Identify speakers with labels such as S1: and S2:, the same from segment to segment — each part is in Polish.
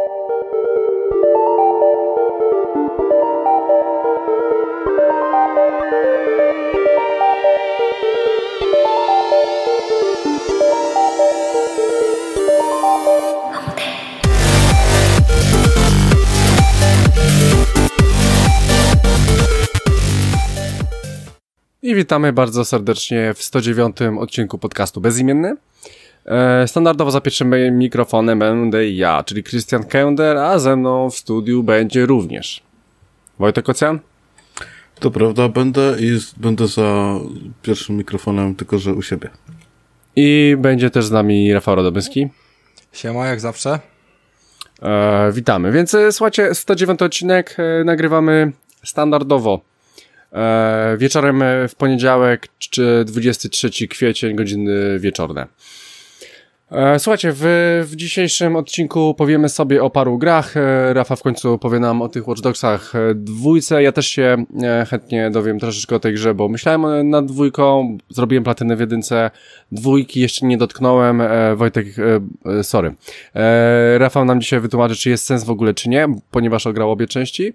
S1: I witamy bardzo serdecznie w 109 odcinku podcastu Bezimienny. Standardowo za pierwszym mikrofonem będę ja, czyli Christian Kender, a ze mną w studiu będzie również Wojtek Ocjan.
S2: To prawda, będę za pierwszym mikrofonem, tylko że u siebie.
S1: I będzie też z nami Rafał Radomyski.
S3: Siema, jak zawsze.
S1: Witamy. Więc słuchajcie, 109 odcinek nagrywamy standardowo. Wieczorem w poniedziałek, 23 kwiecień, godziny wieczorne. Słuchajcie, w dzisiejszym odcinku powiemy sobie o paru grach. Rafa w końcu powie nam o tych Watch Dogsach dwójce. Ja też się chętnie dowiem troszeczkę o tej grze, bo myślałem nad dwójką, zrobiłem platynę w jedynce, dwójki jeszcze nie dotknąłem. Wojtek, sorry. Rafał nam dzisiaj wytłumaczy, czy jest sens w ogóle, czy nie, ponieważ ograł obie części.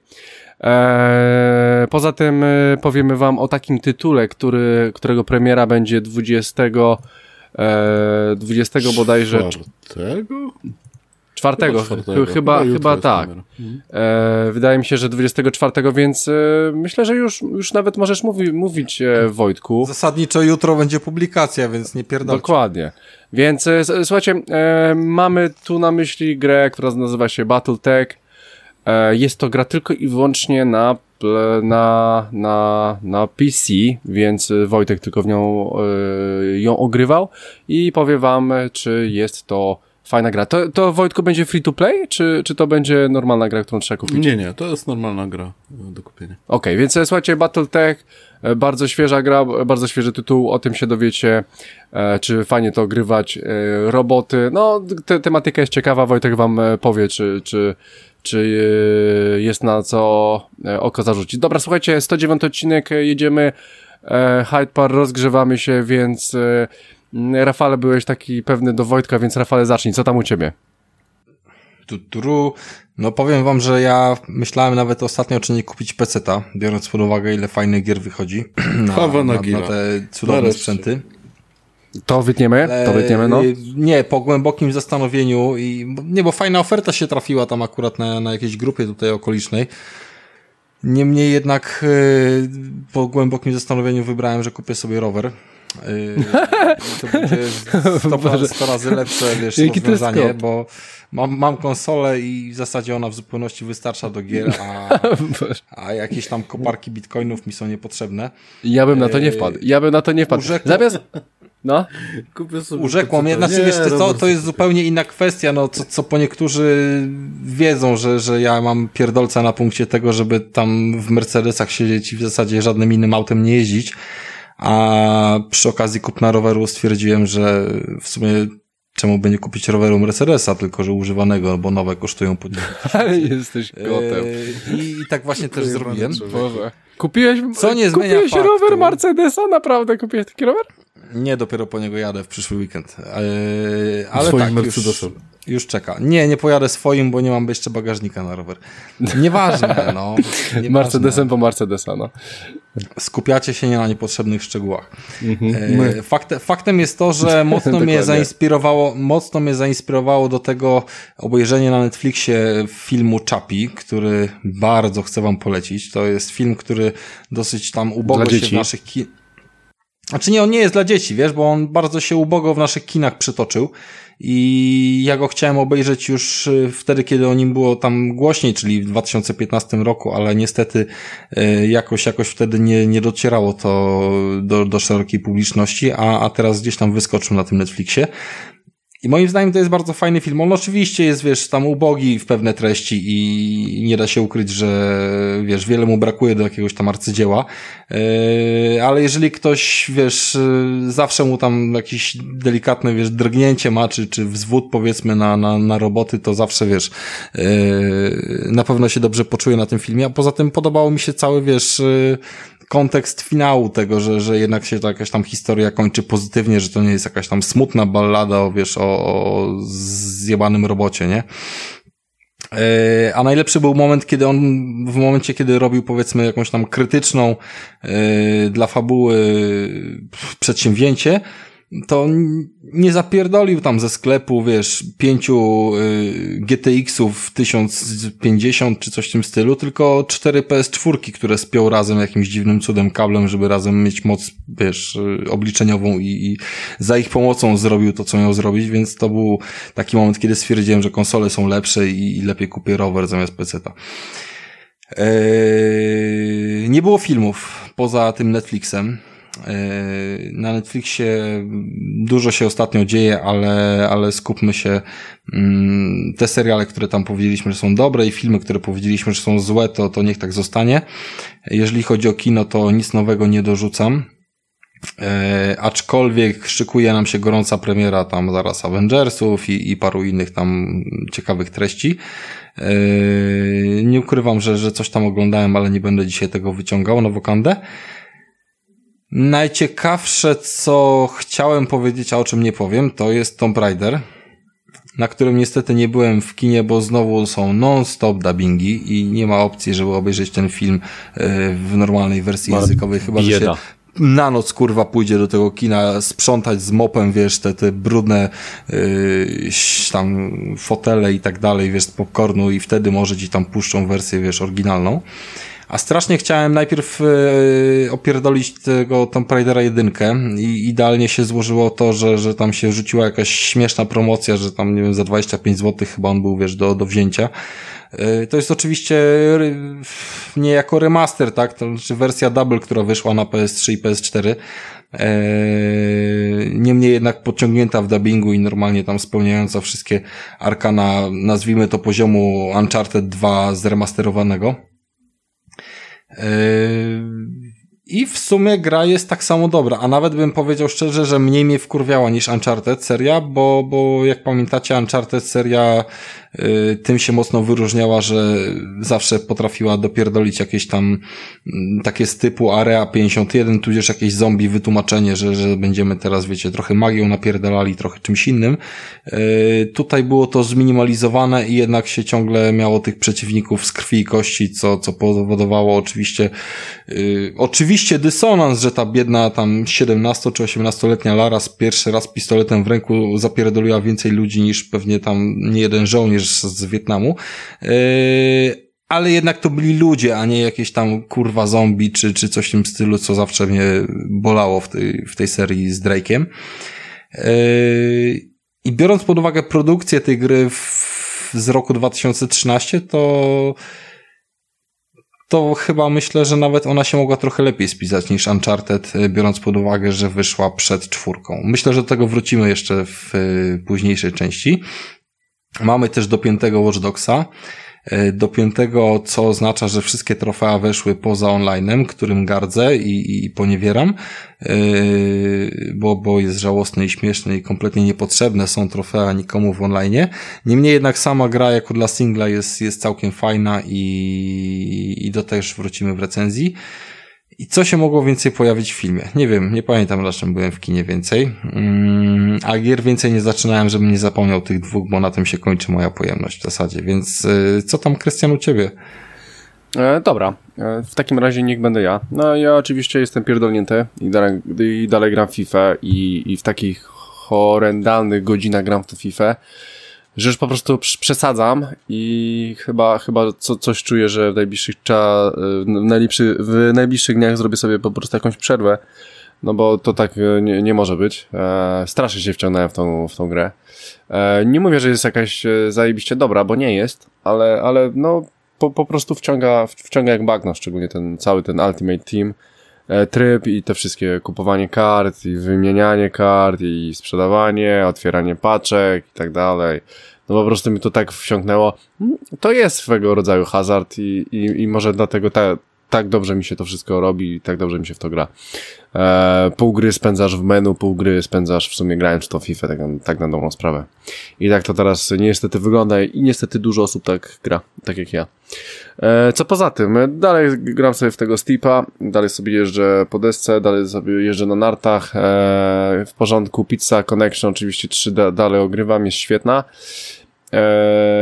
S1: Poza tym powiemy wam o takim tytule, którego premiera będzie 20 bodajże... Czwartego? Chyba tak. Wydaje mi się, że 24, więc myślę, że już nawet możesz mówić, Wojtku.
S3: Zasadniczo jutro będzie publikacja, więc nie pierdolcie.
S1: Dokładnie. Więc słuchajcie, mamy tu na myśli grę, która nazywa się Battletech. Jest to gra tylko i wyłącznie na PC, więc Wojtek tylko w nią ją ogrywał i powie wam, czy jest to fajna gra. To Wojtku będzie free to play, czy to będzie normalna gra, którą trzeba kupić?
S2: Nie, to jest normalna gra do kupienia.
S1: Okej, więc słuchajcie, Battletech, bardzo świeża gra, bardzo świeży tytuł, o tym się dowiecie, czy fajnie to ogrywać, roboty, no tematyka jest ciekawa, Wojtek wam powie, czy jest na co oko zarzucić. Dobra, słuchajcie, 109 odcinek, jedziemy, Hyde Park, rozgrzewamy się, więc Rafale, byłeś taki pewny do Wojtka, więc Rafale, zacznij, co tam u ciebie?
S3: No powiem wam, że ja myślałem nawet ostatnio, czy nie kupić peceta, biorąc pod uwagę, ile fajnych gier wychodzi na te cudowne sprzęty.
S1: To wytniemy, no.
S3: Nie, po głębokim zastanowieniu bo fajna oferta się trafiła tam akurat na jakiejś grupie tutaj okolicznej. Niemniej jednak po głębokim zastanowieniu wybrałem, że kupię sobie rower. To będzie 100 razy lepsze, rozwiązanie, bo mam konsolę i w zasadzie ona w zupełności wystarcza do gier, a jakieś tam koparki bitcoinów mi są niepotrzebne.
S1: Ja bym na to nie wpadł. Zamiast... No.
S3: Urzekło mnie, znaczy wiesz, to jest zupełnie inna kwestia, no co po niektórzy wiedzą, że ja mam pierdolca na punkcie tego, żeby tam w Mercedesach siedzieć i w zasadzie żadnym innym autem nie jeździć, a przy okazji kupna roweru stwierdziłem, że w sumie czemu by nie kupić roweru Mercedesa, tylko że używanego, bo nowe kosztują po 10 000.
S1: Ale jesteś kotem.
S3: I tak właśnie też zrobiłem.
S1: Boże. Kupiłeś
S3: faktu.
S1: rower Mercedesa? Naprawdę kupiłeś taki rower?
S3: Nie, dopiero po niego jadę w przyszły weekend. Ale swoim tak, już czeka. Nie pojadę swoim, bo nie mam jeszcze bagażnika na rower. Nieważne, no.
S1: Mercedesem po Mercedesa, no.
S3: Skupiacie się na niepotrzebnych szczegółach. Faktem jest to, że mocno mnie zainspirowało do tego obejrzenie na Netflixie filmu Chappie, który bardzo chcę wam polecić. To jest film, który dosyć tam ubogo się w naszych Znaczy nie, on nie jest dla dzieci, wiesz, bo on bardzo się ubogo w naszych kinach przytoczył i ja go chciałem obejrzeć już wtedy, kiedy o nim było tam głośniej, czyli w 2015 roku, ale niestety jakoś wtedy nie docierało to do szerokiej publiczności, a teraz gdzieś tam wyskoczył na tym Netflixie. I moim zdaniem to jest bardzo fajny film. On oczywiście jest, wiesz, tam ubogi w pewne treści i nie da się ukryć, że, wiesz, wiele mu brakuje do jakiegoś tam arcydzieła. Ale jeżeli ktoś, wiesz, zawsze mu tam jakieś delikatne, wiesz, drgnięcie ma, czy wzwód, powiedzmy, na roboty, to zawsze, wiesz, na pewno się dobrze poczuje na tym filmie. A poza tym podobało mi się cały, wiesz, kontekst finału tego, że jednak się to jakaś tam historia kończy pozytywnie, że to nie jest jakaś tam smutna ballada o zjebanym robocie, nie? A najlepszy był moment, kiedy on, w momencie, kiedy robił, powiedzmy, jakąś tam krytyczną dla fabuły przedsięwzięcie, to nie zapierdolił tam ze sklepu, wiesz, 5 GTX-ów 1050 czy coś w tym stylu, tylko 4 PS4, które spiął razem jakimś dziwnym cudem kablem, żeby razem mieć moc, wiesz, obliczeniową i za ich pomocą zrobił to, co miał zrobić, więc to był taki moment, kiedy stwierdziłem, że konsole są lepsze i lepiej kupię rower zamiast PC-ta. Nie było filmów poza tym Netflixem. Na Netflixie dużo się ostatnio dzieje, ale skupmy się, te seriale, które tam powiedzieliśmy, że są dobre i filmy, które powiedzieliśmy, że są złe, to niech tak zostanie. Jeżeli chodzi o kino, to nic nowego nie dorzucam. Aczkolwiek szykuje nam się gorąca premiera tam zaraz Avengersów i paru innych tam ciekawych treści. Nie ukrywam, że coś tam oglądałem, ale nie będę dzisiaj tego wyciągał na wokandę. Najciekawsze, co chciałem powiedzieć, a o czym nie powiem, to jest Tomb Raider, na którym niestety nie byłem w kinie, bo znowu są non-stop dubbingi i nie ma opcji, żeby obejrzeć ten film w normalnej wersji językowej, chyba że się na noc, kurwa, pójdzie do tego kina sprzątać z mopem, wiesz, te brudne tam fotele i tak dalej, wiesz, z popcornu i wtedy może ci tam puszczą wersję, wiesz, oryginalną. A strasznie chciałem najpierw opierdolić tego Tomb Raidera 1 i idealnie się złożyło to, że tam się rzuciła jakaś śmieszna promocja, że tam, nie wiem, za 25 zł chyba on był, wiesz, do wzięcia. To jest oczywiście nie jako remaster, tak? To znaczy wersja double, która wyszła na PS3 i PS4. Niemniej jednak podciągnięta w dubbingu i normalnie tam spełniająca wszystkie arkana, nazwijmy to poziomu Uncharted 2 zremasterowanego. I w sumie gra jest tak samo dobra, a nawet bym powiedział szczerze, że mniej mnie wkurwiała niż Uncharted seria, bo jak pamiętacie, Uncharted seria tym się mocno wyróżniała, że zawsze potrafiła dopierdolić jakieś tam takie z typu Area 51, tudzież jakieś zombie wytłumaczenie, że będziemy teraz, wiecie, trochę magią napierdalali, trochę czymś innym. Tutaj było to zminimalizowane i jednak się ciągle miało tych przeciwników z krwi i kości, co powodowało oczywiście dysonans, że ta biedna tam 17 czy 18-letnia Lara pierwszy raz pistoletem w ręku zapierdoliła więcej ludzi niż pewnie tam nie jeden żołnierz z Wietnamu, ale jednak to byli ludzie, a nie jakieś tam kurwa zombie czy coś w tym stylu, co zawsze mnie bolało w tej serii z Drake'iem. I biorąc pod uwagę produkcję tej gry z roku 2013, to chyba myślę, że nawet ona się mogła trochę lepiej spisać niż Uncharted, biorąc pod uwagę, że wyszła przed 4. Myślę, że do tego wrócimy jeszcze w późniejszej części. Mamy też dopiętego Watch Dogsa, co oznacza, że wszystkie trofea weszły poza online'em, którym gardzę i poniewieram, bo jest żałosny i śmieszny i kompletnie niepotrzebne są trofea nikomu w online'ie. Niemniej jednak sama gra jako dla singla jest całkiem fajna i do tego też wrócimy w recenzji. I co się mogło więcej pojawić w filmie? Nie wiem, nie pamiętam, dlaczego byłem w kinie więcej. A gier więcej nie zaczynałem, żebym nie zapomniał tych 2, bo na tym się kończy moja pojemność w zasadzie. Więc co tam, Krystian, u ciebie?
S1: Dobra, w takim razie niech będę ja. No ja oczywiście jestem pierdolnięty i dalej gram w FIFA i w takich horrendalnych godzinach gram w tę FIFA, że już po prostu przesadzam i chyba coś czuję, że w najbliższych dniach zrobię sobie po prostu jakąś przerwę, no bo to tak nie może być. Strasznie się wciągnąłem w tą grę. Nie mówię, że jest jakaś zajebiście dobra, bo nie jest, ale no po prostu wciąga jak bagno, szczególnie cały ten Ultimate Team tryb i te wszystkie kupowanie kart i wymienianie kart i sprzedawanie, otwieranie paczek i tak dalej. No po prostu mi to tak wsiąknęło. To jest swego rodzaju hazard i może dlatego tak dobrze mi się to wszystko robi i tak dobrze mi się w to gra. Pół gry spędzasz w menu, pół gry spędzasz w sumie grając w to FIFA, tak na dobrą sprawę. I tak to teraz niestety wygląda i niestety dużo osób tak gra, tak jak ja. Co poza tym, dalej gram sobie w tego Steepa, dalej sobie jeżdżę po desce, dalej sobie jeżdżę na nartach, w porządku. Pizza Connection oczywiście 3 dalej ogrywam, jest świetna.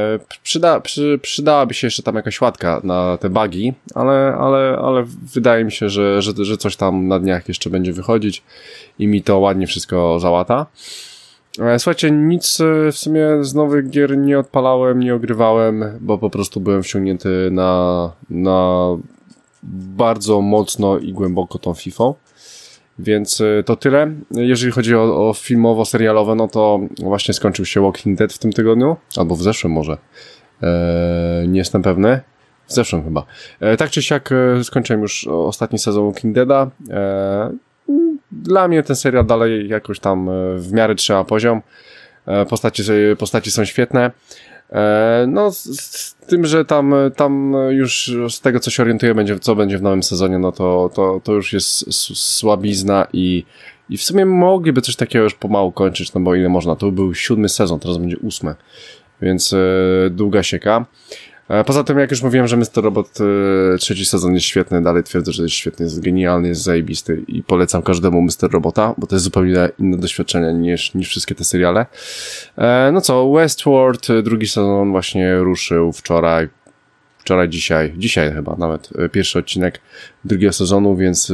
S1: Przydałaby się jeszcze tam jakaś łatka na te bugi, ale wydaje mi się, że coś tam na dniach jeszcze będzie wychodzić i mi to ładnie wszystko załata. Słuchajcie, nic w sumie z nowych gier nie odpalałem, nie ogrywałem, bo po prostu byłem wciągnięty na bardzo mocno i głęboko tą Fifą. Więc to tyle. Jeżeli chodzi o filmowo-serialowe, no to właśnie skończył się Walking Dead w tym tygodniu, albo w zeszłym może. Nie jestem pewny. W zeszłym chyba. Tak czy siak skończyłem już ostatni sezon Walking Deada. Dla mnie ten serial dalej jakoś tam w miarę trzyma poziom. Postaci są świetne. No z tym, że tam już z tego co się orientuję co będzie w nowym sezonie, no to już jest słabizna i w sumie mogliby coś takiego już pomału kończyć, no bo ile można, to był 7 sezon, teraz będzie 8, więc długa sieka. Poza tym, jak już mówiłem, że Mr. Robot 3. sezon jest świetny, dalej twierdzę, że jest świetny, jest genialny, jest zajebisty i polecam każdemu Mr. Robota, bo to jest zupełnie inne doświadczenie niż wszystkie te seriale. No co, Westworld, 2. sezon właśnie ruszył wczoraj, dzisiaj chyba nawet, pierwszy odcinek 2. sezonu, więc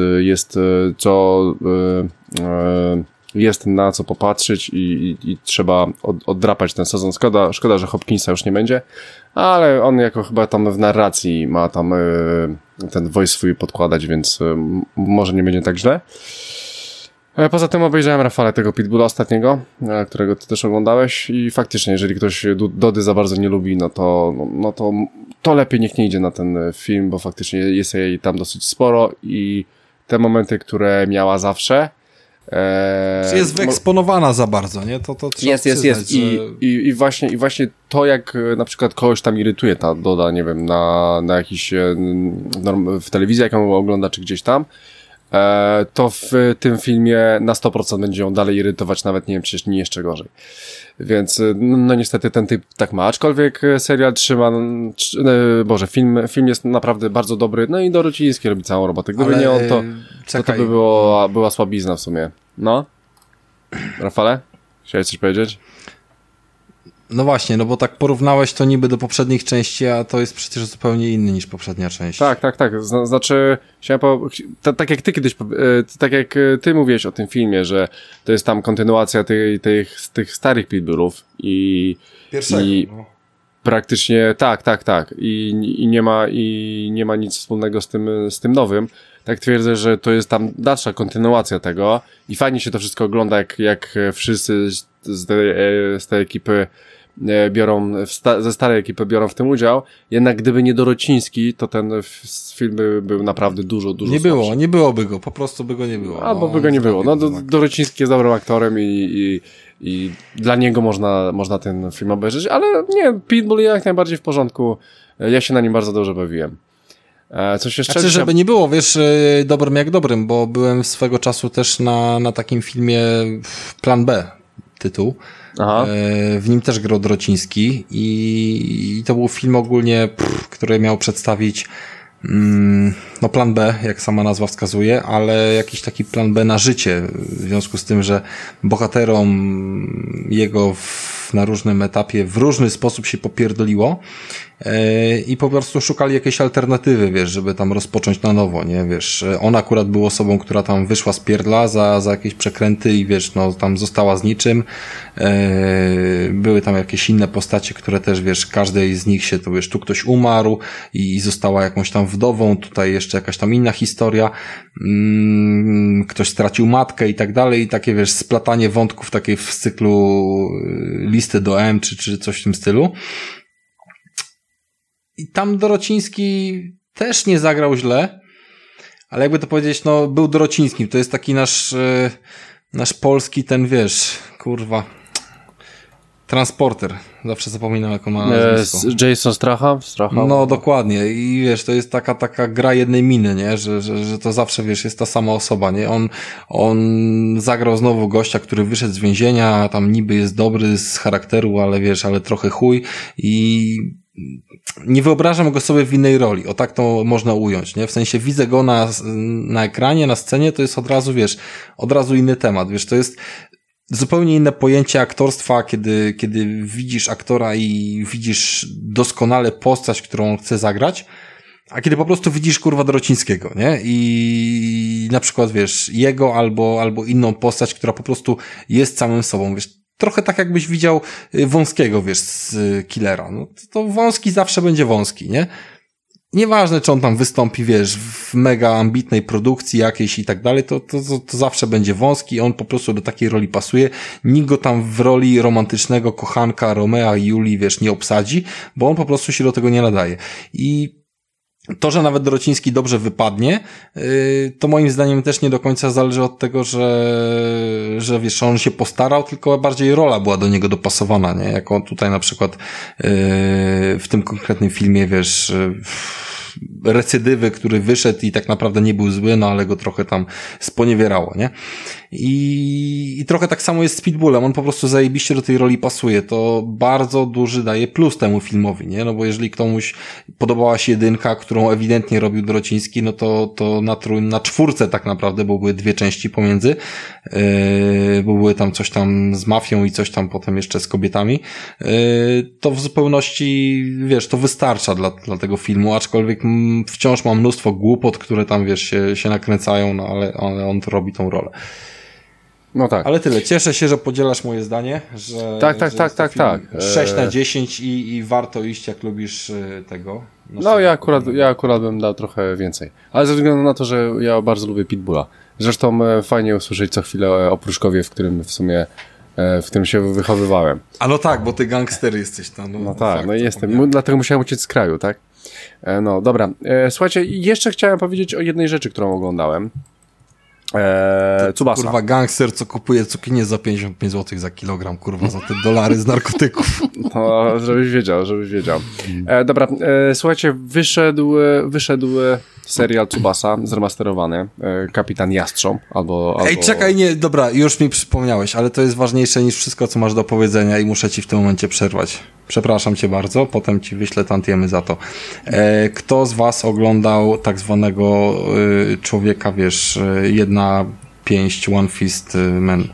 S1: jest na co popatrzeć i trzeba oddrapać ten sezon. Szkoda, że Hopkinsa już nie będzie, ale on jako chyba tam w narracji ma tam ten voice swój podkładać, więc może nie będzie tak źle. Poza tym obejrzałem, Rafale, tego Pitbulla ostatniego, którego ty też oglądałeś i faktycznie, jeżeli ktoś Dody za bardzo nie lubi, no to lepiej niech nie idzie na ten film, bo faktycznie jest jej tam dosyć sporo i te momenty, które miała zawsze,
S3: jest wyeksponowana za bardzo, nie? To trzeba
S1: jest.
S3: Że...
S1: I właśnie to, jak na przykład kogoś tam irytuje ta Doda, nie wiem, na jakiś w telewizji, jaką ogląda, czy gdzieś tam, to w tym filmie na 100% będzie ją dalej irytować, nawet nie wiem, czy nie jeszcze gorzej. Więc no niestety ten typ tak ma, aczkolwiek serial film jest naprawdę bardzo dobry, no i Dorociński robi całą robotę. Gdyby nie on, to by była słabizna w sumie. No? Rafale? Chciałeś coś powiedzieć?
S3: No właśnie, no bo tak porównałeś to niby do poprzednich części, a to jest przecież zupełnie inny niż poprzednia część.
S1: Tak. Znaczy, tak jak ty kiedyś, tak jak ty mówiłeś o tym filmie, że to jest tam kontynuacja tych starych Pitbullów i praktycznie, tak. I nie ma nic wspólnego z tym nowym. Tak twierdzę, że to jest tam dalsza kontynuacja tego i fajnie się to wszystko ogląda, jak wszyscy z tej ekipy ze starej ekipy biorą w tym udział, jednak gdyby nie Dorociński, to ten film był naprawdę dużo
S3: nie byłoby go, po prostu by go nie było.
S1: Albo by go nie było. No Dorociński jest dobrym aktorem i dla niego można ten film obejrzeć, ale nie, Pitbull jak najbardziej w porządku. Ja się na nim bardzo dobrze bawiłem. Coś jeszcze?
S3: Znaczy, żeby nie było, wiesz, dobrym jak dobrym, bo byłem swego czasu też na takim filmie Plan B, tytuł.
S1: Aha.
S3: W nim też grał Dorociński i to był film ogólnie, który miał przedstawić no plan B, jak sama nazwa wskazuje, ale jakiś taki plan B na życie, w związku z tym, że bohaterom jego na różnym etapie w różny sposób się popierdoliło i po prostu szukali jakiejś alternatywy, wiesz, żeby tam rozpocząć na nowo, nie, wiesz, on akurat był osobą, która tam wyszła z pierdla za jakieś przekręty i wiesz, no tam została z niczym, były tam jakieś inne postacie, które też, wiesz, każdej z nich się, to wiesz, tu ktoś umarł i została jakąś tam wdową, tutaj jeszcze jakaś tam inna historia, ktoś stracił matkę i tak dalej i takie, wiesz, splatanie wątków takie w cyklu listy do M, czy coś w tym stylu. I tam Dorociński też nie zagrał źle, ale jakby to powiedzieć, no był Dorocińskim, to jest taki nasz polski ten, wiesz, kurwa, transporter. Zawsze zapominam, jak on ma nazwisko.
S1: Jason Statham?
S3: No dokładnie i wiesz, to jest taka gra jednej miny, nie, że to zawsze, wiesz, jest ta sama osoba, nie, on zagrał znowu gościa, który wyszedł z więzienia, tam niby jest dobry z charakteru, ale wiesz, ale trochę chuj i nie wyobrażam go sobie w innej roli, o tak to można ująć, nie? W sensie widzę go na ekranie, na scenie, to jest od razu, wiesz, od razu inny temat, wiesz, to jest zupełnie inne pojęcie aktorstwa, kiedy widzisz aktora i widzisz doskonale postać, którą on chce zagrać, a kiedy po prostu widzisz kurwa Dorocińskiego, nie? I na przykład, wiesz, jego albo inną postać, która po prostu jest samym sobą, wiesz, trochę tak jakbyś widział Wąskiego, wiesz, z Killera. No to Wąski zawsze będzie Wąski, nie? Nieważne, czy on tam wystąpi, wiesz, w mega ambitnej produkcji jakiejś i tak dalej, to zawsze będzie Wąski, on po prostu do takiej roli pasuje. Nikt go tam w roli romantycznego kochanka Romea i Julii, wiesz, nie obsadzi, bo on po prostu się do tego nie nadaje. I to, że nawet Dorociński dobrze wypadnie, to moim zdaniem też nie do końca zależy od tego, że wiesz, on się postarał, tylko bardziej rola była do niego dopasowana, nie? Jak on tutaj na przykład w tym konkretnym filmie, wiesz, recydywy, który wyszedł i tak naprawdę nie był zły, no ale go trochę tam sponiewierało, nie? I trochę tak samo jest z Pitbullem, on po prostu zajebiście do tej roli pasuje, to bardzo duży daje plus temu filmowi, nie? No bo jeżeli komuś podobała się jedynka, którą ewidentnie robił Dorociński, no to na czwórce tak naprawdę, bo były dwie części pomiędzy, bo były tam coś tam z mafią i coś tam potem jeszcze z kobietami, to w zupełności, wiesz, to wystarcza dla tego filmu, aczkolwiek wciąż mam mnóstwo głupot, które tam, wiesz, się nakręcają, no ale on to robi tą rolę.
S1: No tak.
S3: Ale tyle. Cieszę się, że podzielasz moje zdanie, że
S1: Tak.
S3: 6/10 i warto iść, jak lubisz tego.
S1: No ja akurat bym dał trochę więcej. Ale ze względu na to, że ja bardzo lubię Pitbulla. Zresztą fajnie usłyszeć co chwilę o Pruszkowie, w którym się wychowywałem.
S3: A no tak, bo ty gangster jesteś tam.
S1: No tak, fakt, no jestem. Dlatego musiałem uciec z kraju, tak? No dobra. Słuchajcie, jeszcze chciałem powiedzieć o jednej rzeczy, którą oglądałem. Tsubasa.
S3: Kurwa, gangster, co kupuje cukinię za 55 zł za kilogram, kurwa, za te dolary z narkotyków.
S1: No, żebyś wiedział. Dobra, słuchajcie, wyszedł serial Tsubasa, zremasterowany, Kapitan Jastrząb, albo...
S3: Ej, czekaj, nie, dobra, już mi przypomniałeś, ale to jest ważniejsze niż wszystko, co masz do powiedzenia i muszę ci w tym momencie przerwać. Przepraszam cię bardzo, potem ci wyślę tantiemy za to. Kto z was oglądał tak zwanego człowieka, wiesz, jedna pięść One Fist Man?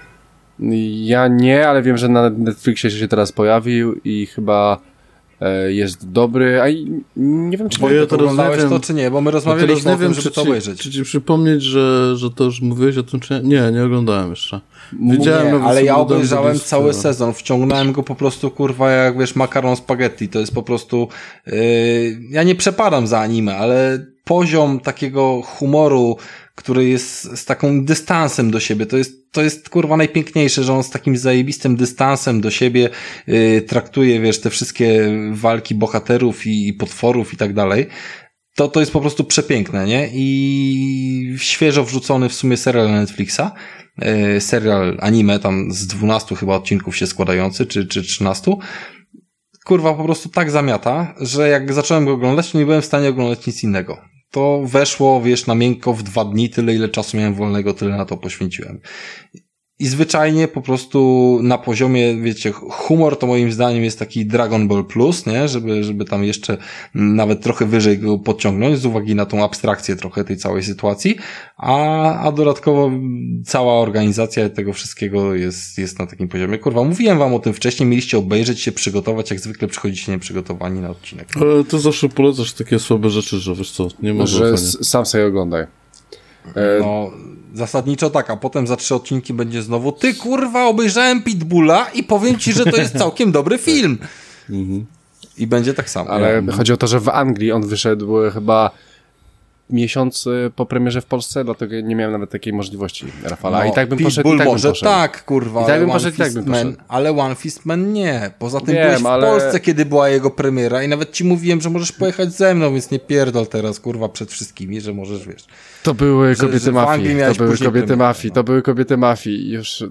S1: Ja nie, ale wiem, że na Netflixie się teraz pojawił i chyba jest dobry, a nie wiem, czy
S2: bo ja
S3: oglądałeś to, czy nie, bo my rozmawialiśmy o tym, żeby to obejrzeć.
S2: Czy ci przypomnieć, że to już mówiłeś o tym, czy nie? Nie oglądałem jeszcze.
S3: Widziałem, ale ja obejrzałem cały sezon, wciągnąłem go po prostu, kurwa, jak wiesz, makaron spaghetti, to jest po prostu, ja nie przepadam za anime, ale poziom takiego humoru, który jest z taką dystansem do siebie, to jest kurwa najpiękniejsze, że on z takim zajebistym dystansem do siebie traktuje, wiesz, te wszystkie walki bohaterów i potworów i tak dalej. To jest po prostu przepiękne, nie? I świeżo wrzucony w sumie serial na Netflixa, serial anime tam z 12 chyba odcinków się składający, czy 13. Kurwa, po prostu tak zamiata, że jak zacząłem go oglądać, to nie byłem w stanie oglądać nic innego. To weszło, wiesz, na miękko w 2 dni, tyle ile czasu miałem wolnego, tyle na to poświęciłem. I zwyczajnie po prostu na poziomie, wiecie, humor to moim zdaniem jest taki Dragon Ball Plus, nie? Żeby tam jeszcze nawet trochę wyżej go podciągnąć z uwagi na tą abstrakcję trochę tej całej sytuacji, a dodatkowo cała organizacja tego wszystkiego jest na takim poziomie. Kurwa, mówiłem wam o tym wcześniej, mieliście obejrzeć się, przygotować, jak zwykle przychodzicie nieprzygotowani na odcinek.
S2: Ale ty zawsze polecasz takie słabe rzeczy, że wiesz co, nie ma
S1: że sam sobie oglądaj.
S3: No, zasadniczo tak, a potem za 3 odcinki będzie znowu ty kurwa, obejrzałem Pitbulla i powiem ci, że to jest całkiem dobry film. I będzie tak samo.
S1: Ale chodzi o to, że w Anglii on wyszedł chyba miesiąc po premierze w Polsce, dlatego nie miałem nawet takiej możliwości, Rafala.
S3: No,
S1: I tak bym
S3: Pitbull
S1: poszedł, i tak
S3: może
S1: bym poszedł.
S3: tak, kurwa,
S1: I tak bym poszedł, i tak bym poszedł.
S3: Ale One Fist Man nie. Poza tym
S1: Wiem,
S3: byłeś w
S1: ale...
S3: Polsce, kiedy była jego premiera i nawet ci mówiłem, że możesz pojechać ze mną, więc nie pierdol teraz, kurwa, przed wszystkimi, że możesz, wiesz.
S1: To były kobiety mafii,
S3: to
S1: były kobiety mafii.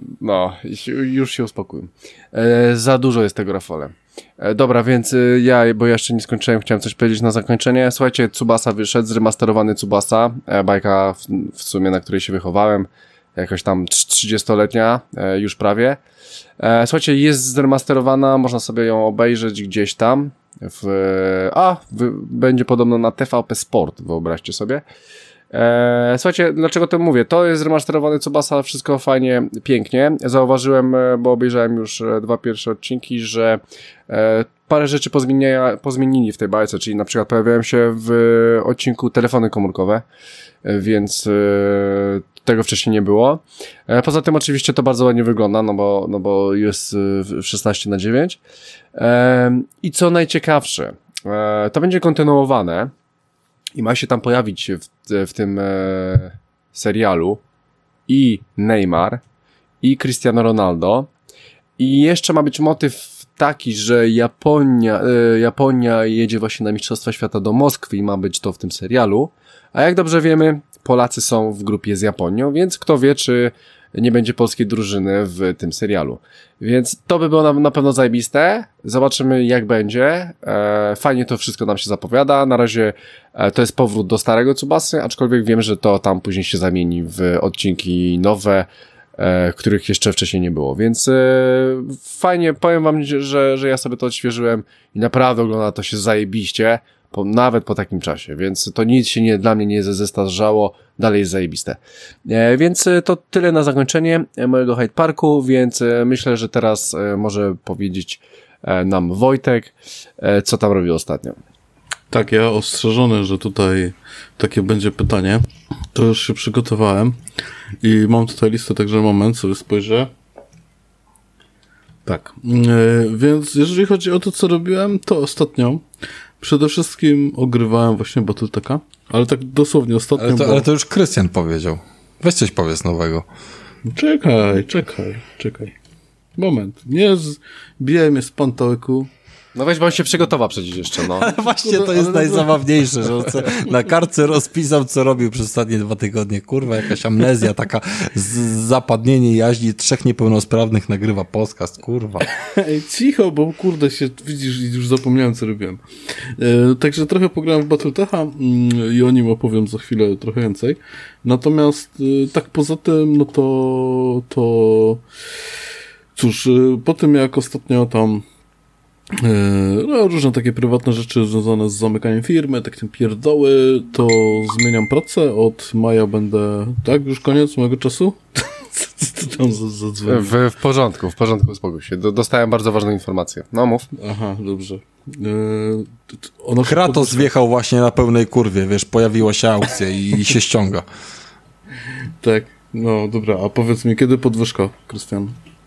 S1: Już się uspokój. Za dużo jest tego, Rafale. Dobra, więc bo ja jeszcze nie skończyłem, chciałem coś powiedzieć na zakończenie. Słuchajcie, Tsubasa wyszedł, zremasterowany Tsubasa, bajka w sumie, na której się wychowałem, jakoś tam 30-letnia, już prawie. Słuchajcie, jest zremasterowana, można sobie ją obejrzeć gdzieś tam, będzie podobno na TVP Sport, wyobraźcie sobie. Słuchajcie, dlaczego to mówię? To jest remasterowany Tsubasa, wszystko fajnie, pięknie. Zauważyłem, bo obejrzałem już 2 pierwsze odcinki, że parę rzeczy pozmienili w tej bajce, czyli na przykład pojawiają się w odcinku telefony komórkowe, więc tego wcześniej nie było. Poza tym oczywiście to bardzo ładnie wygląda, no bo jest 16:9. I co najciekawsze, to będzie kontynuowane i ma się tam pojawić w tym serialu i Neymar, i Cristiano Ronaldo, i jeszcze ma być motyw taki, że Japonia jedzie właśnie na Mistrzostwa Świata do Moskwy i ma być to w tym serialu, a jak dobrze wiemy, Polacy są w grupie z Japonią, więc kto wie, czy nie będzie polskiej drużyny w tym serialu. Więc to by było na pewno zajebiste. Zobaczymy, jak będzie. Fajnie to wszystko nam się zapowiada. Na razie to jest powrót do starego Tsubasy, aczkolwiek wiem, że to tam później się zamieni w odcinki nowe, których jeszcze wcześniej nie było. Więc fajnie, powiem wam, że ja sobie to odświeżyłem i naprawdę ogląda to się zajebiście. Nawet po takim czasie, więc to nic się dla mnie nie zestarzało, dalej jest zajebiste. Więc to tyle na zakończenie mojego Hyde Parku, więc myślę, że teraz może powiedzieć nam Wojtek, co tam robił ostatnio.
S2: Tak, ja ostrzeżony, że tutaj takie będzie pytanie, to już się przygotowałem i mam tutaj listę, także moment, sobie spojrzę. Tak, więc jeżeli chodzi o to, co robiłem, to ostatnio przede wszystkim ogrywałem właśnie Battleteka, ale tak dosłownie ostatnio.
S3: Ale to już Krystian powiedział. Weź coś powiedz nowego.
S2: Czekaj. Moment. Nie zbijaj mnie z pantołyku.
S1: No weź, bo on się przygotował przecież jeszcze, no.
S3: Ale właśnie to jest najzabawniejsze, że on na kartce rozpisał, co robił przez ostatnie 2 tygodnie. Kurwa, jakaś amnezja, taka zapadnienie jaźni 3 niepełnosprawnych nagrywa podcast, kurwa.
S2: Ej, cicho, bo kurde się, widzisz, już zapomniałem, co robiłem. Także trochę pograłem w Battletecha i o nim opowiem za chwilę trochę więcej. Natomiast tak poza tym, no to cóż, po tym jak ostatnio tam no, różne takie prywatne rzeczy związane z zamykaniem firmy, takie pierdoły, to zmieniam pracę. Od maja będę... Tak? Już koniec mojego czasu? Co tam zadzwonił?
S1: W porządku, uspokój się. Dostałem bardzo ważną informację. No mów.
S2: Aha, dobrze.
S3: Kratos wjechał właśnie na pełnej kurwie, wiesz, pojawiła się aukcja i się ściąga.
S2: Tak, no dobra, a powiedz mi, kiedy podwyżka, Krystian?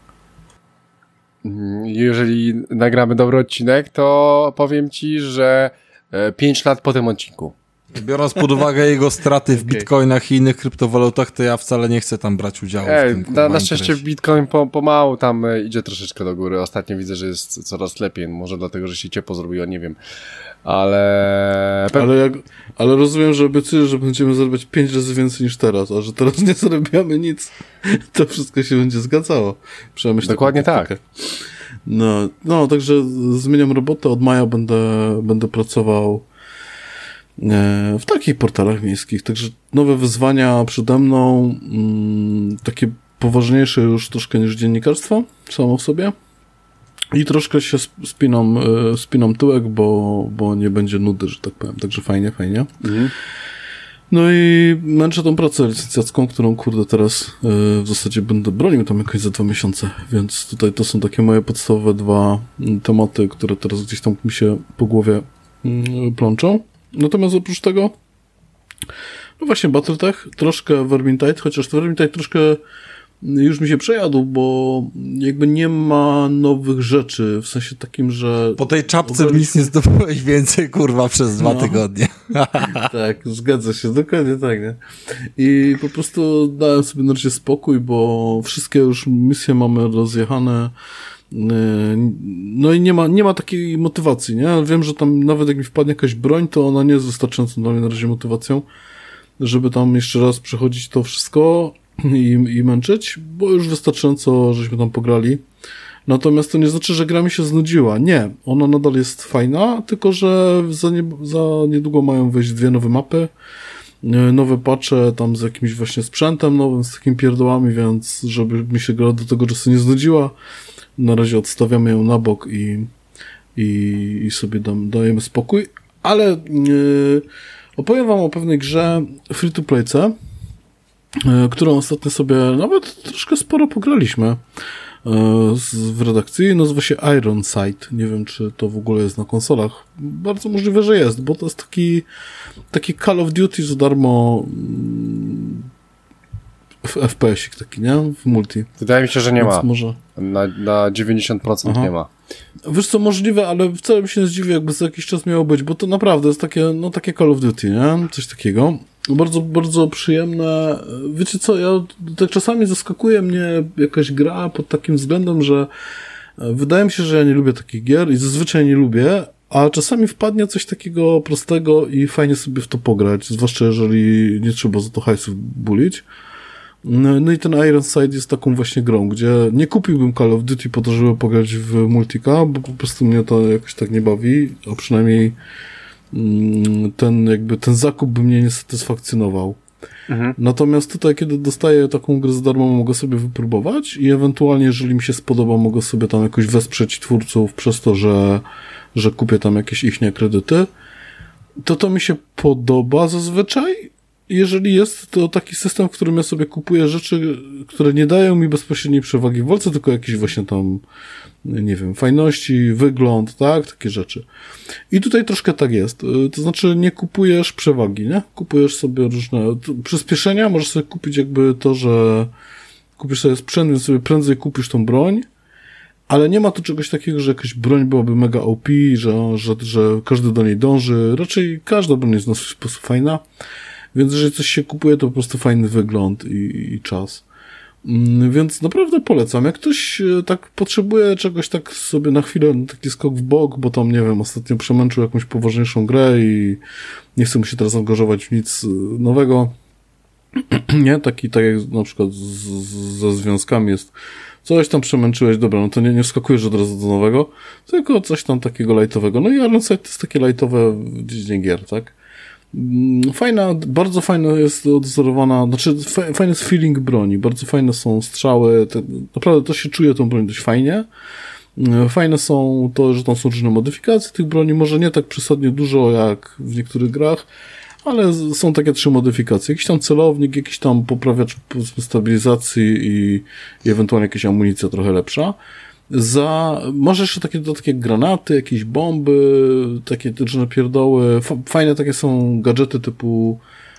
S1: Jeżeli nagramy dobry odcinek, to powiem ci, że 5 lat po tym odcinku.
S3: Biorąc pod uwagę jego straty w bitcoinach i innych kryptowalutach, to ja wcale nie chcę tam brać udziału w tym.
S1: Na szczęście bitcoin pomału tam idzie troszeczkę do góry. Ostatnio widzę, że jest coraz lepiej. Może dlatego, że się ciepło zrobiło, nie wiem. Ale
S2: rozumiem, że obiecujesz, że będziemy zarabiać 5 razy więcej niż teraz, a że teraz nie zarabiamy nic, to wszystko się będzie zgadzało.
S1: Dokładnie tak.
S2: No, także zmieniam robotę. Od maja będę pracował w takich portalach miejskich. Także nowe wyzwania przede mną, takie poważniejsze już troszkę niż dziennikarstwo samo w sobie. I troszkę się spinam tyłek, bo nie będzie nudy, że tak powiem. Także fajnie. Mhm. No i męczę tą pracę licencjacką, którą kurde teraz w zasadzie będę bronił tam jakoś za 2 miesiące. Więc tutaj to są takie moje podstawowe 2 tematy, które teraz gdzieś tam mi się po głowie plączą. Natomiast oprócz tego no właśnie Battletech, troszkę Vermintide, chociaż Vermintide troszkę już mi się przejadł, bo jakby nie ma nowych rzeczy, w sensie takim, że...
S3: Po tej czapce nic nie zdobyłeś więcej, kurwa, przez 2 tygodnie.
S2: Tak, zgadza się, dokładnie tak, nie? I po prostu dałem sobie na razie spokój, bo wszystkie już misje mamy rozjechane, no i nie ma takiej motywacji, nie? Wiem, że tam nawet jak mi wpadnie jakaś broń, to ona nie jest wystarczającą dla mnie na razie motywacją, żeby tam jeszcze raz przechodzić to wszystko i męczyć, bo już wystarczająco żeśmy tam pograli. Natomiast to nie znaczy, że gra mi się znudziła. Nie, ona nadal jest fajna, tylko że za niedługo mają wyjść 2 nowe mapy, nowe patche tam z jakimś właśnie sprzętem nowym, z takimi pierdołami, więc żeby mi się gra do tego czasu nie znudziła, na razie odstawiamy ją na bok i sobie dajemy spokój, ale Opowiem wam o pewnej grze free-to-playce, którą ostatnio sobie nawet troszkę sporo pograliśmy w redakcji. Nazywa się Ironside. Nie wiem, czy to w ogóle jest na konsolach. Bardzo możliwe, że jest, bo to jest taki Call of Duty za darmo FPS-ik taki, nie? W multi.
S1: Wydaje mi się, że nie
S2: Więc
S1: ma.
S2: Może...
S1: Na 90% nie ma.
S2: Wiesz co, możliwe, ale wcale mi się nie zdziwię, jakby za jakiś czas miało być, bo to naprawdę jest takie Call of Duty, nie? Coś takiego. Bardzo, bardzo przyjemne. Wiecie co, tak czasami zaskakuje mnie jakaś gra pod takim względem, że wydaje mi się, że ja nie lubię takich gier i zazwyczaj nie lubię, a czasami wpadnie coś takiego prostego i fajnie sobie w to pograć, zwłaszcza jeżeli nie trzeba za to hajsów bulić. No i ten Ironside jest taką właśnie grą, gdzie nie kupiłbym Call of Duty po to, żeby pograć w multika, bo po prostu mnie to jakoś tak nie bawi, a przynajmniej ten zakup by mnie nie satysfakcjonował. Natomiast tutaj, kiedy dostaję taką grę za darmo, mogę sobie wypróbować i ewentualnie, jeżeli mi się spodoba, mogę sobie tam jakoś wesprzeć twórców przez to, że kupię tam jakieś ichnie kredyty. To mi się podoba zazwyczaj. Jeżeli jest to taki system, w którym ja sobie kupuję rzeczy, które nie dają mi bezpośredniej przewagi w walce, tylko jakieś właśnie tam, nie wiem, fajności, wygląd, tak, takie rzeczy. I tutaj troszkę tak jest. To znaczy nie kupujesz przewagi, nie? Kupujesz sobie różne przyspieszenia, możesz sobie kupić jakby to, że kupisz sobie sprzęt, więc sobie prędzej kupisz tą broń, ale nie ma tu czegoś takiego, że jakaś broń byłaby mega OP, że każdy do niej dąży. Raczej każda broń jest na swój sposób fajna. Więc jeżeli coś się kupuje, to po prostu fajny wygląd i czas. Więc naprawdę polecam. Jak ktoś tak potrzebuje czegoś tak sobie na chwilę, taki skok w bok, bo tam, nie wiem, ostatnio przemęczył jakąś poważniejszą grę i nie chce mu się teraz angażować w nic nowego. Nie? Tak jak na przykład ze związkami jest. Coś tam przemęczyłeś, dobra, no to nie wskakujesz od razu do nowego, tylko coś tam takiego lightowego. No i Ironside to jest takie lightowe w dziedzinie gier, tak? Fajna, bardzo fajna jest odzorowana, znaczy fajny jest feeling broni, bardzo fajne są strzały, naprawdę to się czuje tą broń dość fajnie. Fajne są to, że tam są różne modyfikacje tych broni, może nie tak przesadnie dużo jak w niektórych grach, ale są takie 3 modyfikacje. Jakiś tam celownik, jakiś tam poprawiacz stabilizacji i ewentualnie jakaś amunicja trochę lepsza. Masz jeszcze takie dodatki jak granaty, jakieś bomby, takie różne pierdoły. Fajne takie są gadżety typu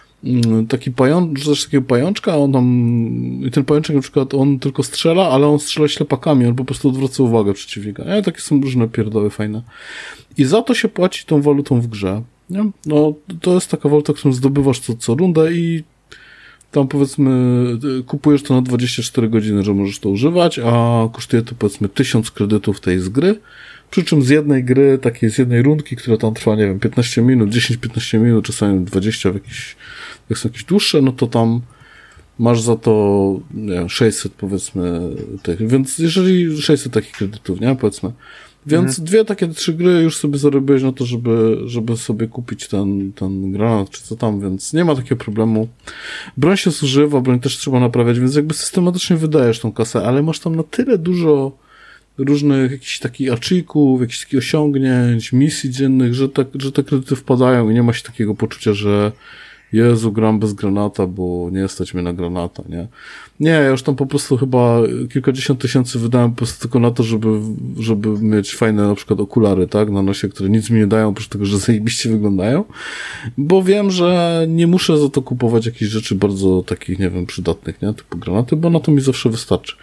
S2: takiego pajączka, i ten pajączek na przykład on tylko strzela, ale on strzela ślepakami, on po prostu odwraca uwagę przeciwnika. Takie są różne pierdoły fajne. I za to się płaci tą walutą w grze. Nie? No, to jest taka waluta, którą zdobywasz co rundę i tam powiedzmy kupujesz to na 24 godziny, że możesz to używać, a kosztuje to powiedzmy 1000 kredytów tej z gry, przy czym z jednej gry, takiej z jednej rundki, która tam trwa, nie wiem, 15 minut, 10-15 minut, czasami 20 jak są jakieś dłuższe, no to tam masz za to, nie wiem, 600 powiedzmy tych, więc jeżeli 600 takich kredytów, nie, powiedzmy. Więc 2 takie 3 gry już sobie zarobiłeś na to, żeby sobie kupić ten granat, czy co tam, więc nie ma takiego problemu. Broń się zużywa, broń też trzeba naprawiać, więc jakby systematycznie wydajesz tą kasę, ale masz tam na tyle dużo różnych jakichś takich achievementów, jakichś takich osiągnięć, misji dziennych, że te kredyty wpadają i nie ma się takiego poczucia, że Jezu, gram bez granata, bo nie stać mnie na granata, nie? Nie, ja już tam po prostu chyba kilkadziesiąt tysięcy wydałem po prostu tylko na to, żeby mieć fajne na przykład okulary, tak, na nosie, które nic mi nie dają, oprócz tego, że zajebiście wyglądają, bo wiem, że nie muszę za to kupować jakichś rzeczy bardzo takich, nie wiem, przydatnych, nie? Typu granaty, bo na to mi zawsze wystarczy.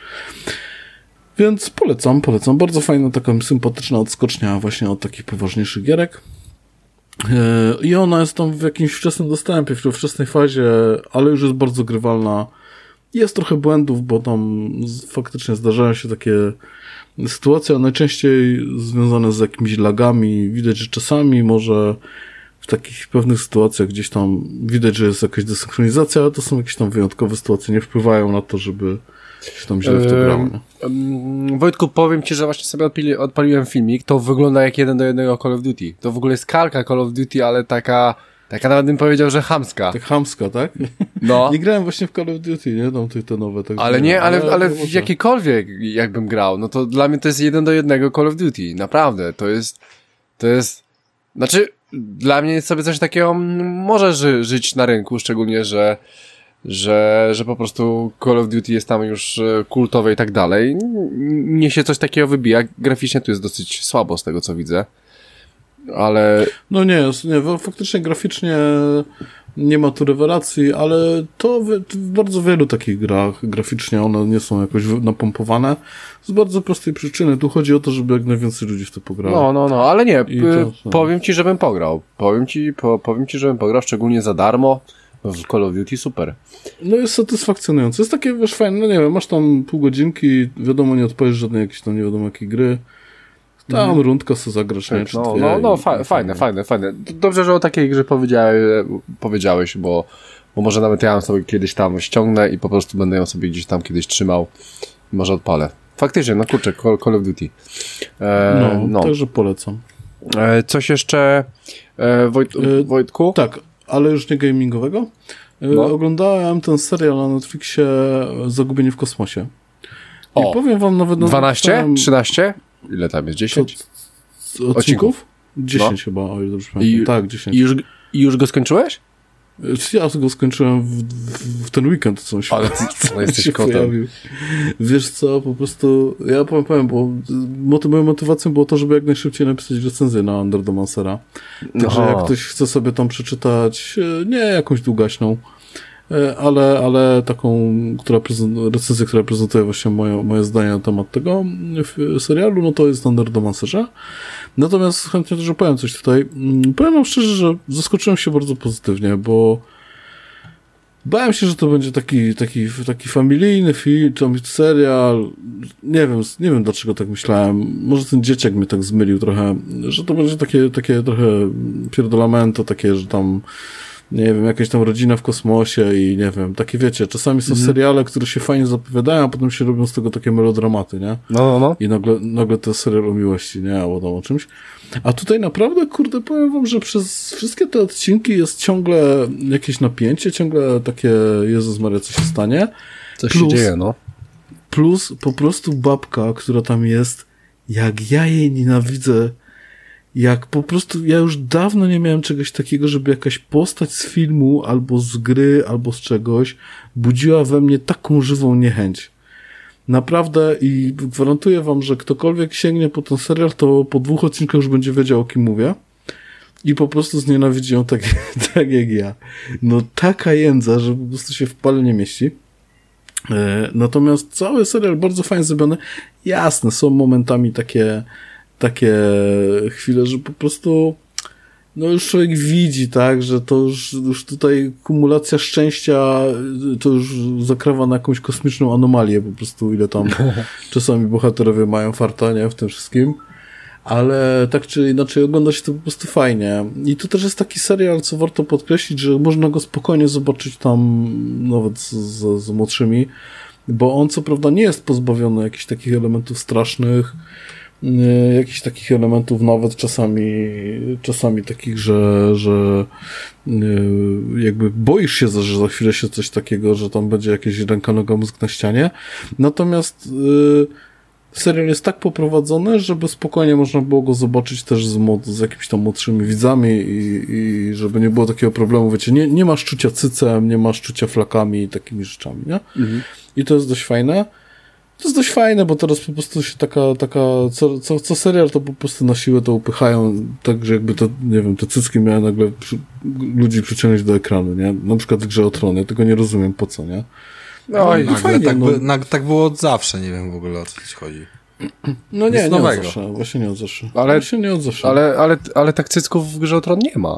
S2: Więc polecam. Bardzo fajna, taka sympatyczna odskocznia właśnie od takich poważniejszych gierek. I ona jest tam w jakimś wczesnym dostępie, w wczesnej fazie, ale już jest bardzo grywalna. Jest trochę błędów, bo tam faktycznie zdarzają się takie sytuacje, a najczęściej związane z jakimiś lagami. Widać, że czasami może w takich pewnych sytuacjach gdzieś tam widać, że jest jakaś desynchronizacja, ale to są jakieś tam wyjątkowe sytuacje, nie wpływają na to, żeby się tam źle w to grało.
S1: Wojtku, powiem ci, że właśnie sobie odpaliłem filmik, to wygląda jak 1:1 Call of Duty. To w ogóle jest kalka Call of Duty, ale taka nawet bym powiedział, że chamska.
S2: Tak chamska, tak?
S1: No.
S2: Nie grałem właśnie w Call of Duty, nie? Tam te nowe. Tak
S1: ale nie, ale w jakikolwiek jakbym grał, no to dla mnie to jest 1:1 Call of Duty. Naprawdę, to jest znaczy, dla mnie sobie coś takiego może żyć na rynku, szczególnie, że po prostu Call of Duty jest tam już kultowe i tak dalej. Mnie się coś takiego wybija. Graficznie tu jest dosyć słabo z tego, co widzę. Ale...
S2: No nie, faktycznie graficznie nie ma tu rewelacji, ale to w bardzo wielu takich grach graficznie one nie są jakoś napompowane. Z bardzo prostej przyczyny. Tu chodzi o to, żeby jak najwięcej ludzi w to pograło.
S1: No, ale nie. Powiem ci, żebym pograł. Powiem ci, żebym pograł, szczególnie za darmo. W Call of Duty super.
S2: No jest satysfakcjonujące. Jest takie, wiesz, fajne, no nie wiem, masz tam pół godzinki, wiadomo, nie odpalisz żadnej jakiejś tam nie wiadomo jakiej gry. Tam rundka sobie zagrasz, nie?
S1: Fajne. Dobrze, że o takiej grze powiedziałeś, bo może nawet ja ją sobie kiedyś tam ściągnę i po prostu będę ją sobie gdzieś tam kiedyś trzymał i może odpalę. Faktycznie, no kurczę, Call of Duty.
S2: Także polecam.
S1: Coś jeszcze, Wojtku?
S2: Tak, ale już nie gamingowego. Oglądałem ten serial na Netflixie Zagubienie w kosmosie. I powiem wam nawet...
S1: 12? 13? Ile tam jest? 10?
S2: Odcinków? 10 chyba, o ile dobrze pamiętam. Tak, 10.
S1: I już go skończyłeś?
S2: Ja go skończyłem w ten weekend, co się,
S1: ale jesteś kotem.
S2: Wiesz co, po prostu ja powiem, bo moją motywacją było to, żeby jak najszybciej napisać recenzję na Underdomancera. Także jak ktoś chce sobie tam przeczytać, nie jakąś długaśną, ale taką, recenzję, która prezentuje właśnie moje zdanie na temat tego serialu, no to jest Underdomancerze. Natomiast chętnie też opowiem coś tutaj. Powiem wam szczerze, że zaskoczyłem się bardzo pozytywnie, bo bałem się, że to będzie taki familijny film, czy serial. Nie wiem dlaczego tak myślałem. Może ten dzieciak mnie tak zmylił trochę, że to będzie takie trochę pierdolamento, takie, że tam nie wiem, jakaś tam rodzina w kosmosie i nie wiem, takie wiecie, czasami są seriale, które się fajnie zapowiadają, a potem się robią z tego takie melodramaty, nie?
S1: No.
S2: I nagle to serial o miłości, nie? Albo tam o czymś. A tutaj naprawdę, kurde, powiem wam, że przez wszystkie te odcinki jest ciągle jakieś napięcie, ciągle takie, Jezus Maria, co się stanie.
S1: Coś się dzieje, no.
S2: Plus po prostu babka, która tam jest, jak ja jej nienawidzę, jak po prostu, ja już dawno nie miałem czegoś takiego, żeby jakaś postać z filmu, albo z gry, albo z czegoś budziła we mnie taką żywą niechęć. Naprawdę i gwarantuję wam, że ktokolwiek sięgnie po ten serial, to po 2 odcinkach już będzie wiedział, o kim mówię i po prostu znienawidzi ją tak jak ja. No taka jędza, że po prostu się w pale nie mieści. Natomiast cały serial bardzo fajnie zrobiony. Jasne, są momentami takie chwile, że po prostu no już człowiek widzi, tak, że to już tutaj kumulacja szczęścia to już zakrawa na jakąś kosmiczną anomalię po prostu, ile tam czasami bohaterowie mają farta, nie, w tym wszystkim. Ale tak czy inaczej ogląda się to po prostu fajnie. I tu też jest taki serial, co warto podkreślić, że można go spokojnie zobaczyć tam nawet z młodszymi, bo on co prawda nie jest pozbawiony jakichś takich elementów strasznych, jakichś takich elementów nawet czasami takich, że jakby boisz się, że za chwilę się coś takiego, że tam będzie jakieś ręka, noga, mózg na ścianie. Natomiast serial jest tak poprowadzony, żeby spokojnie można było go zobaczyć też z jakimiś tam młodszymi widzami i żeby nie było takiego problemu, wiecie, nie masz czucia cycem, nie masz czucia flakami i takimi rzeczami, nie? Mhm. I to jest dość fajne. To jest dość fajne, bo teraz po prostu się co serial to po prostu na siłę to upychają, tak, że jakby to, nie wiem, te cycki miały nagle ludzi przyciągnąć do ekranu, nie? Na przykład w Grze o Tron, ja tego nie rozumiem, po co, nie?
S3: No i fajnie, tak było od zawsze, nie wiem w ogóle o co ci chodzi.
S2: No nie od zawsze, właśnie nie od zawsze.
S1: Ale tak cycków w Grze o Tron nie ma.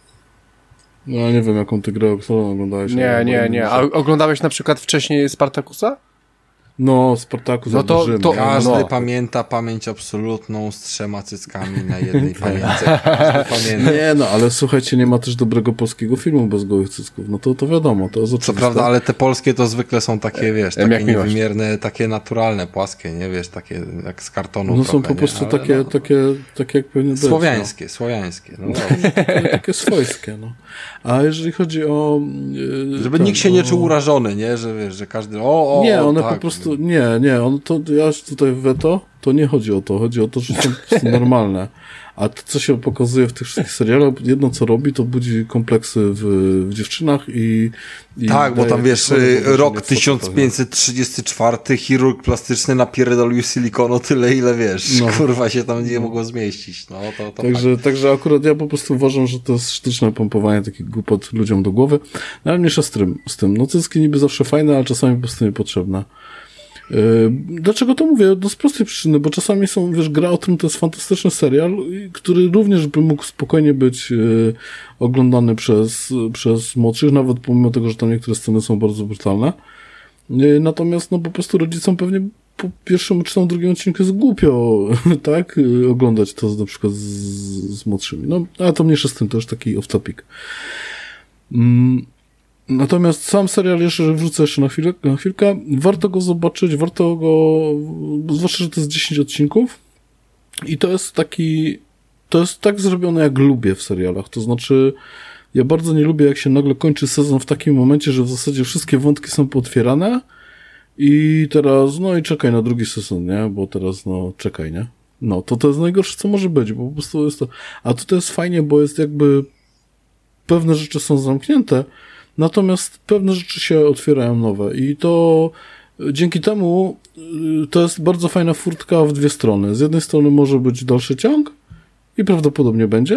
S2: No nie wiem, jaką ty grę o Tron oglądałeś.
S1: Nie. A oglądałeś na przykład wcześniej Spartakusa?
S2: No, Spartacus.
S1: No to
S3: każdy pamięta pamięć absolutną z 3 cyckami na jednej pamięci. Każdy pamięta.
S2: Nie, no, ale słuchajcie, nie ma też dobrego polskiego filmu bez gołych cycków. No to wiadomo, to jest oczywiste.
S3: Co prawda, ale te polskie to zwykle są takie, wiesz, takie niewymierne, takie naturalne, płaskie, nie, wiesz, takie jak z kartonu.
S2: No
S3: trochę,
S2: są po prostu takie jak powinny być.
S3: Słowiańskie. No.
S2: Takie swojskie, no. A jeżeli chodzi o...
S3: Żeby nikt się nie czuł urażony, nie, że wiesz, że każdy...
S2: Nie, one po prostu prostu, nie, ja tutaj weto, to nie chodzi o to, że są normalne. A to, co się pokazuje w tych wszystkich serialach, jedno co robi, to budzi kompleksy w dziewczynach i
S3: tak, bo tam wiesz, rok 1534, chirurg plastyczny napierdolił silikonu tyle, ile wiesz, kurwa się tam nie mogło zmieścić. No, to
S2: także akurat ja po prostu uważam, że to jest sztuczne pompowanie takich głupot ludziom do głowy, no ale mniejsza z tym. No cycki niby zawsze fajne, ale czasami po prostu niepotrzebne. Dlaczego to mówię? No z prostej przyczyny, bo czasami są, wiesz, Gra o Tron to jest fantastyczny serial, który również by mógł spokojnie być oglądany przez młodszych, nawet pomimo tego, że tam niektóre sceny są bardzo brutalne. Natomiast, no po prostu rodzicom pewnie po pierwszym czy tam drugim odcinku jest głupio, tak? Oglądać to na przykład z młodszymi. No, ale to mniejsze z tym, to już taki off topic. Natomiast sam serial jeszcze wrzucę jeszcze na chwilkę. Warto go zobaczyć, zwłaszcza, że to jest 10 odcinków i to jest tak zrobione, jak lubię w serialach. To znaczy, ja bardzo nie lubię, jak się nagle kończy sezon w takim momencie, że w zasadzie wszystkie wątki są pootwierane i teraz, no i czekaj na drugi sezon, nie? Bo teraz, no, czekaj, nie? No, to jest najgorsze, co może być, bo po prostu jest to... A tutaj jest fajnie, bo jest jakby... Pewne rzeczy są zamknięte, natomiast pewne rzeczy się otwierają nowe i to dzięki temu to jest bardzo fajna furtka w dwie strony. Z jednej strony może być dalszy ciąg i prawdopodobnie będzie,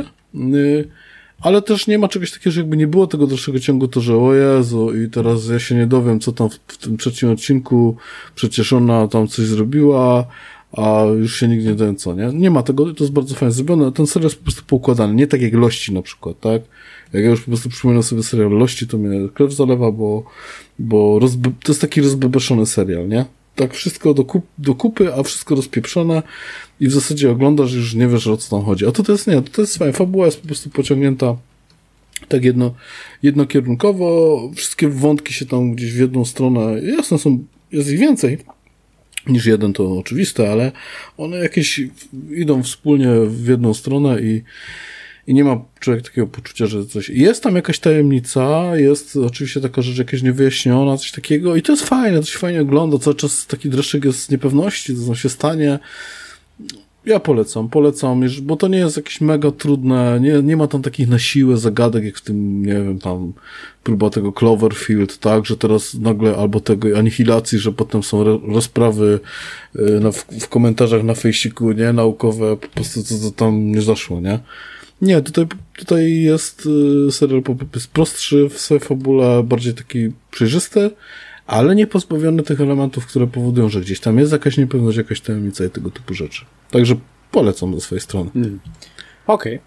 S2: ale też nie ma czegoś takiego, że jakby nie było tego dalszego ciągu, to że o Jezu i teraz ja się nie dowiem, co tam w tym trzecim odcinku, przecież ona tam coś zrobiła, a już się nigdy nie dowiem co, nie? Nie ma tego, to jest bardzo fajnie zrobione, ten serial jest po prostu poukładany, nie tak jak Lości na przykład, tak? Jak ja już po prostu przypominam sobie serial Lości, to mnie krew zalewa, bo to jest taki rozbebeszony serial, nie? Tak wszystko do kupy, a wszystko rozpieprzone i w zasadzie oglądasz i już nie wiesz, o co tam chodzi. A to jest nie, to jest fajne. Fabuła jest po prostu pociągnięta tak jednokierunkowo, wszystkie wątki się tam gdzieś w jedną stronę, jasne jest ich więcej niż jeden, to oczywiste, ale one jakieś idą wspólnie w jedną stronę i nie ma człowiek takiego poczucia, że coś... Jest tam jakaś tajemnica, jest oczywiście taka rzecz jakaś niewyjaśniona, coś takiego i to jest fajne, to się fajnie ogląda, cały czas taki dreszczyk jest z niepewności, co tam się stanie. Ja polecam, bo to nie jest jakieś mega trudne, nie ma tam takich na siłę zagadek, jak w tym, nie wiem, tam próba tego Cloverfield, tak, że teraz nagle, albo tego anihilacji, że potem są rozprawy w komentarzach na fejsiku, nie, naukowe, po prostu co tam nie zaszło, nie? Nie, tutaj jest serial jest prostszy w swojej fabule, bardziej taki przejrzysty, ale nie pozbawiony tych elementów, które powodują, że gdzieś tam jest jakaś niepewność, jakaś tajemnica i tego typu rzeczy. Także polecam ze swojej strony.
S1: Okej.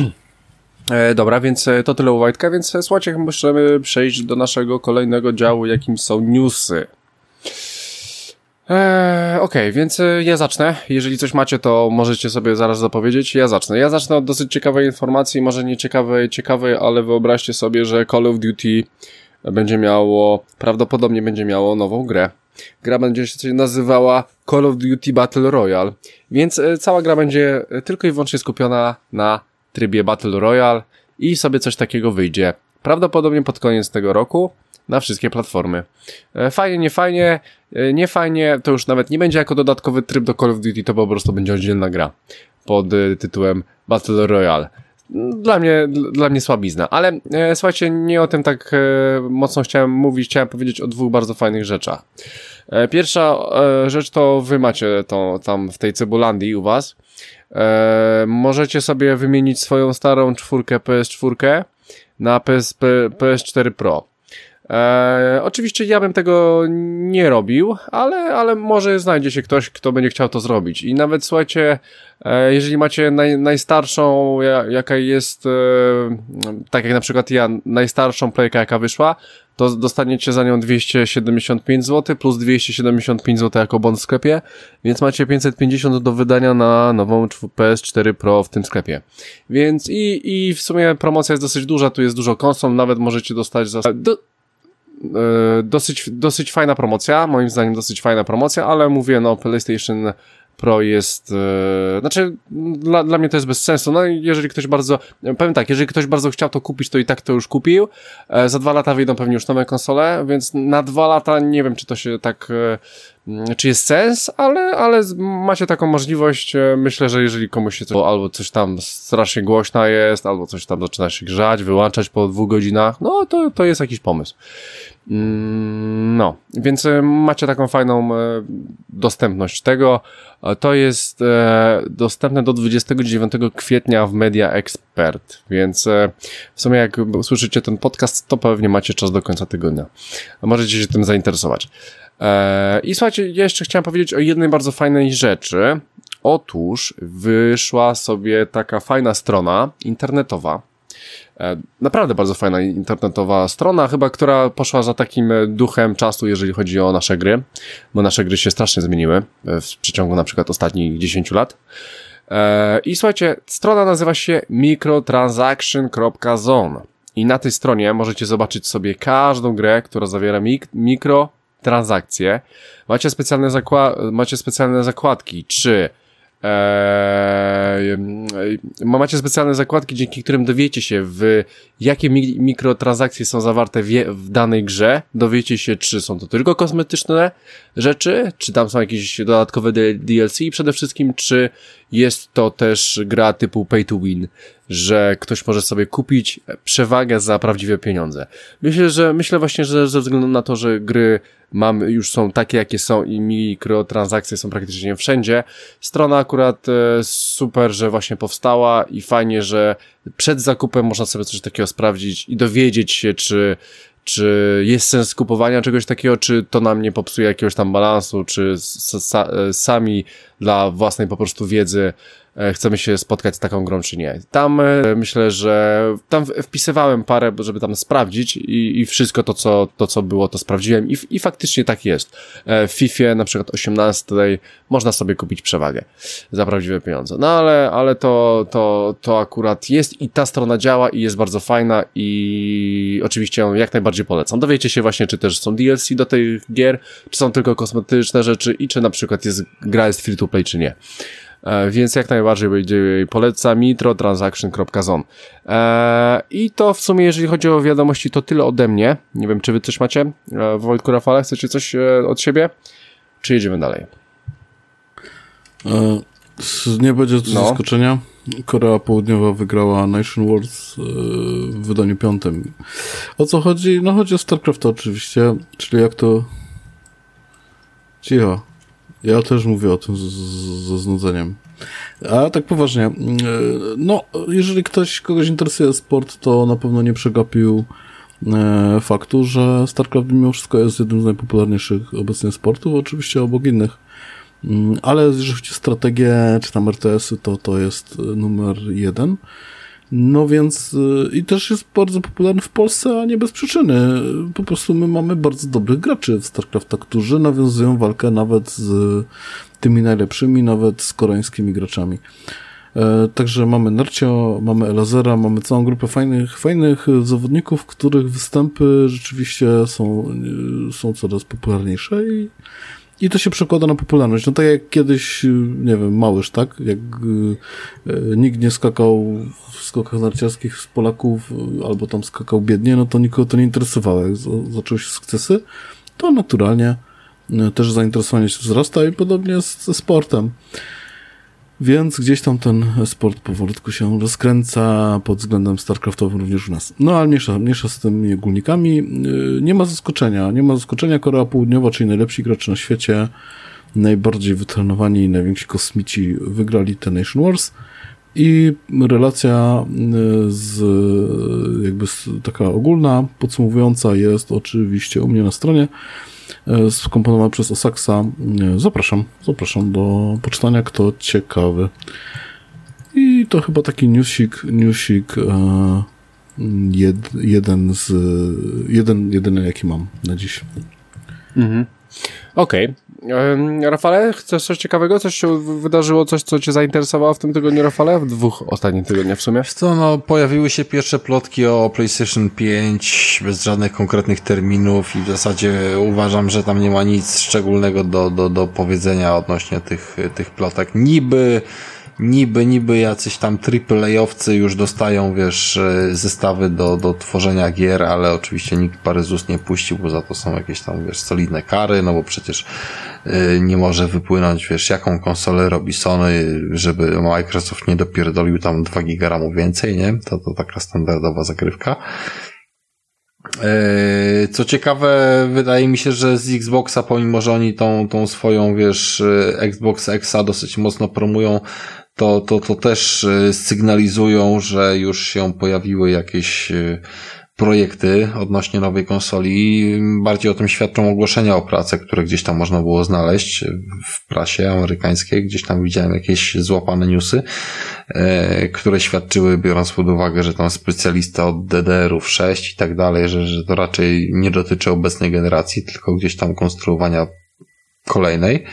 S1: Dobra, więc to tyle u Wojtka, więc słuchajcie, możemy przejść do naszego kolejnego działu, jakim są newsy. Okej, więc ja zacznę. Jeżeli coś macie, to możecie sobie zaraz zapowiedzieć. Ja zacznę od dosyć ciekawej informacji, może nie ciekawej, ale wyobraźcie sobie, że Call of Duty prawdopodobnie będzie miało nową grę. Gra będzie się nazywała Call of Duty Battle Royale, więc cała gra będzie tylko i wyłącznie skupiona na trybie Battle Royale i sobie coś takiego wyjdzie. Prawdopodobnie pod koniec tego roku na wszystkie platformy. Fajnie, nie fajnie, to już nawet nie będzie jako dodatkowy tryb do Call of Duty, to po prostu będzie oddzielna gra pod tytułem Battle Royale. Dla mnie słabizna, ale słuchajcie, nie o tym tak mocno chciałem powiedzieć o dwóch bardzo fajnych rzeczach. Pierwsza rzecz to wy macie to tam w tej Cebulandii u was. Możecie sobie wymienić swoją starą PS4 na PS4 Pro. Oczywiście ja bym tego nie robił, ale może znajdzie się ktoś, kto będzie chciał to zrobić. I nawet słuchajcie, jeżeli macie najstarszą, jaka jest, tak jak na przykład ja, najstarszą playkę jaka wyszła, to dostaniecie za nią 275 zł plus 275 zł jako bon w sklepie, więc macie 550 do wydania na nową PS4 Pro w tym sklepie. Więc i w sumie promocja jest dosyć duża, tu jest dużo konsol, nawet możecie dostać dosyć fajna promocja, moim zdaniem dosyć fajna promocja, ale mówię, no Pro jest, znaczy dla mnie to jest bez sensu, no i jeżeli ktoś bardzo, powiem tak, jeżeli ktoś bardzo chciał to kupić, to i tak to już kupił, za 2 lata wyjdą pewnie już nowe konsole, więc na 2 lata nie wiem, czy to się tak, czy jest sens, ale macie taką możliwość, myślę, że jeżeli komuś się albo coś tam strasznie głośna jest, albo coś tam zaczyna się grzać, wyłączać po 2 godzinach, no to jest jakiś pomysł. No, więc macie taką fajną dostępność tego. To jest dostępne do 29 kwietnia w Media Expert, więc w sumie jak usłyszycie ten podcast, to pewnie macie czas do końca tygodnia. Możecie się tym zainteresować. I słuchajcie, ja jeszcze chciałem powiedzieć o jednej bardzo fajnej rzeczy. Otóż wyszła sobie taka fajna strona internetowa, naprawdę bardzo fajna internetowa strona, chyba która poszła za takim duchem czasu, jeżeli chodzi o nasze gry, bo nasze gry się strasznie zmieniły w przeciągu na przykład ostatnich 10 lat. I słuchajcie, strona nazywa się microtransaction.zone i na tej stronie możecie zobaczyć sobie każdą grę, która zawiera mikrotransakcje. Macie specjalne zakładki, czy macie specjalne zakładki, dzięki którym dowiecie się, jakie mikrotransakcje są zawarte w danej grze. Dowiecie się, czy są to tylko kosmetyczne rzeczy, czy tam są jakieś dodatkowe DLC i przede wszystkim, czy jest to też gra typu pay to win, że ktoś może sobie kupić przewagę za prawdziwe pieniądze. Myślę właśnie, że ze względu na to, że gry już są takie, jakie są i mikrotransakcje są praktycznie wszędzie. Strona akurat super, że właśnie powstała i fajnie, że przed zakupem można sobie coś takiego sprawdzić i dowiedzieć się, czy jest sens kupowania czegoś takiego, czy to nam nie popsuje jakiegoś tam balansu, czy sami dla własnej po prostu wiedzy chcemy się spotkać z taką grą, czy nie. Tam myślę, że tam wpisywałem parę, żeby tam sprawdzić i wszystko to, co było, to sprawdziłem i faktycznie tak jest. W FIFA na przykład 18 można sobie kupić przewagę za prawdziwe pieniądze. No ale to akurat jest i ta strona działa i jest bardzo fajna i oczywiście ją jak najbardziej polecam. Dowiecie się właśnie, czy też są DLC do tych gier, czy są tylko kosmetyczne rzeczy i czy na przykład gra jest free to play, czy nie. Więc jak najbardziej polecam microtransaction.zone. I to w sumie, jeżeli chodzi o wiadomości, to tyle ode mnie. Nie wiem, czy wy coś macie? Wojtku, Rafale, chcecie coś od siebie? Czy jedziemy dalej?
S2: Nie będzie to zaskoczenia. Korea Południowa wygrała Nation Wars w wydaniu 5. O co chodzi? No chodzi o StarCraft oczywiście, czyli jak to... Cicho. Ja też mówię o tym ze znudzeniem. A tak poważnie, no, jeżeli kogoś interesuje sport, to na pewno nie przegapił faktu, że StarCraft mimo wszystko jest jednym z najpopularniejszych obecnie sportów, oczywiście obok innych. Ale jeżeli chodzi o strategię, czy tam RTS-y, to jest numer 1. No więc i też jest bardzo popularny w Polsce, a nie bez przyczyny. Po prostu my mamy bardzo dobrych graczy w StarCrafta, którzy nawiązują walkę nawet z tymi najlepszymi, nawet z koreańskimi graczami. Także mamy Nercio, mamy Elazera, mamy całą grupę fajnych zawodników, których występy rzeczywiście są coraz popularniejsze i to się przekłada na popularność. No tak jak kiedyś, nie wiem, Małysz, tak? Jak nikt nie skakał w skokach narciarskich z Polaków, albo tam skakał biednie, no to nikogo to nie interesowało. Jak zaczęły się sukcesy, to naturalnie też zainteresowanie się wzrasta i podobnie ze sportem. Więc gdzieś tam ten sport powolutku się rozkręca pod względem StarCraftowym również u nas. No ale mniejsza z tymi ogólnikami. Nie ma zaskoczenia. Korea Południowa, czyli najlepsi gracze na świecie, najbardziej wytrenowani i najwięksi kosmici wygrali te Nation Wars. I relacja taka ogólna, podsumowująca jest oczywiście u mnie na stronie, skomponowana przez Osaxa. Zapraszam do poczytania, kto ciekawy. I to chyba taki newsik jedyny jaki mam na dziś.
S1: Okej. Rafale, chcesz coś ciekawego? Coś się wydarzyło, coś, co cię zainteresowało w tym tygodniu, Rafale? W 2 ostatnich tygodniach w sumie?
S3: Wiesz co, no pojawiły się pierwsze plotki o PlayStation 5 bez żadnych konkretnych terminów i w zasadzie uważam, że tam nie ma nic szczególnego do powiedzenia odnośnie tych plotek. Niby jacyś tam AAA-owcy już dostają, wiesz, zestawy do tworzenia gier, ale oczywiście nikt pary z ust nie puścił, bo za to są jakieś tam, wiesz, solidne kary, no bo przecież nie może wypłynąć, wiesz, jaką konsolę robi Sony, żeby Microsoft nie dopierdolił tam 2 giga RAMu więcej, nie? To taka standardowa zagrywka. Co ciekawe, wydaje mi się, że z Xboxa, pomimo że oni tą swoją, wiesz, Xbox Xa dosyć mocno promują, to też sygnalizują, że już się pojawiły jakieś projekty odnośnie nowej konsoli. Bardziej o tym świadczą ogłoszenia o pracę, które gdzieś tam można było znaleźć w prasie amerykańskiej. Gdzieś tam widziałem jakieś złapane newsy, które świadczyły, biorąc pod uwagę, że tam specjalista od DDR-ów 6 i tak dalej, że to raczej nie dotyczy obecnej generacji, tylko gdzieś tam konstruowania kolejnej.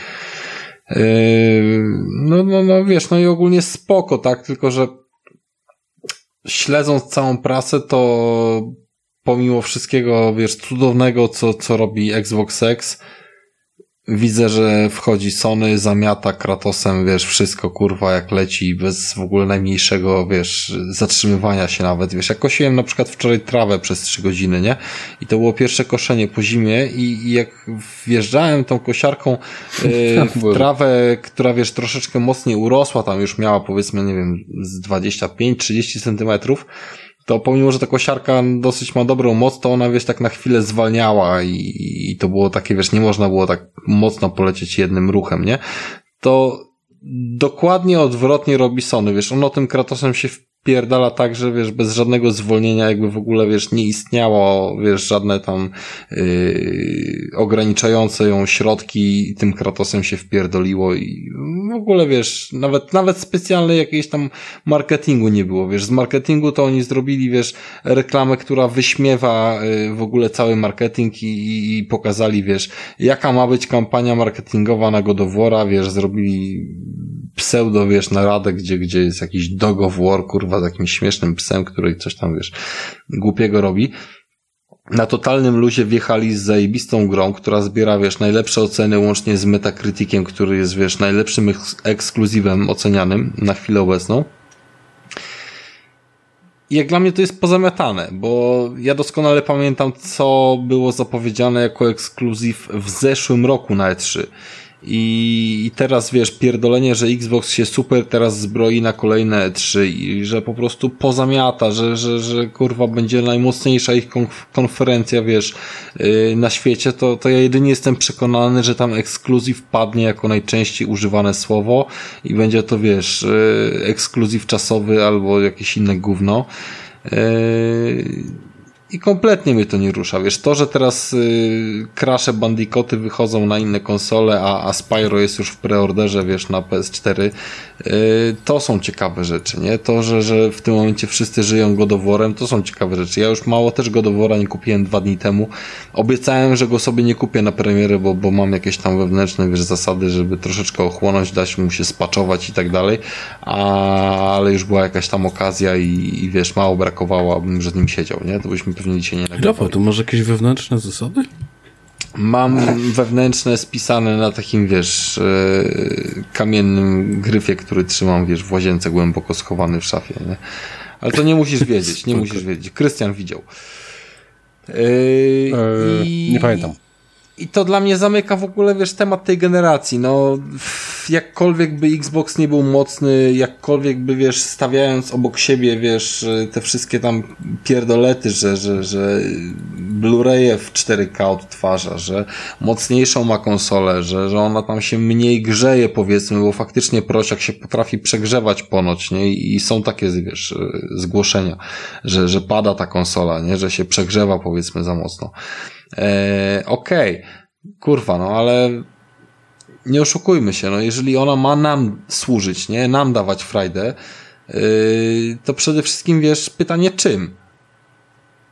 S3: No wiesz, no i ogólnie spoko, tak, tylko że śledząc całą prasę, to pomimo wszystkiego, wiesz, cudownego, co robi Xbox X, widzę, że wchodzi Sony, zamiata Kratosem, wiesz, wszystko, kurwa, jak leci, bez w ogóle najmniejszego, wiesz, zatrzymywania się nawet, wiesz, jak kosiłem na przykład wczoraj trawę przez 3 godziny, nie? I to było pierwsze koszenie po zimie i jak wjeżdżałem tą kosiarką w trawę, która, wiesz, troszeczkę mocniej urosła, tam już miała, powiedzmy, nie wiem, z 25-30 centymetrów, to pomimo, że ta kosiarka dosyć ma dobrą moc, to ona, wiesz, tak na chwilę zwalniała i to było takie, wiesz, nie można było tak mocno polecieć jednym ruchem, nie? To dokładnie odwrotnie robi Sony, wiesz, on o tym Kratosem się wpierdala tak, że, wiesz, bez żadnego zwolnienia jakby w ogóle, wiesz, nie istniało, wiesz, żadne tam ograniczające ją środki i tym Kratosem się wpierdoliło i w ogóle, wiesz, nawet specjalnej jakiejś tam marketingu nie było, wiesz, z marketingu to oni zrobili, wiesz, reklamę, która wyśmiewa w ogóle cały marketing i pokazali, wiesz, jaka ma być kampania marketingowa na God of War'a, wiesz, zrobili pseudo, wiesz, naradę, gdzie jest jakiś Dog of War, kurwa, z jakimś śmiesznym psem, który coś tam, wiesz, głupiego robi. Na totalnym luzie wjechali z zajebistą grą, która zbiera, wiesz, najlepsze oceny łącznie z Metacriticiem, który jest, wiesz, najlepszym ekskluzywem ocenianym na chwilę obecną. I jak dla mnie to jest pozamiatane, bo ja doskonale pamiętam, co było zapowiedziane jako ekskluzyw w zeszłym roku na E3. I teraz, wiesz, pierdolenie, że Xbox się super teraz zbroi na kolejne E3 i że po prostu pozamiata, że kurwa będzie najmocniejsza ich konferencja, wiesz, na świecie, to ja jedynie jestem przekonany, że tam ekskluzyw padnie jako najczęściej używane słowo i będzie to, wiesz, ekskluzyw czasowy albo jakieś inne gówno. I kompletnie mnie to nie rusza. Wiesz, to, że teraz Crash Bandicooty wychodzą na inne konsole, a Spyro jest już w preorderze, wiesz, na PS4, to są ciekawe rzeczy, nie? To, że w tym momencie wszyscy żyją God of War'em, to są ciekawe rzeczy. Ja już mało też God of War'a nie kupiłem 2 dni temu. Obiecałem, że go sobie nie kupię na premierę, bo mam jakieś tam wewnętrzne, wiesz, zasady, żeby troszeczkę ochłonąć, dać mu się spaczować i tak dalej, ale już była jakaś tam okazja i wiesz, mało brakowało, abym z nim siedział, nie? To byśmy pewnie dzisiaj nie nagrywali.
S2: Rafał, to masz jakieś wewnętrzne zasady?
S3: Mam wewnętrzne spisane na takim, wiesz, kamiennym gryfie, który trzymam, wiesz, w łazience głęboko schowany w szafie, nie? Ale to nie musisz wiedzieć, nie musisz wiedzieć. Krystian widział.
S1: Nie pamiętam.
S3: I to dla mnie zamyka w ogóle, wiesz, temat tej generacji. No, jakkolwiek by Xbox nie był mocny, jakkolwiek by, wiesz, stawiając obok siebie, wiesz, te wszystkie tam pierdolety, że Blu-raye w 4K odtwarza, że mocniejszą ma konsolę, że ona tam się mniej grzeje, powiedzmy, bo faktycznie prosiak się potrafi przegrzewać ponoć, nie? I są takie, wiesz, zgłoszenia, że pada ta konsola, nie? Że się przegrzewa, powiedzmy, za mocno. Okej, kurwa, no ale nie oszukujmy się, no jeżeli ona ma nam służyć, nie, nam dawać frajdę, to przede wszystkim, wiesz, pytanie czym?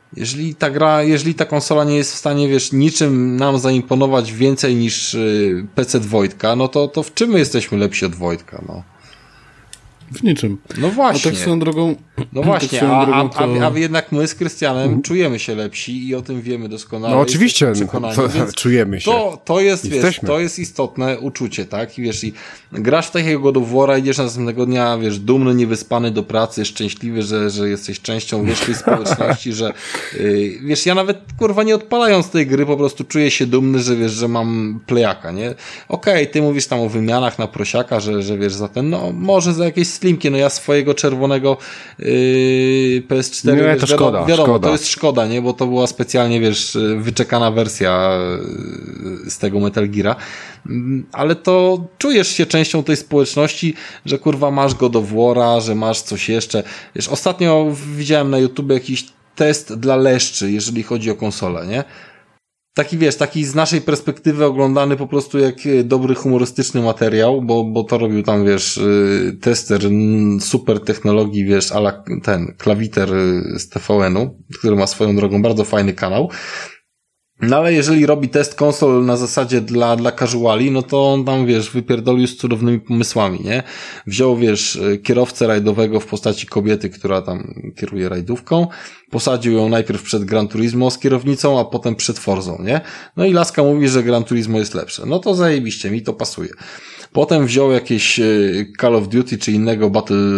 S3: Jeżeli ta konsola nie jest w stanie, wiesz, niczym nam zaimponować więcej niż PC Wojtka, no to w czym my jesteśmy lepsi od Wojtka, no?
S2: W niczym.
S3: No właśnie.
S2: A tak swoją drogą...
S3: No właśnie, a jednak my z Krystianem czujemy się lepsi i o tym wiemy doskonale.
S1: No oczywiście, czujemy się.
S3: To jest, wiesz, to jest istotne uczucie, tak? I wiesz, i grasz w takiego God of War'a, idziesz następnego dnia, wiesz, dumny, niewyspany do pracy, szczęśliwy, że jesteś częścią, wiesz, tej społeczności, że wiesz, ja nawet, kurwa, nie odpalając tej gry, po prostu czuję się dumny, że wiesz, że mam plejaka, nie? Okej, ty mówisz tam o wymianach na prosiaka, że wiesz, za ten, no może za jakieś slimki, no ja swojego czerwonego PS4,
S1: nie,
S3: wiesz,
S1: to szkoda.
S3: To jest szkoda, nie? Bo to była specjalnie, wiesz, wyczekana wersja z tego Metal Geara. Ale to czujesz się częścią tej społeczności, że kurwa masz God of War'a, że masz coś jeszcze. Wiesz, ostatnio widziałem na YouTube jakiś test dla leszczy, jeżeli chodzi o konsolę, nie? Taki, wiesz, taki z naszej perspektywy oglądany po prostu jak dobry humorystyczny materiał, bo to robił tam, wiesz, tester super technologii, wiesz, ala ten klawiter z TVN-u, który ma swoją drogą bardzo fajny kanał. No ale jeżeli robi test konsol na zasadzie dla casuali, no to on tam, wiesz, wypierdolił z cudownymi pomysłami, nie? Wziął, wiesz, kierowcę rajdowego w postaci kobiety, która tam kieruje rajdówką, posadził ją najpierw przed Gran Turismo z kierownicą, a potem przed Forzą, nie? No i laska mówi, że Gran Turismo jest lepsze. No to zajebiście, mi to pasuje. Potem wziął jakieś Call of Duty czy innego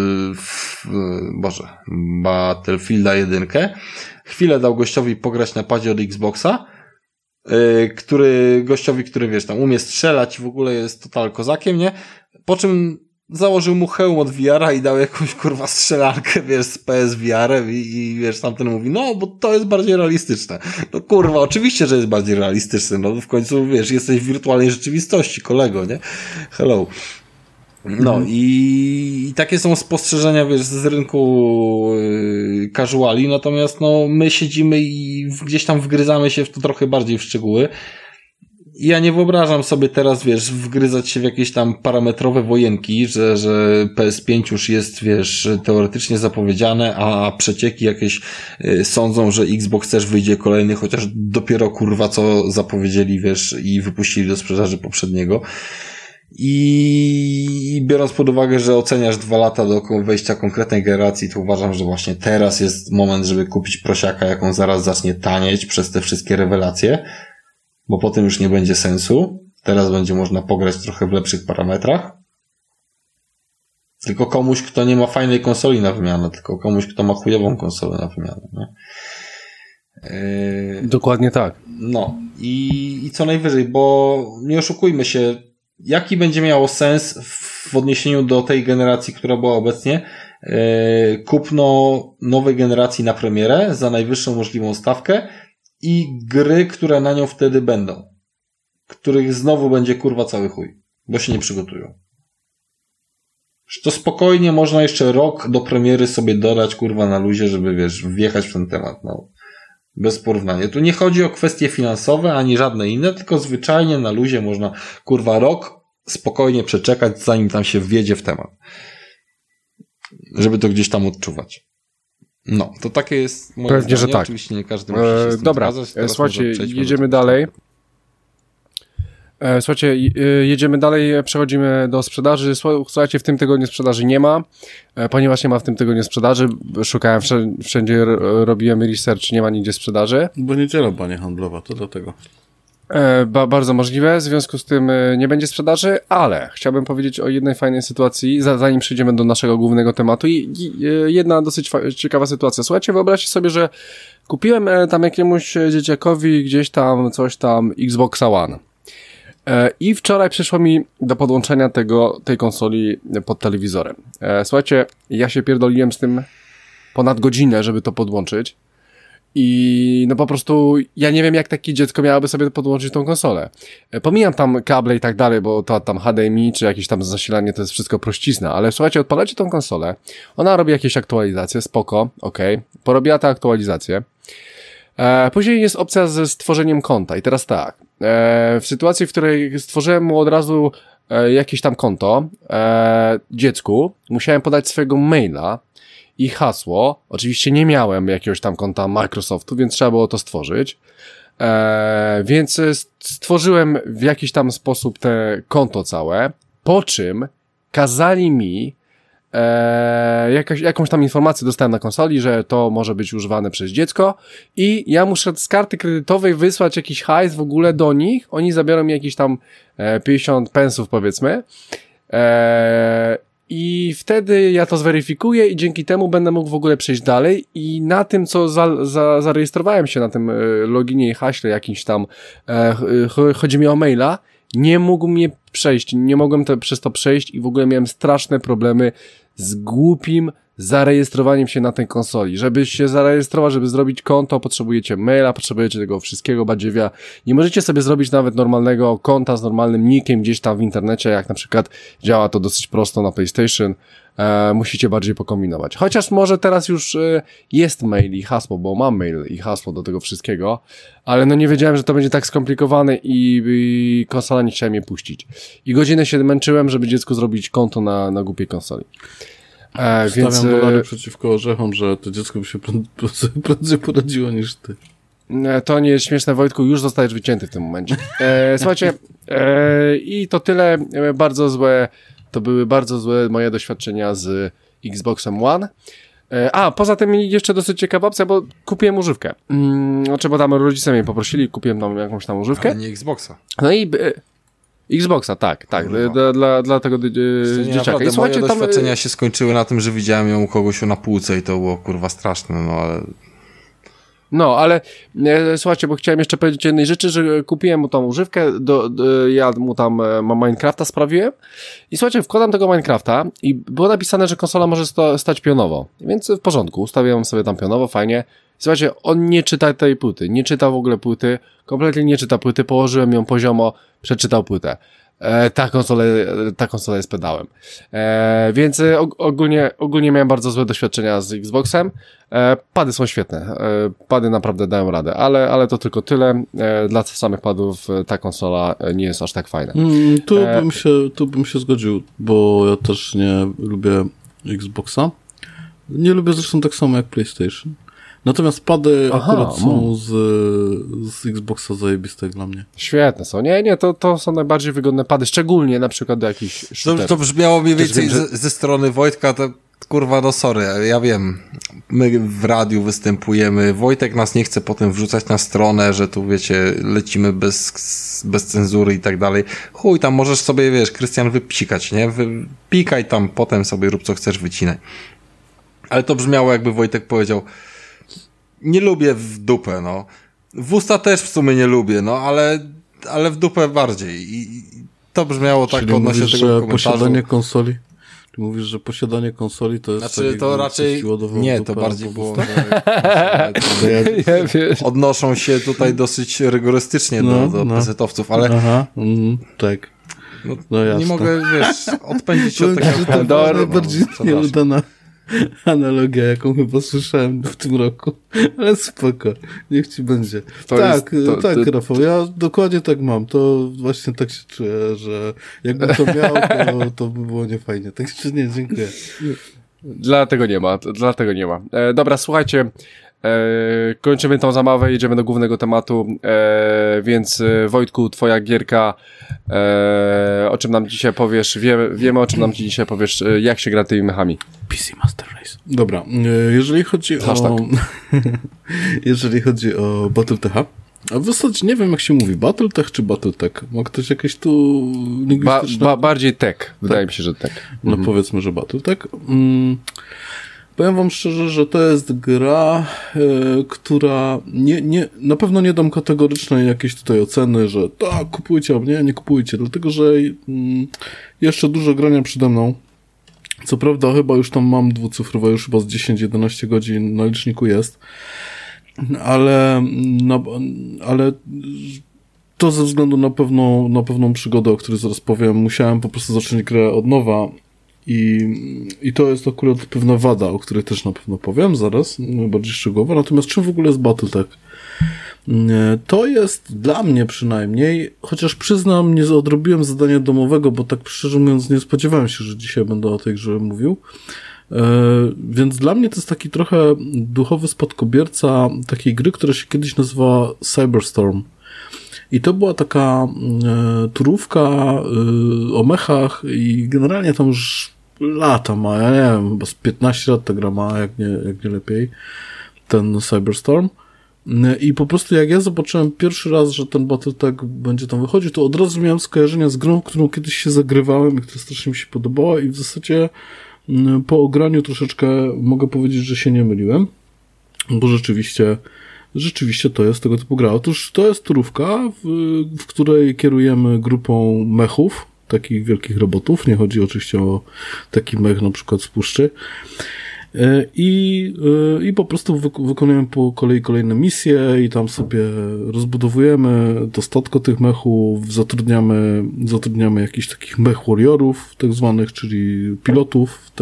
S3: Battlefielda 1. Chwilę dał gościowi pograć na padzie od Xboxa, który wiesz, tam umie strzelać, w ogóle jest total kozakiem, nie? Po czym założył mu hełm od VR-a i dał jakąś kurwa strzelankę, wiesz, z PSVR-em i wiesz, tamten mówi, no, bo to jest bardziej realistyczne. No kurwa, oczywiście, że jest bardziej realistyczne, no w końcu, wiesz, jesteś w wirtualnej rzeczywistości, kolego, nie? Hello. No i takie są spostrzeżenia, wiesz, z rynku casuali, natomiast no my siedzimy i gdzieś tam wgryzamy się w to trochę bardziej w szczegóły. I ja nie wyobrażam sobie teraz, wiesz, wgryzać się w jakieś tam parametrowe wojenki, że PS5 już jest, wiesz, teoretycznie zapowiedziane, a przecieki jakieś sądzą, że Xbox też wyjdzie kolejny, chociaż dopiero kurwa co zapowiedzieli, wiesz, i wypuścili do sprzedaży poprzedniego. I biorąc pod uwagę, że oceniasz 2 lata do wejścia konkretnej generacji, to uważam, że właśnie teraz jest moment, żeby kupić prosiaka, jak on zaraz zacznie tanieć przez te wszystkie rewelacje, bo potem już nie będzie sensu. Teraz będzie można pograć trochę w lepszych parametrach. Tylko komuś, kto nie ma fajnej konsoli na wymianę, tylko komuś, kto ma chujową konsolę na wymianę. Nie?
S1: Dokładnie tak.
S3: No i co najwyżej, bo nie oszukujmy się, jaki będzie miało sens w odniesieniu do tej generacji, która była obecnie, kupno nowej generacji na premierę za najwyższą możliwą stawkę i gry, które na nią wtedy będą, których znowu będzie kurwa cały chuj, bo się nie przygotują. To spokojnie można jeszcze rok do premiery sobie dodać kurwa na luzie, żeby wiesz, wjechać w ten temat, no. Bez porównania. Tu nie chodzi o kwestie finansowe, ani żadne inne, tylko zwyczajnie na luzie można, kurwa, rok spokojnie przeczekać, zanim tam się wjedzie w temat. Żeby to gdzieś tam odczuwać. No, to takie jest moje
S1: Pewnie,
S3: zdanie.
S1: że tak.
S3: Oczywiście nie każdy musi się z tym
S1: dobra,
S3: zgadzać.
S1: słuchajcie, jedziemy dalej. Słuchajcie, jedziemy dalej, przechodzimy do sprzedaży. Słuchajcie, w tym tygodniu sprzedaży nie ma, ponieważ nie ma w tym tygodniu sprzedaży. Szukałem wszędzie, robiłem research, nie ma nigdzie sprzedaży.
S2: Bo niedziela była niehandlowa, to dlatego.
S1: Bardzo możliwe, w związku z tym nie będzie sprzedaży, ale chciałbym powiedzieć o jednej fajnej sytuacji, zanim przejdziemy do naszego głównego tematu. Jedna dosyć ciekawa sytuacja. Słuchajcie, wyobraźcie sobie, że kupiłem tam jakiemuś dzieciakowi gdzieś tam coś tam Xboxa One. I wczoraj przyszło mi do podłączenia tej konsoli pod telewizorem. Słuchajcie, ja się pierdoliłem z tym ponad godzinę, żeby to podłączyć. I no po prostu ja nie wiem, jak takie dziecko miałoby sobie podłączyć tą konsolę. Pomijam tam kable i tak dalej, bo to tam HDMI czy jakieś tam zasilanie to jest wszystko prościzna, ale słuchajcie, odpalacie tą konsolę, ona robi jakieś aktualizacje, spoko, okej, porobiła te aktualizacje. Później jest opcja ze stworzeniem konta i teraz tak, w sytuacji, w której stworzyłem mu od razu jakieś tam konto dziecku, musiałem podać swojego maila i hasło. Oczywiście nie miałem jakiegoś tam konta Microsoftu, więc trzeba było to stworzyć. Więc stworzyłem w jakiś tam sposób te konto całe, po czym kazali mi jakąś tam informację dostałem na konsoli, że to może być używane przez dziecko i ja muszę z karty kredytowej wysłać jakiś hajs w ogóle do nich, oni zabiorą mi jakieś tam 50 pensów powiedzmy i wtedy ja to zweryfikuję i dzięki temu będę mógł w ogóle przejść dalej i na tym, co zarejestrowałem się na tym loginie i haśle jakimś tam, chodzi mi o maila, nie mógł mnie przejść, nie mogłem przez to przejść i w ogóle miałem straszne problemy z głupim zarejestrowaniem się na tej konsoli. Żeby się zarejestrować, żeby zrobić konto, potrzebujecie maila, potrzebujecie tego wszystkiego, badziewia. Nie możecie sobie zrobić nawet normalnego konta z normalnym nickiem gdzieś tam w internecie, jak na przykład działa to dosyć prosto na PlayStation. Musicie bardziej pokombinować. Chociaż może teraz już jest mail i hasło, bo mam mail i hasło do tego wszystkiego, ale no nie wiedziałem, że to będzie tak skomplikowane i konsola nie chciała mnie puścić. I godzinę się męczyłem, żeby dziecku zrobić konto na głupiej konsoli.
S2: Stawiam dolary przeciwko orzechom, że to dziecko by się prędzej poradziło niż ty.
S1: To nie jest śmieszne, Wojtku, już zostajesz wycięty w tym momencie. Słuchajcie, i to tyle, to były bardzo złe moje doświadczenia z Xboxem One. Poza tym jeszcze dosyć ciekawa opcja, bo kupiłem używkę. Bo tam rodzice mnie poprosili, kupiłem tam jakąś tam używkę.
S3: Ale nie Xboxa.
S1: No i Xboxa, tak, dla tego dzieciaka.
S3: I słuchajcie, moje doświadczenia się skończyły na tym, że widziałem ją u kogoś na półce i to było kurwa straszne, ale słuchajcie, bo chciałem jeszcze powiedzieć jednej rzeczy, że kupiłem mu tą używkę, ja mu tam Minecrafta sprawiłem i słuchajcie, wkładam tego Minecrafta i było napisane, że konsola może stać pionowo, więc w porządku, ustawiłem sobie tam pionowo, fajnie. Słuchajcie, on nie czyta tej płyty, nie czyta w ogóle płyty, kompletnie nie czyta płyty, położyłem ją poziomo, przeczytał płytę. Ta konsola jest pedałem. Więc ogólnie miałem bardzo złe doświadczenia z Xboxem. Pady są świetne. Pady naprawdę dają radę, ale to tylko tyle. Dla samych padów ta konsola nie jest aż tak fajna.
S2: Tu bym się zgodził, bo ja też nie lubię Xboxa. Nie lubię zresztą tak samo jak PlayStation. Natomiast pady akurat są z Xboxa zajebiste dla mnie.
S1: Świetne są. Nie, to są najbardziej wygodne pady, szczególnie na przykład do jakichś shooterów.
S3: To brzmiało mniej więcej ze strony Wojtka, to kurwa, no sorry, ja wiem, my w radiu występujemy, Wojtek nas nie chce potem wrzucać na stronę, że tu wiecie, lecimy bez cenzury i tak dalej. Chuj, tam możesz sobie, wiesz, Krystian, wypsikać, nie? Pikaj tam, potem sobie rób co chcesz, wycinaj. Ale to brzmiało, jakby Wojtek powiedział: nie lubię w dupę, no. W usta też w sumie nie lubię, no, ale w dupę bardziej. I to brzmiało tak odnośnie tego komentarza.
S2: Posiadanie konsoli? Ty mówisz, że posiadanie konsoli to jest...
S3: Znaczy, to raczej... Nie, to bardziej było... Odnoszą się tutaj dosyć rygorystycznie do PC-owców, ale...
S2: tak.
S3: Nie mogę, wiesz, odpędzić się od takiego...
S2: To najbardziej nieudana analogia, jaką chyba słyszałem w tym roku. Ale spoko, niech ci będzie. Rafał, ja dokładnie tak mam. To właśnie tak się czuję, że jakbym to miał, to by było niefajnie. Także nie, dziękuję.
S1: Dlatego nie ma. Dobra, słuchajcie, kończymy tą zabawę, jedziemy do głównego tematu, więc Wojtku, twoja gierka, o czym nam dzisiaj powiesz, wiemy o czym nam dzisiaj powiesz, jak się gra tymi mechami.
S2: PC Master Race. Dobra, jeżeli chodzi o Battletecha, a w zasadzie nie wiem, jak się mówi, Battletech czy Battletech? Ma ktoś jakieś tu lingwistyczne...
S1: Bardziej tech, wydaje mi się, że tech.
S2: No powiedzmy, że Battletech. Powiem wam szczerze, że to jest gra, która na pewno nie dam kategorycznej jakiejś tutaj oceny, że tak, kupujcie, nie kupujcie, dlatego że jeszcze dużo grania przede mną. Co prawda chyba już tam mam dwucyfrowe, już chyba z 10-11 godzin na liczniku jest, ale to ze względu na pewną przygodę, o której zaraz powiem, musiałem po prostu zacząć grę od nowa i to jest akurat pewna wada, o której też na pewno powiem zaraz, bardziej szczegółowo. Natomiast czym w ogóle jest Battletech? To jest dla mnie przynajmniej, chociaż przyznam, nie odrobiłem zadania domowego, bo tak szczerze mówiąc nie spodziewałem się, że dzisiaj będę o tej grze mówił. Więc dla mnie to jest taki trochę duchowy spadkobierca takiej gry, która się kiedyś nazywała Cyberstorm. I to była taka turówka o mechach i generalnie tam już lata ma, ja nie wiem, chyba z 15 lat ta gra ma, jak nie lepiej, ten Cyberstorm. I po prostu jak ja zobaczyłem pierwszy raz, że ten Battletech będzie tam wychodził, to od razu miałem skojarzenia z grą, którą kiedyś się zagrywałem i która strasznie mi się podobała i w zasadzie po ograniu troszeczkę mogę powiedzieć, że się nie myliłem, bo rzeczywiście to jest tego typu gra. Otóż to jest turówka, w której kierujemy grupą mechów, takich wielkich robotów. Nie chodzi oczywiście o taki mech na przykład z puszczy. I po prostu wykonujemy po kolei kolejne misje i tam sobie rozbudowujemy to statko tych mechów, zatrudniamy jakichś takich mech warriorów tak zwanych, czyli pilotów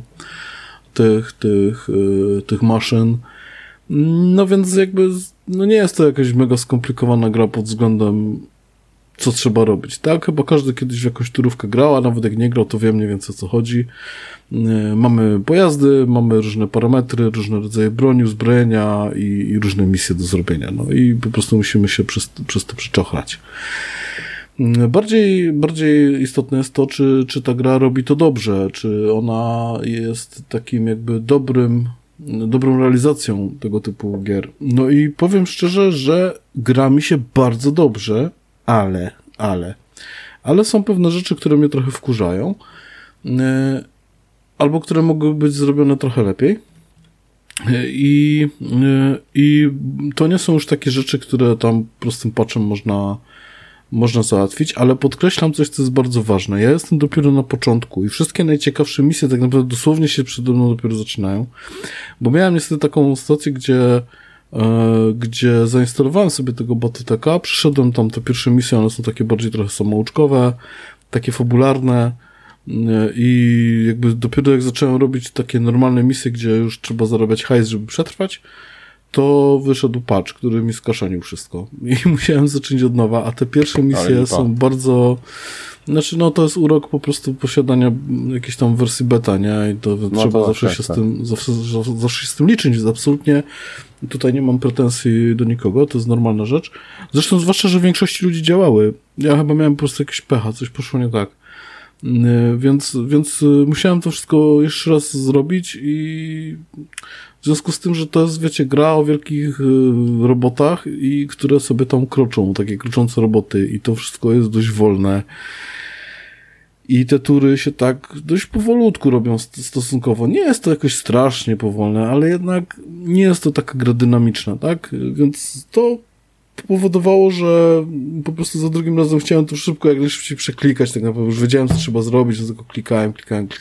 S2: tych maszyn. No więc jakby nie jest to jakaś mega skomplikowana gra pod względem co trzeba robić, tak? Chyba każdy kiedyś w jakąś turówkę grał, a nawet jak nie grał, to wie mniej więcej o co chodzi. Mamy pojazdy, mamy różne parametry, różne rodzaje broni, uzbrojenia i różne misje do zrobienia. No i po prostu musimy się przez to przyczochrać. Bardziej istotne jest to, czy ta gra robi to dobrze, czy ona jest takim jakby dobrą realizacją tego typu gier. No i powiem szczerze, że gra mi się bardzo dobrze, ale są pewne rzeczy, które mnie trochę wkurzają, albo które mogły być zrobione trochę lepiej. I to nie są już takie rzeczy, które tam prostym patchem można załatwić, ale podkreślam coś, co jest bardzo ważne. Ja jestem dopiero na początku i wszystkie najciekawsze misje tak naprawdę dosłownie się przede mną dopiero zaczynają, bo miałem niestety taką sytuację, gdzie zainstalowałem sobie tego Battletecha, przyszedłem tam te pierwsze misje, one są takie bardziej trochę samouczkowe, takie fabularne i jakby dopiero jak zacząłem robić takie normalne misje, gdzie już trzeba zarabiać hajs, żeby przetrwać, to wyszedł patch, który mi skaszanił wszystko i musiałem zacząć od nowa, a te pierwsze misje są bardzo... Znaczy, to jest urok po prostu posiadania jakiejś tam wersji beta, nie? I to trzeba zawsze się z tym liczyć, więc absolutnie tutaj nie mam pretensji do nikogo, to jest normalna rzecz. Zresztą zwłaszcza, że większości ludzi działały. Ja chyba miałem po prostu jakieś pecha, coś poszło nie tak. Więc musiałem to wszystko jeszcze raz zrobić i w związku z tym, że to jest, wiecie, gra o wielkich robotach i które sobie tam kroczą, takie kroczące roboty i to wszystko jest dość wolne. I te tury się tak dość powolutku robią stosunkowo. Nie jest to jakoś strasznie powolne, ale jednak nie jest to taka gra dynamiczna, tak? Więc to powodowało, że po prostu za drugim razem chciałem to szybko jak najszybciej przeklikać, tak naprawdę już wiedziałem, co trzeba zrobić, więc tylko klikałem.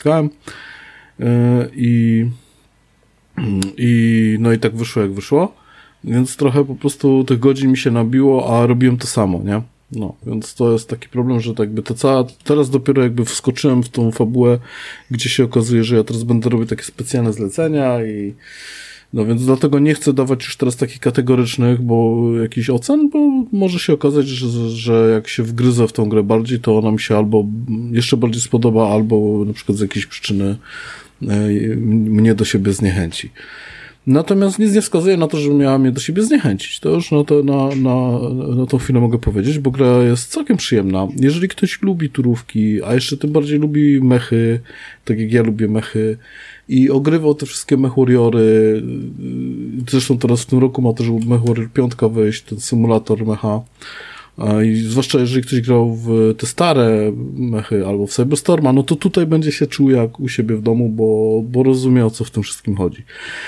S2: No i tak wyszło jak wyszło. Więc trochę po prostu tych godzin mi się nabiło, a robiłem to samo, nie? No, więc to jest taki problem, że tak jakby teraz dopiero jakby wskoczyłem w tą fabułę, gdzie się okazuje, że ja teraz będę robił takie specjalne zlecenia i no więc dlatego nie chcę dawać już teraz takich kategorycznych, bo jakichś ocen, bo może się okazać, że jak się wgryzę w tą grę bardziej, to ona mi się albo jeszcze bardziej spodoba, albo na przykład z jakiejś przyczyny mnie do siebie zniechęci. Natomiast nic nie wskazuje na to, że miała mnie do siebie zniechęcić. To już na tą chwilę mogę powiedzieć, bo gra jest całkiem przyjemna. Jeżeli ktoś lubi turówki, a jeszcze tym bardziej lubi mechy, tak jak ja lubię mechy, i ogrywał te wszystkie Mech Warriory, zresztą teraz w tym roku ma też Mech Warrior 5 wyjść, ten symulator mecha, i zwłaszcza jeżeli ktoś grał w te stare mechy albo w Cyberstorma, no to tutaj będzie się czuł jak u siebie w domu, bo rozumie, o co w tym wszystkim chodzi.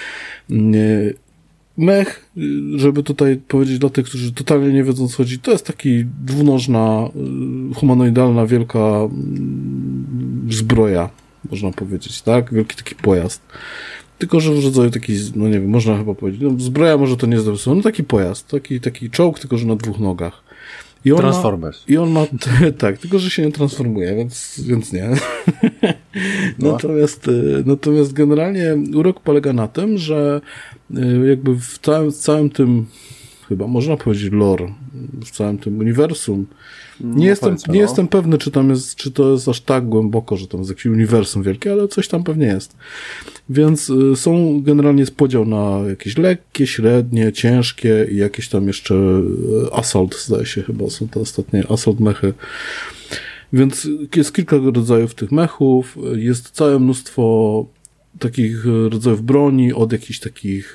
S2: Mech, żeby tutaj powiedzieć dla tych, którzy totalnie nie wiedzą, co chodzi, to jest taki dwunożna, humanoidalna, wielka zbroja, można powiedzieć, tak? Wielki taki pojazd. Tylko, że w rodzaju taki, no nie wiem, można chyba powiedzieć, no zbroja może to nie jest dobre, no taki pojazd, taki czołg, tylko że na dwóch nogach.
S1: Transformers.
S2: I on ma, tak, tylko że się nie transformuje, więc nie.
S1: No.
S2: Natomiast generalnie urok polega na tym, że jakby w całym tym chyba można powiedzieć lore w całym tym uniwersum. Nie
S1: No,
S2: jestem pewny, czy to jest aż tak głęboko, że tam jest jakieś uniwersum wielkie, ale coś tam pewnie jest. Więc są generalnie podział na jakieś lekkie, średnie, ciężkie i jakieś tam jeszcze assault, zdaje się chyba, są te ostatnie assault mechy. Więc jest kilka rodzajów tych mechów, jest całe mnóstwo takich rodzajów broni, od jakichś takich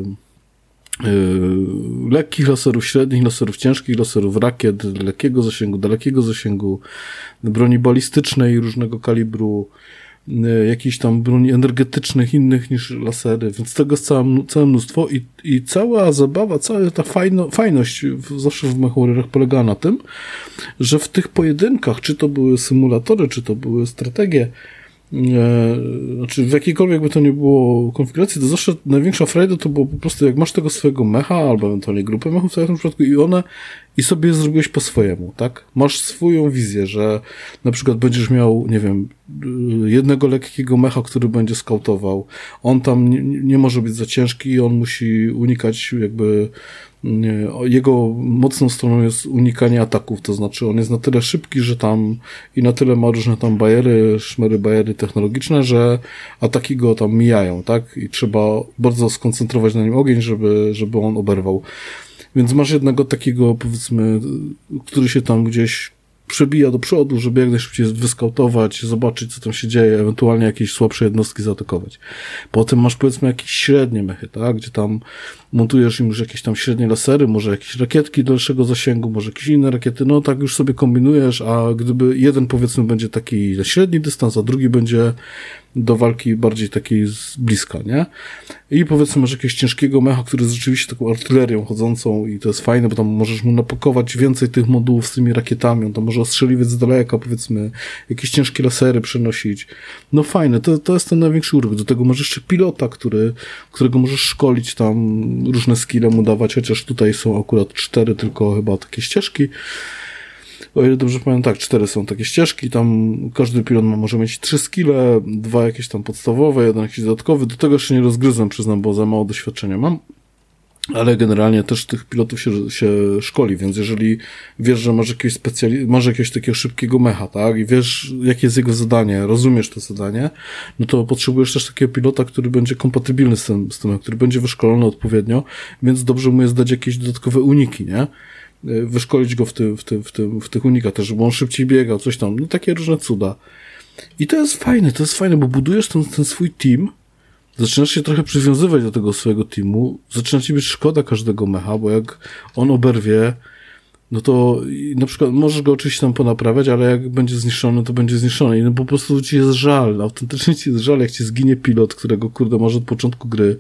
S2: lekkich laserów, średnich laserów, ciężkich laserów, rakiet lekkiego zasięgu, dalekiego zasięgu, broni balistycznej różnego kalibru, jakichś tam broni energetycznych innych niż lasery, więc tego jest całe mnóstwo i cała zabawa, cała ta fajność zawsze w MechWarriorach polega na tym, że w tych pojedynkach, czy to były symulatory, czy to były strategie, znaczy w jakiejkolwiek by to nie było konfiguracji, to zawsze największa frajda to było po prostu jak masz tego swojego mecha, albo ewentualnie grupę mechów w tym przypadku i sobie je zrobiłeś po swojemu, tak? Masz swoją wizję, że na przykład będziesz miał, nie wiem, jednego lekkiego mecha, który będzie skautował. On tam nie może być za ciężki i on musi unikać jakby jego mocną stroną jest unikanie ataków, to znaczy on jest na tyle szybki, że tam i na tyle ma różne tam bariery technologiczne, że ataki go tam mijają, tak? I trzeba bardzo skoncentrować na nim ogień, żeby on oberwał. Więc masz jednego takiego, powiedzmy, który się tam gdzieś przebija do przodu, żeby jak najszybciej wyskautować, zobaczyć, co tam się dzieje, ewentualnie jakieś słabsze jednostki zaatakować. Potem masz, powiedzmy, jakieś średnie mechy, tak? Gdzie tam montujesz im już jakieś tam średnie lasery, może jakieś rakietki dalszego zasięgu, może jakieś inne rakiety, no tak już sobie kombinujesz, a gdyby jeden, powiedzmy, będzie taki na średni dystans, a drugi będzie do walki bardziej takiej z bliska, nie? I powiedzmy masz jakiegoś ciężkiego mecha, który jest rzeczywiście taką artylerią chodzącą i to jest fajne, bo tam możesz mu napakować więcej tych modułów z tymi rakietami, on tam może ostrzeliwać z daleka, powiedzmy, jakieś ciężkie lasery przenosić. No fajne, to jest ten największy urywek. Do tego masz jeszcze pilota, którego możesz szkolić tam, różne skille mu dawać, chociaż tutaj są akurat 4 tylko chyba takie ścieżki. O ile dobrze pamiętam, tak, 4 są takie ścieżki, tam każdy pilot może mieć 3 skille, 2 jakieś tam podstawowe, 1 jakiś dodatkowy, do tego jeszcze nie rozgryzłem, przyznam, bo za mało doświadczenia mam, ale generalnie też tych pilotów się szkoli, więc jeżeli wiesz, że masz jakiegoś takiego szybkiego mecha, tak, i wiesz, jakie jest jego zadanie, rozumiesz to zadanie, no to potrzebujesz też takiego pilota, który będzie kompatybilny z tym, który będzie wyszkolony odpowiednio, więc dobrze mu jest dać jakieś dodatkowe uniki, nie? Wyszkolić go w tych unikach też, żeby on szybciej biegał, coś tam, no takie różne cuda. I to jest fajne, bo budujesz ten swój team, zaczynasz się trochę przywiązywać do tego swojego teamu, zaczyna ci być szkoda każdego mecha, bo jak on oberwie, no to na przykład możesz go oczywiście tam ponaprawiać, ale jak będzie zniszczony, to będzie zniszczony i no po prostu ci jest żal, autentycznie ci jest żal, jak ci zginie pilot, którego kurde masz od początku gry.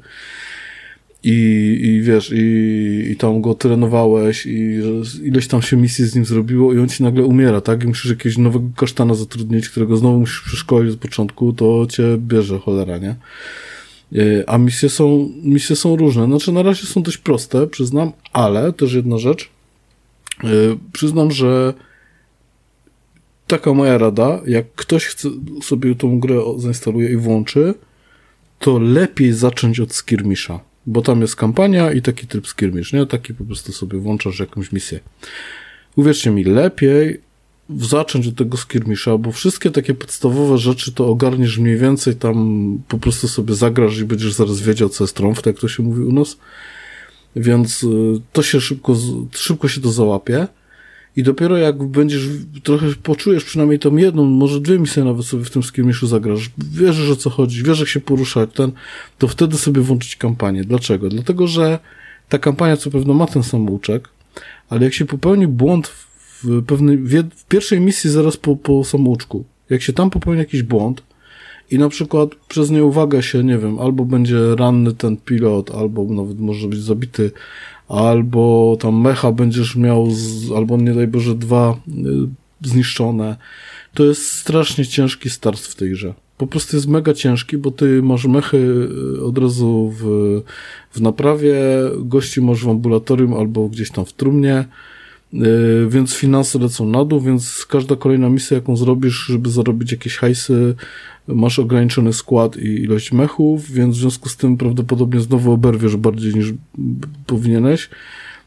S2: I wiesz, i tam go trenowałeś i ileś tam się misji z nim zrobiło i on ci nagle umiera, tak? I musisz jakiegoś nowego kasztana zatrudnić, którego znowu musisz przeszkolić od początku, to cię bierze cholera, nie? A misje są różne. Znaczy na razie są dość proste, przyznam, ale też jedna rzecz. Przyznam, że taka moja rada, jak ktoś chce sobie tą grę zainstaluje i włączy, to lepiej zacząć od skirmisha. Bo tam jest kampania i taki tryb skirmish, nie? Taki po prostu sobie włączasz jakąś misję. Uwierzcie mi, lepiej zacząć od tego skirmisha, bo wszystkie takie podstawowe rzeczy to ogarniesz mniej więcej, tam po prostu sobie zagrasz i będziesz zaraz wiedział, co jest trąb, tak to się mówi u nas. Więc to się szybko się to załapie. I dopiero jak będziesz trochę poczujesz przynajmniej tą jedną, może 2 misje nawet sobie w tym skirmishu zagrasz, wiesz o co chodzi, wiesz jak się poruszać, to wtedy sobie włączyć kampanię. Dlaczego? Dlatego, że ta kampania co pewno ma ten samouczek, ale jak się popełni błąd w pierwszej misji zaraz po samouczku, jak się tam popełni jakiś błąd i na przykład przez nieuwagę się, nie wiem, albo będzie ranny ten pilot, albo nawet może być zabity, albo tam mecha będziesz miał, albo nie daj Boże 2 zniszczone. To jest strasznie ciężki start w tej grze. Po prostu jest mega ciężki, bo ty masz mechy od razu w naprawie, gości masz w ambulatorium albo gdzieś tam w trumnie, więc finanse lecą na dół, więc każda kolejna misja, jaką zrobisz, żeby zarobić jakieś hajsy, masz ograniczony skład i ilość mechów, więc w związku z tym prawdopodobnie znowu oberwiesz bardziej niż powinieneś.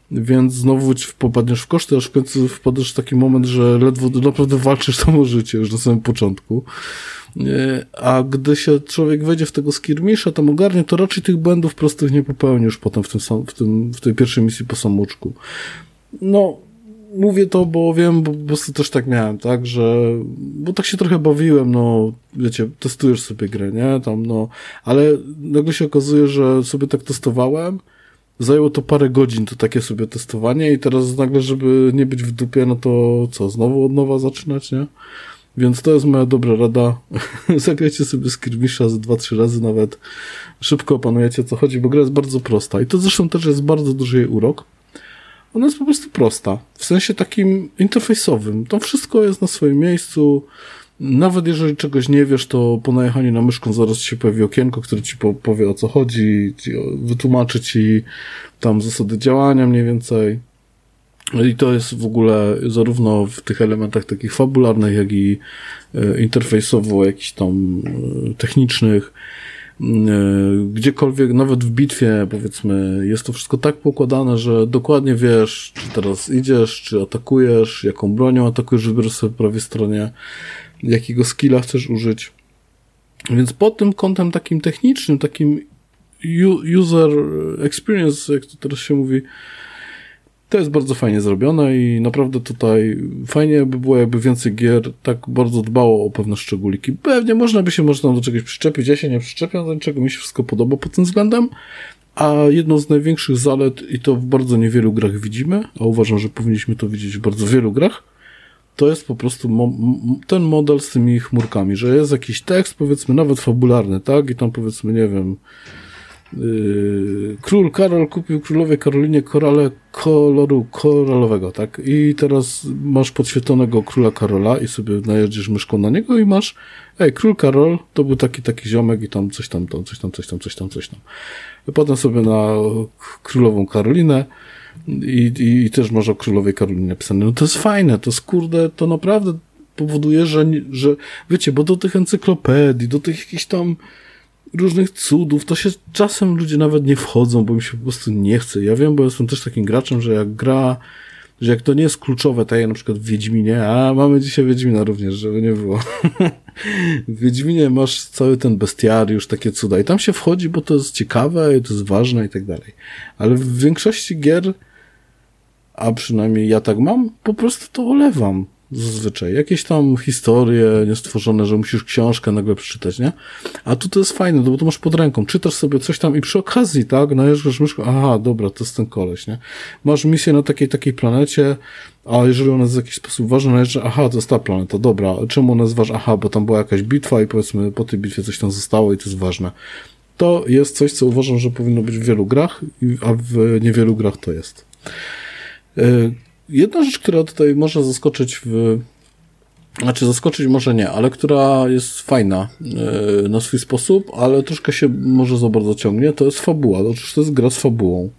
S2: więc znowu popadniesz w koszty, aż w końcu wpadasz w taki moment, że ledwo naprawdę walczysz tam o życie już na samym początku. A gdy się człowiek wejdzie w tego skirmisza, tam ogarnie, to raczej tych błędów prostych nie popełni już potem w tej pierwszej misji po samouczku. No, mówię to, bo wiem, bo po prostu też tak miałem, tak, bo tak się trochę bawiłem, no, wiecie, testujesz sobie grę, nie, tam, no, ale nagle się okazuje, że sobie tak testowałem, zajęło to parę godzin, to takie sobie testowanie i teraz nagle, żeby nie być w dupie, no to co, znowu od nowa zaczynać, nie? Więc to jest moja dobra rada. Zagrajcie sobie skirmisza z 2-3 razy nawet. Szybko opanujecie, co chodzi, bo gra jest bardzo prosta. I to zresztą też jest bardzo duży jej urok. Ona jest po prostu prosta. W sensie takim interfejsowym. To wszystko jest na swoim miejscu. Nawet jeżeli czegoś nie wiesz, to po najechaniu na myszką zaraz się pojawi okienko, które ci powie, o co chodzi, wytłumaczy ci tam zasady działania mniej więcej. I to jest w ogóle zarówno w tych elementach takich fabularnych, jak i interfejsowo, jakichś tam technicznych. Gdziekolwiek, nawet w bitwie, powiedzmy, jest to wszystko tak poukładane, że dokładnie wiesz, czy teraz idziesz, czy atakujesz, jaką bronią atakujesz, wybierasz sobie po prawej stronie, jakiego skilla chcesz użyć. Więc pod tym kątem takim technicznym, takim user experience, jak to teraz się mówi, to jest bardzo fajnie zrobione i naprawdę tutaj fajnie by było, jakby więcej gier tak bardzo dbało o pewne szczególiki. Pewnie można tam do czegoś przyczepić, ja się nie przyczepiam do niczego, mi się wszystko podoba pod tym względem, a jedną z największych zalet, i to w bardzo niewielu grach widzimy, a uważam, że powinniśmy to widzieć w bardzo wielu grach, to jest po prostu ten model z tymi chmurkami, że jest jakiś tekst, powiedzmy, nawet fabularny, tak? I tam powiedzmy, nie wiem, król Karol kupił królowej Karolinie korale koloru koralowego, tak? I teraz masz podświetlonego króla Karola i sobie najedziesz myszką na niego i masz, król Karol to był taki ziomek i tam coś tam. I potem sobie na królową Karolinę i też masz o królowej Karolinie napisane. No to jest fajne, to jest kurde, to naprawdę powoduje, że wiecie, bo do tych encyklopedii, do tych jakichś tam różnych cudów, to się czasem ludzie nawet nie wchodzą, bo im się po prostu nie chce. Ja wiem, bo jestem też takim graczem, że jak to nie jest kluczowe, tak jak na przykład w Wiedźminie, a mamy dzisiaj Wiedźmina również, żeby nie było. W Wiedźminie masz cały ten bestiariusz, takie cuda i tam się wchodzi, bo to jest ciekawe i to jest ważne i tak dalej. Ale w większości gier, a przynajmniej ja tak mam, po prostu to olewam. Zazwyczaj. Jakieś tam historie niestworzone, że musisz książkę nagle przeczytać, nie? A tu to jest fajne, bo to masz pod ręką. Czytasz sobie coś tam i przy okazji, tak? Najeżdżasz myszką, aha, dobra, to jest ten koleś, nie? Masz misję na takiej planecie, a jeżeli ona jest w jakiś sposób ważna, najeżdżasz, aha, to jest ta planeta, dobra. Czemu ona jest ważna? Aha, bo tam była jakaś bitwa i powiedzmy po tej bitwie coś tam zostało i to jest ważne. To jest coś, co uważam, że powinno być w wielu grach, a w niewielu grach to jest. Jedna rzecz, która tutaj może zaskoczyć zaskoczyć może nie, ale która jest fajna na swój sposób, ale troszkę się może za bardzo ciągnie, to jest fabuła. Otóż to jest gra z fabułą.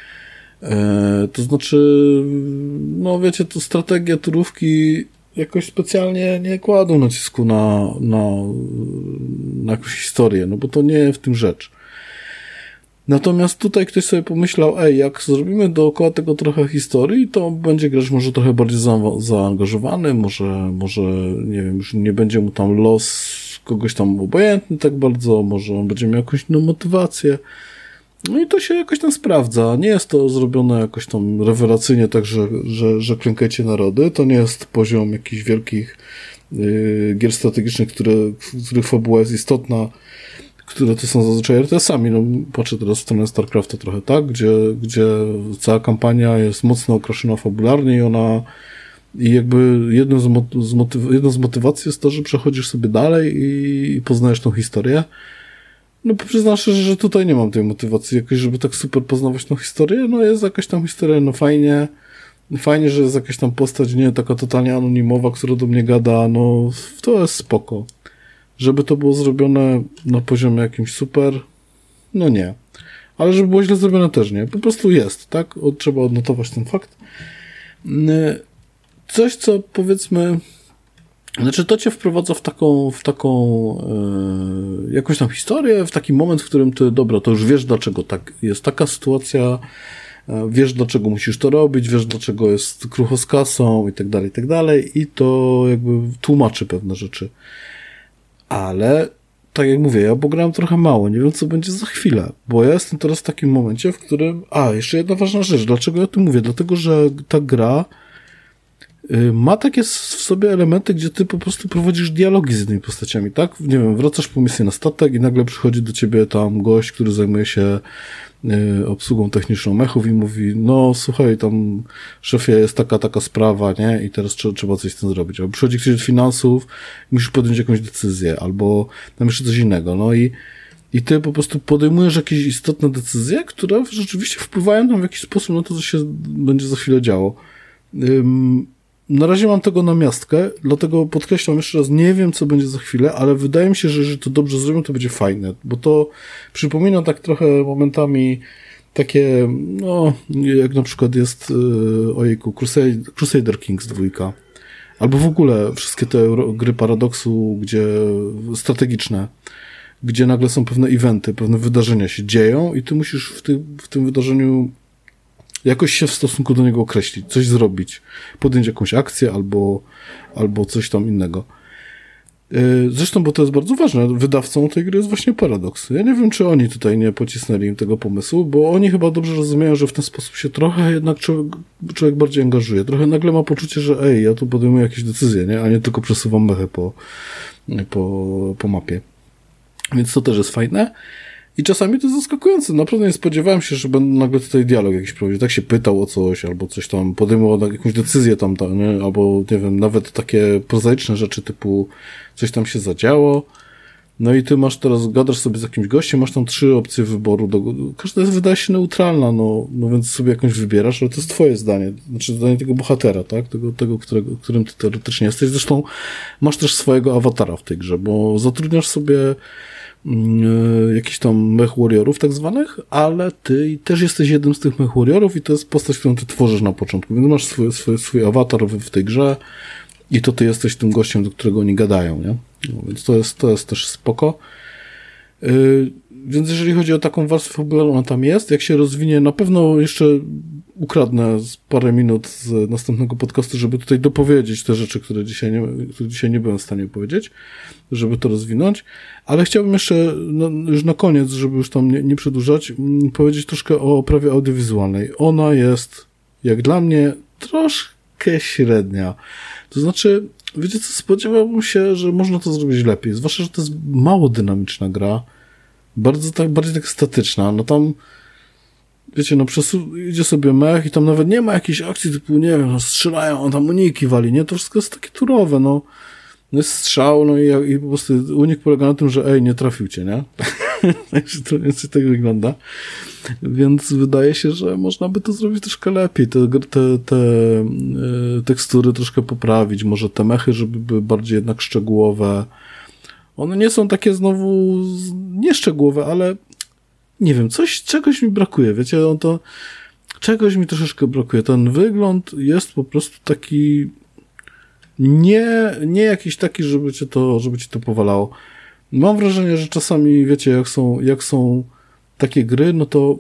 S2: To znaczy, no wiecie, to strategia turówki jakoś specjalnie nie kładą nacisku na jakąś historię, no bo to nie w tym rzecz. Natomiast tutaj ktoś sobie pomyślał, jak zrobimy dookoła tego trochę historii, to będzie gracz może trochę bardziej zaangażowany, może nie wiem, już nie będzie mu tam los kogoś tam obojętny tak bardzo, może on będzie miał jakąś inną motywację. No i to się jakoś tam sprawdza. Nie jest to zrobione jakoś tam rewelacyjnie, tak, że klękajcie narody. To nie jest poziom jakichś wielkich gier strategicznych, których fabuła jest istotna, które to są zazwyczaj RTS-ami. No, patrzę teraz w stronę StarCrafta trochę, tak? Gdzie cała kampania jest mocno okraszona fabularnie i jakby jedną z motywacji jest to, że przechodzisz sobie dalej i poznajesz tą historię. No przyznam szczerze, że tutaj nie mam tej motywacji jakoś, żeby tak super poznawać tą historię. No jest jakaś tam historia, no fajnie, że jest jakaś tam postać, nie taka totalnie anonimowa, która do mnie gada, no to jest spoko. Żeby to było zrobione na poziomie jakimś super, no nie. Ale żeby było źle zrobione też nie. Po prostu jest, tak? Trzeba odnotować ten fakt. Coś, co powiedzmy, znaczy to cię wprowadza w taką jakąś tam historię, w taki moment, w którym ty, dobra, to już wiesz dlaczego tak jest taka sytuacja, wiesz, dlaczego musisz to robić, wiesz, dlaczego jest krucho z kasą i tak dalej, i to jakby tłumaczy pewne rzeczy. Ale, tak jak mówię, ja pograłem trochę mało, nie wiem, co będzie za chwilę, bo ja jestem teraz w takim momencie, w którym... jeszcze jedna ważna rzecz, dlaczego ja o tym mówię? Dlatego, że ta gra ma takie w sobie elementy, gdzie ty po prostu prowadzisz dialogi z innymi postaciami, tak? Nie wiem, wracasz po misję na statek i nagle przychodzi do ciebie tam gość, który zajmuje się obsługą techniczną mechów i mówi, no słuchaj, tam szefie, jest taka sprawa, nie? I teraz trzeba coś z tym zrobić. Albo przychodzi ktoś od finansów, musisz podjąć jakąś decyzję, albo tam jeszcze coś innego. No i ty po prostu podejmujesz jakieś istotne decyzje, które rzeczywiście wpływają tam w jakiś sposób na to, co się będzie za chwilę działo. Na razie mam tego na miastkę, dlatego podkreślam jeszcze raz, nie wiem, co będzie za chwilę, ale wydaje mi się, że jeżeli to dobrze zrobią, to będzie fajne, bo to przypomina tak trochę momentami takie, no, jak na przykład jest, ojejku, Crusader Kings 2, albo w ogóle wszystkie te gry Paradoksu, gdzie strategiczne, gdzie nagle są pewne eventy, pewne wydarzenia się dzieją i ty musisz w tym wydarzeniu jakoś się w stosunku do niego określić, coś zrobić, podjąć jakąś akcję albo coś tam innego. Zresztą, bo to jest bardzo ważne, wydawcą tej gry jest właśnie Paradox. Ja nie wiem, czy oni tutaj nie pocisnęli im tego pomysłu, bo oni chyba dobrze rozumieją, że w ten sposób się trochę jednak człowiek bardziej angażuje. Trochę nagle ma poczucie, że ja tu podejmuję jakieś decyzje, nie? A nie tylko przesuwam mechę po mapie. Więc to też jest fajne. I czasami to jest zaskakujące. Naprawdę nie spodziewałem się, że będę nagle tutaj dialog jakiś prowadził. Tak się pytał o coś, albo coś tam podejmował jakąś decyzję tam, nie? Albo nie wiem, nawet takie prozaiczne rzeczy typu coś tam się zadziało. No i ty gadasz sobie z jakimś gościem, masz tam 3 opcje wyboru. Każda wydaje się neutralna, no więc sobie jakąś wybierasz, ale to jest twoje zdanie. Znaczy zdanie tego bohatera, tak? Tego którym ty teoretycznie jesteś. Zresztą masz też swojego awatara w tej grze, bo zatrudniasz sobie jakichś tam mech warriorów tak zwanych, ale ty też jesteś jednym z tych mech warriorów i to jest postać, którą ty tworzysz na początku. Więc masz swój awatar w tej grze i to ty jesteś tym gościem, do którego oni gadają, nie? No, więc to jest też spoko. Więc jeżeli chodzi o taką warstwę fabularną, ona tam jest. Jak się rozwinie, na pewno jeszcze ukradnę parę minut z następnego podcastu, żeby tutaj dopowiedzieć te rzeczy, które dzisiaj nie byłem w stanie powiedzieć, żeby to rozwinąć. Ale chciałbym jeszcze już na koniec, żeby już tam nie przedłużać, powiedzieć troszkę o oprawie audiowizualnej. Ona jest, jak dla mnie, troszkę średnia. To znaczy, wiecie co, spodziewałbym się, że można to zrobić lepiej. Zwłaszcza, że to jest mało dynamiczna gra. Bardziej tak statyczna. No tam, wiecie, idzie sobie mech i tam nawet nie ma jakiejś akcji typu, nie wiem, strzelają, on tam uniki wali, nie? To wszystko jest takie turowe, no. Jest strzał, no i po prostu unik polega na tym, że nie trafił cię, nie? Także to więcej tak wygląda. Więc wydaje się, że można by to zrobić troszkę lepiej. Te tekstury troszkę poprawić, może te mechy, żeby były bardziej jednak szczegółowe. One nie są takie znowu nieszczegółowe, ale nie wiem, czegoś mi brakuje, wiecie, czegoś mi troszeczkę brakuje. Ten wygląd jest po prostu taki nie jakiś taki, żeby cię to powalało. Mam wrażenie, że czasami, wiecie, jak są takie gry, no to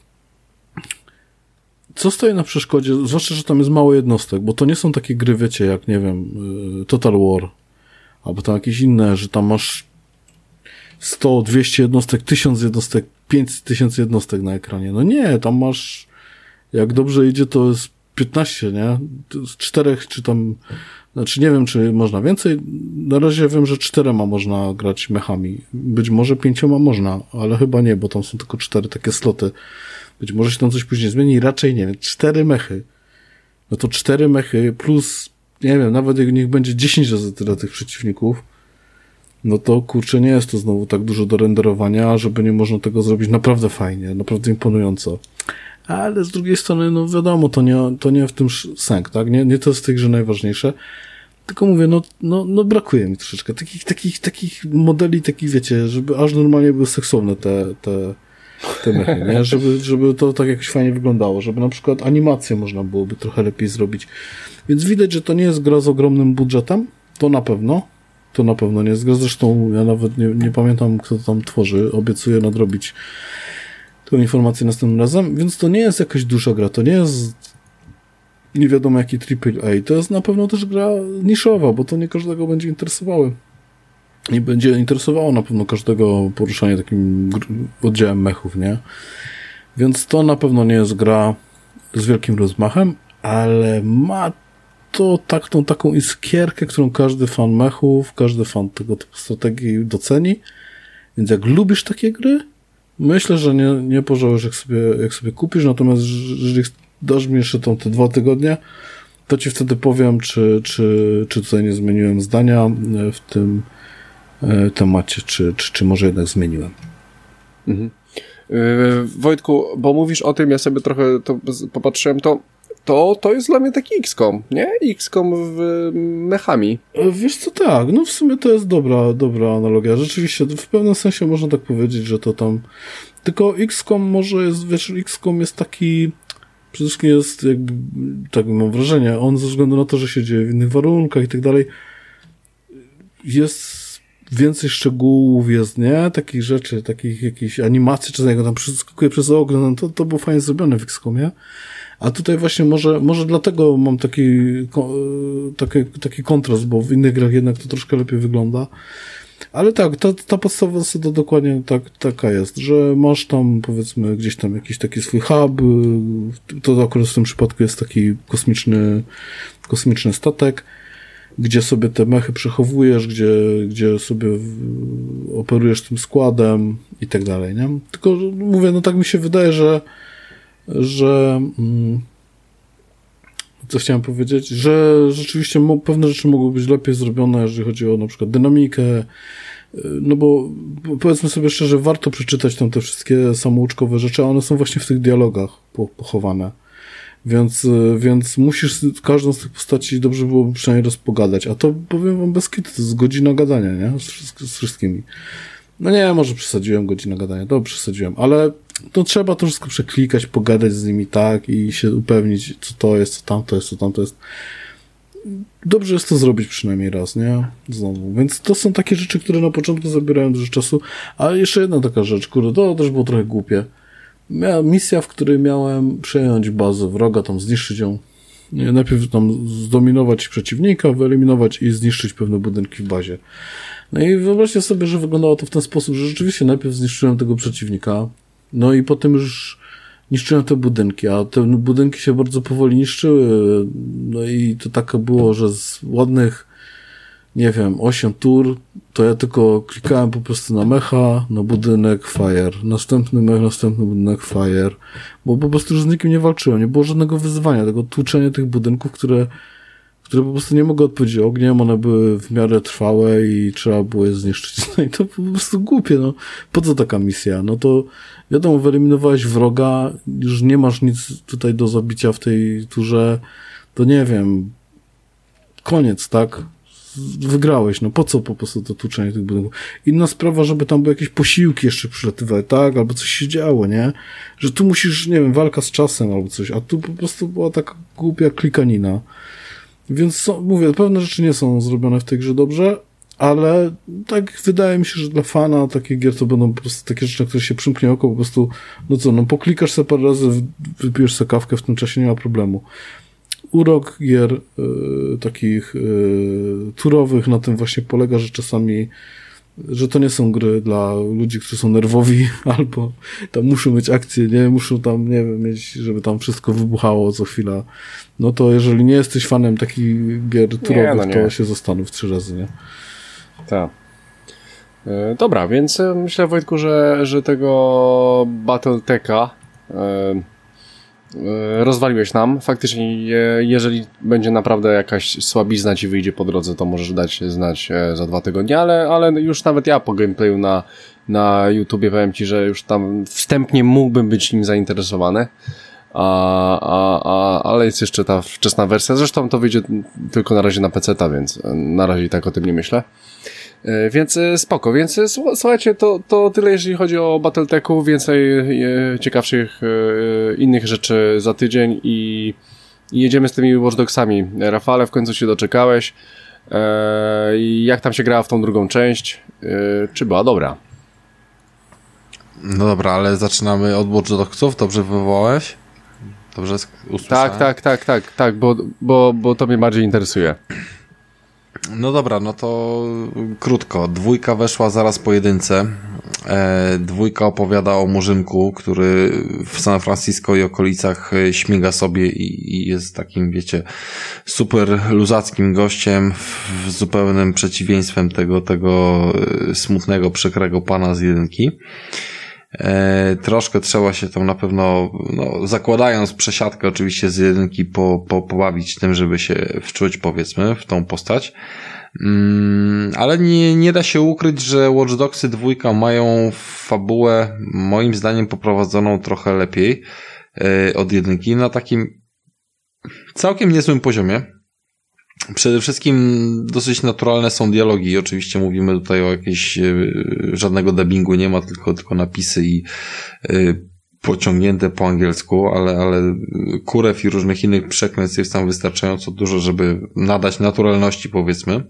S2: co stoi na przeszkodzie, zwłaszcza, że tam jest mało jednostek, bo to nie są takie gry, wiecie, jak, nie wiem, Total War, albo tam jakieś inne, że tam masz 100, 200 jednostek, 1000 jednostek, 5000 jednostek na ekranie. No nie, tam masz, jak dobrze idzie, to jest 15, nie? Z 4 czy tam, znaczy nie wiem, czy można więcej. Na razie wiem, że 4 można grać mechami. Być może 5 można, ale chyba nie, bo tam są tylko 4 takie sloty. Być może się tam coś później zmieni, raczej nie wiem. 4 mechy. No to 4 mechy plus, nie wiem, nawet jak niech będzie 10 razy tyle tych przeciwników, no to kurczę, nie jest to znowu tak dużo do renderowania, żeby nie można tego zrobić naprawdę fajnie, naprawdę imponująco. Ale z drugiej strony, no wiadomo, to nie w tym sęk, tak? Nie to jest w tej grze najważniejsze. Tylko mówię, no brakuje mi troszeczkę takich modeli, wiecie, żeby aż normalnie były seksowne te mechy, nie? Żeby to tak jakoś fajnie wyglądało, żeby na przykład animację można byłoby trochę lepiej zrobić. Więc widać, że to nie jest gra z ogromnym budżetem, to na pewno nie jest gra, zresztą ja nawet nie pamiętam, kto to tam tworzy, obiecuję nadrobić tą informację następnym razem, więc to nie jest jakaś duża gra, to nie jest nie wiadomo jaki AAA, to jest na pewno też gra niszowa, bo to nie każdego będzie interesowało. Nie będzie interesowało na pewno każdego poruszanie takim oddziałem mechów, nie? Więc to na pewno nie jest gra z wielkim rozmachem, ale ma to taką iskierkę, którą każdy fan mechów, każdy fan tego typu strategii doceni. Więc jak lubisz takie gry, myślę, że nie pożałujesz, jak sobie kupisz, natomiast jeżeli dasz mi jeszcze te 2 tygodnie, to ci wtedy powiem, czy tutaj nie zmieniłem zdania w tym temacie, czy może jednak zmieniłem.
S1: Mhm. Wojtku, bo mówisz o tym, ja sobie trochę to popatrzyłem, to jest dla mnie taki XCOM, nie? XCOM w mechami.
S2: Wiesz co, tak, no w sumie to jest dobra analogia. Rzeczywiście, w pewnym sensie można tak powiedzieć, że to tam... Tylko XCOM może jest, wiesz, XCOM jest taki... Przede wszystkim jest jakby, tak mam wrażenie, on ze względu na to, że się dzieje w innych warunkach i tak dalej, jest więcej szczegółów, jest, nie? Takich rzeczy, takich jakichś animacji, czy jak tam przeskakuje przez okno, no to było fajnie zrobione w XCOMie. A tutaj właśnie może dlatego mam taki kontrast, bo w innych grach jednak to troszkę lepiej wygląda. Ale tak, ta podstawowa zasada dokładnie taka jest, że masz tam, powiedzmy, gdzieś tam jakiś taki swój hub, to akurat w tym przypadku jest taki kosmiczny statek, gdzie sobie te mechy przechowujesz, gdzie sobie operujesz tym składem i tak dalej, nie? Tylko mówię, no tak mi się wydaje, że co chciałem powiedzieć, że rzeczywiście pewne rzeczy mogły być lepiej zrobione, jeżeli chodzi o na przykład dynamikę, no bo powiedzmy sobie szczerze, warto przeczytać tam te wszystkie samouczkowe rzeczy, a one są właśnie w tych dialogach pochowane. Więc musisz każdą z tych postaci dobrze byłoby przynajmniej rozpogadać, a to powiem wam bez kitu, to jest godzina gadania, nie? Z wszystkimi. No nie, może przesadziłem godzina gadania, przesadziłem, ale to trzeba to wszystko przeklikać, pogadać z nimi tak i się upewnić, co to jest, co tamto jest. Dobrze jest to zrobić przynajmniej raz, nie? Znowu. Więc to są takie rzeczy, które na początku zabierają dużo czasu, ale jeszcze jedna taka rzecz, to też było trochę głupie. Misja, w której miałem przejąć bazę wroga, tam zniszczyć ją. Najpierw tam zdominować przeciwnika, wyeliminować i zniszczyć pewne budynki w bazie. No i wyobraźcie sobie, że wyglądało to w ten sposób, że rzeczywiście najpierw zniszczyłem tego przeciwnika, no i potem już niszczyłem te budynki, a te budynki się bardzo powoli niszczyły. No i to tak było, że z ładnych, nie wiem, 8 tur, to ja tylko klikałem po prostu na mecha, na budynek, fire, następny mech, następny budynek, fire, bo po prostu już z nikim nie walczyłem, nie było żadnego wyzwania, tego tłuczenia tych budynków, które po prostu nie mogły odpowiedzieć ogniem, one były w miarę trwałe i trzeba było je zniszczyć. No i to po prostu głupie, no. Po co taka misja? No to wiadomo, wyeliminowałeś wroga, już nie masz nic tutaj do zabicia w tej turze, to nie wiem, koniec, tak? Wygrałeś, no po co po prostu to tłuczenie tych budynków? Inna sprawa, żeby tam były jakieś posiłki jeszcze przylatywały, tak? Albo coś się działo, nie? Że tu musisz, nie wiem, walka z czasem albo coś, a tu po prostu była taka głupia klikanina. Więc mówię, pewne rzeczy nie są zrobione w tej grze dobrze, ale tak wydaje mi się, że dla fana takich gier to będą po prostu takie rzeczy, na które się przymknie oko, po prostu, poklikasz sobie parę razy, wypijesz sobie kawkę, w tym czasie nie ma problemu. Urok gier takich turowych na tym właśnie polega, że czasami, że to nie są gry dla ludzi, którzy są nerwowi, albo tam muszą mieć akcje, nie, muszą tam, nie wiem, mieć, żeby tam wszystko wybuchało co chwila. No to jeżeli nie jesteś fanem takich gier turowych, to się zastanów 3 razy, nie?
S1: Tak. Dobra, więc myślę, Wojtku, że tego Battleteka rozwaliłeś nam. Faktycznie, jeżeli będzie naprawdę jakaś słabizna ci wyjdzie po drodze, to możesz dać znać za 2 tygodnie, ale już nawet ja po gameplayu na YouTubie powiem ci, że już tam wstępnie mógłbym być nim zainteresowany. Ale jest jeszcze ta wczesna wersja. Zresztą to wyjdzie tylko na razie na PC-ta, więc na razie i tak o tym nie myślę. Więc spoko, więc słuchajcie, to tyle jeżeli chodzi o Battletechu, więcej ciekawszych innych rzeczy za tydzień i jedziemy z tymi Watch Dogsami. Rafale, w końcu się doczekałeś. Jak tam się grała w tą drugą część? Czy była dobra?
S3: No dobra, ale zaczynamy od Watch Dogsów, dobrze wywołałeś? Dobrze usłyszałem?
S1: Tak, bo to mnie bardziej interesuje.
S3: No dobra, no to krótko. 2 weszła zaraz po 1. 2 opowiada o murzynku, który w San Francisco i okolicach śmiga sobie i jest takim, wiecie, super luzackim gościem, zupełnym przeciwieństwem tego smutnego, przykrego pana z 1. Troszkę trzeba się tam na pewno, no, zakładając przesiadkę oczywiście z 1, pobawić tym, żeby się wczuć, powiedzmy, w tą postać. Ale nie da się ukryć, że Watch Dogsy 2 mają fabułę moim zdaniem poprowadzoną trochę lepiej od 1 na takim całkiem niezłym poziomie. Przede wszystkim dosyć naturalne są dialogi. Oczywiście mówimy tutaj o jakieś, żadnego dubbingu nie ma, tylko napisy i pociągnięte po angielsku, ale kurew i różnych innych przekleństw jest tam wystarczająco dużo, żeby nadać naturalności, powiedzmy.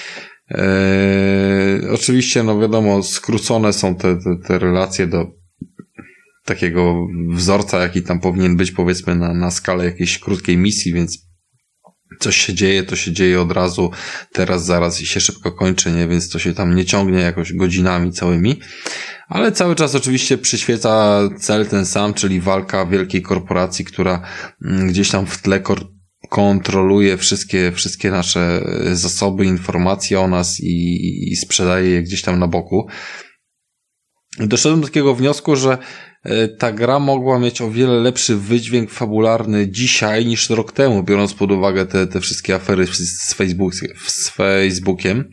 S3: Oczywiście, no wiadomo, skrócone są te relacje do takiego wzorca, jaki tam powinien być, powiedzmy, na skalę jakiejś krótkiej misji, więc coś się dzieje, to się dzieje od razu, teraz, zaraz i się szybko kończy, nie? Więc to się tam nie ciągnie jakoś godzinami całymi. Ale cały czas oczywiście przyświeca cel ten sam, czyli walka wielkiej korporacji, która gdzieś tam w tle kontroluje wszystkie nasze zasoby, informacje o nas i sprzedaje je gdzieś tam na boku. Doszedłem do takiego wniosku, że ta gra mogła mieć o wiele lepszy wydźwięk fabularny dzisiaj niż rok temu, biorąc pod uwagę te wszystkie afery z Facebookiem.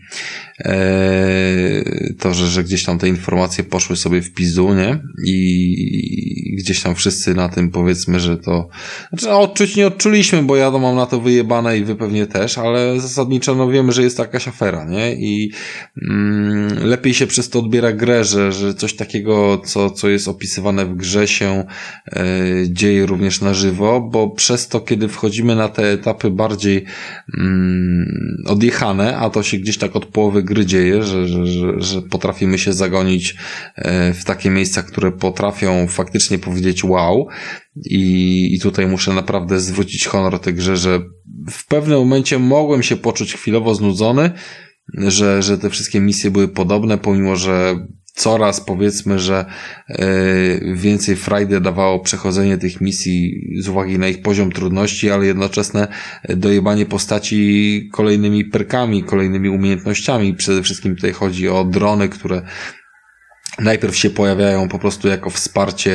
S3: To, że gdzieś tam te informacje poszły sobie w pizdu, nie? I gdzieś tam wszyscy na tym, powiedzmy, że to... Znaczy, odczuć nie odczuliśmy, bo ja to mam na to wyjebane i wy pewnie też, ale zasadniczo no wiemy, że jest to jakaś afera, nie? I lepiej się przez to odbiera grę, że coś takiego, co jest opisywane w grze się dzieje również na żywo, bo przez to, kiedy wchodzimy na te etapy bardziej odjechane, a to się gdzieś tak od połowy gry dzieje, że potrafimy się zagonić w takie miejsca, które potrafią faktycznie powiedzieć wow, i tutaj muszę naprawdę zwrócić honor tej grze, że w pewnym momencie mogłem się poczuć chwilowo znudzony, że te wszystkie misje były podobne, pomimo że coraz, powiedzmy, że więcej frajdy dawało przechodzenie tych misji z uwagi na ich poziom trudności, ale jednoczesne dojebanie postaci kolejnymi perkami, kolejnymi umiejętnościami. Przede wszystkim tutaj chodzi o drony, które najpierw się pojawiają po prostu jako wsparcie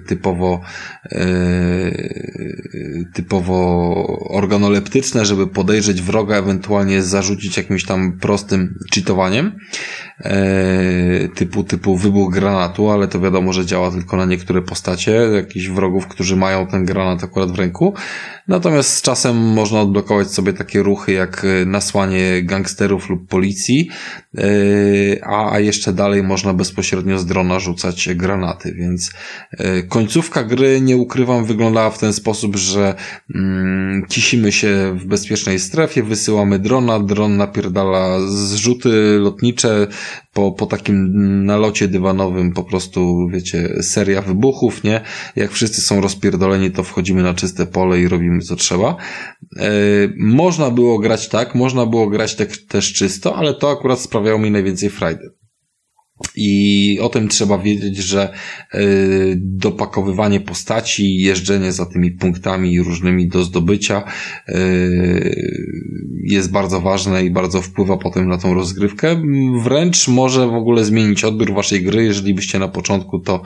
S3: typowo organoleptyczne, żeby podejrzeć wroga, ewentualnie zarzucić jakimś tam prostym cheatowaniem, typu wybuch granatu, ale to wiadomo, że działa tylko na niektóre postacie, jakichś wrogów, którzy mają ten granat akurat w ręku. Natomiast z czasem można odblokować sobie takie ruchy jak nasłanie gangsterów lub policji, a jeszcze dalej można bezpośrednio z drona rzucać granaty, więc końcówka gry, nie ukrywam, wyglądała w ten sposób, że cisimy się w bezpiecznej strefie, wysyłamy drona, dron napierdala zrzuty lotnicze, po takim nalocie dywanowym po prostu, wiecie, seria wybuchów, nie? Jak wszyscy są rozpierdoleni, to wchodzimy na czyste pole i robimy co trzeba. Można było grać tak, można było grać też czysto, ale to akurat sprawiało mi najwięcej frajdy. I o tym trzeba wiedzieć, że dopakowywanie postaci, jeżdżenie za tymi punktami różnymi do zdobycia jest bardzo ważne i bardzo wpływa potem na tą rozgrywkę. Wręcz może w ogóle zmienić odbiór waszej gry, jeżeli byście na początku to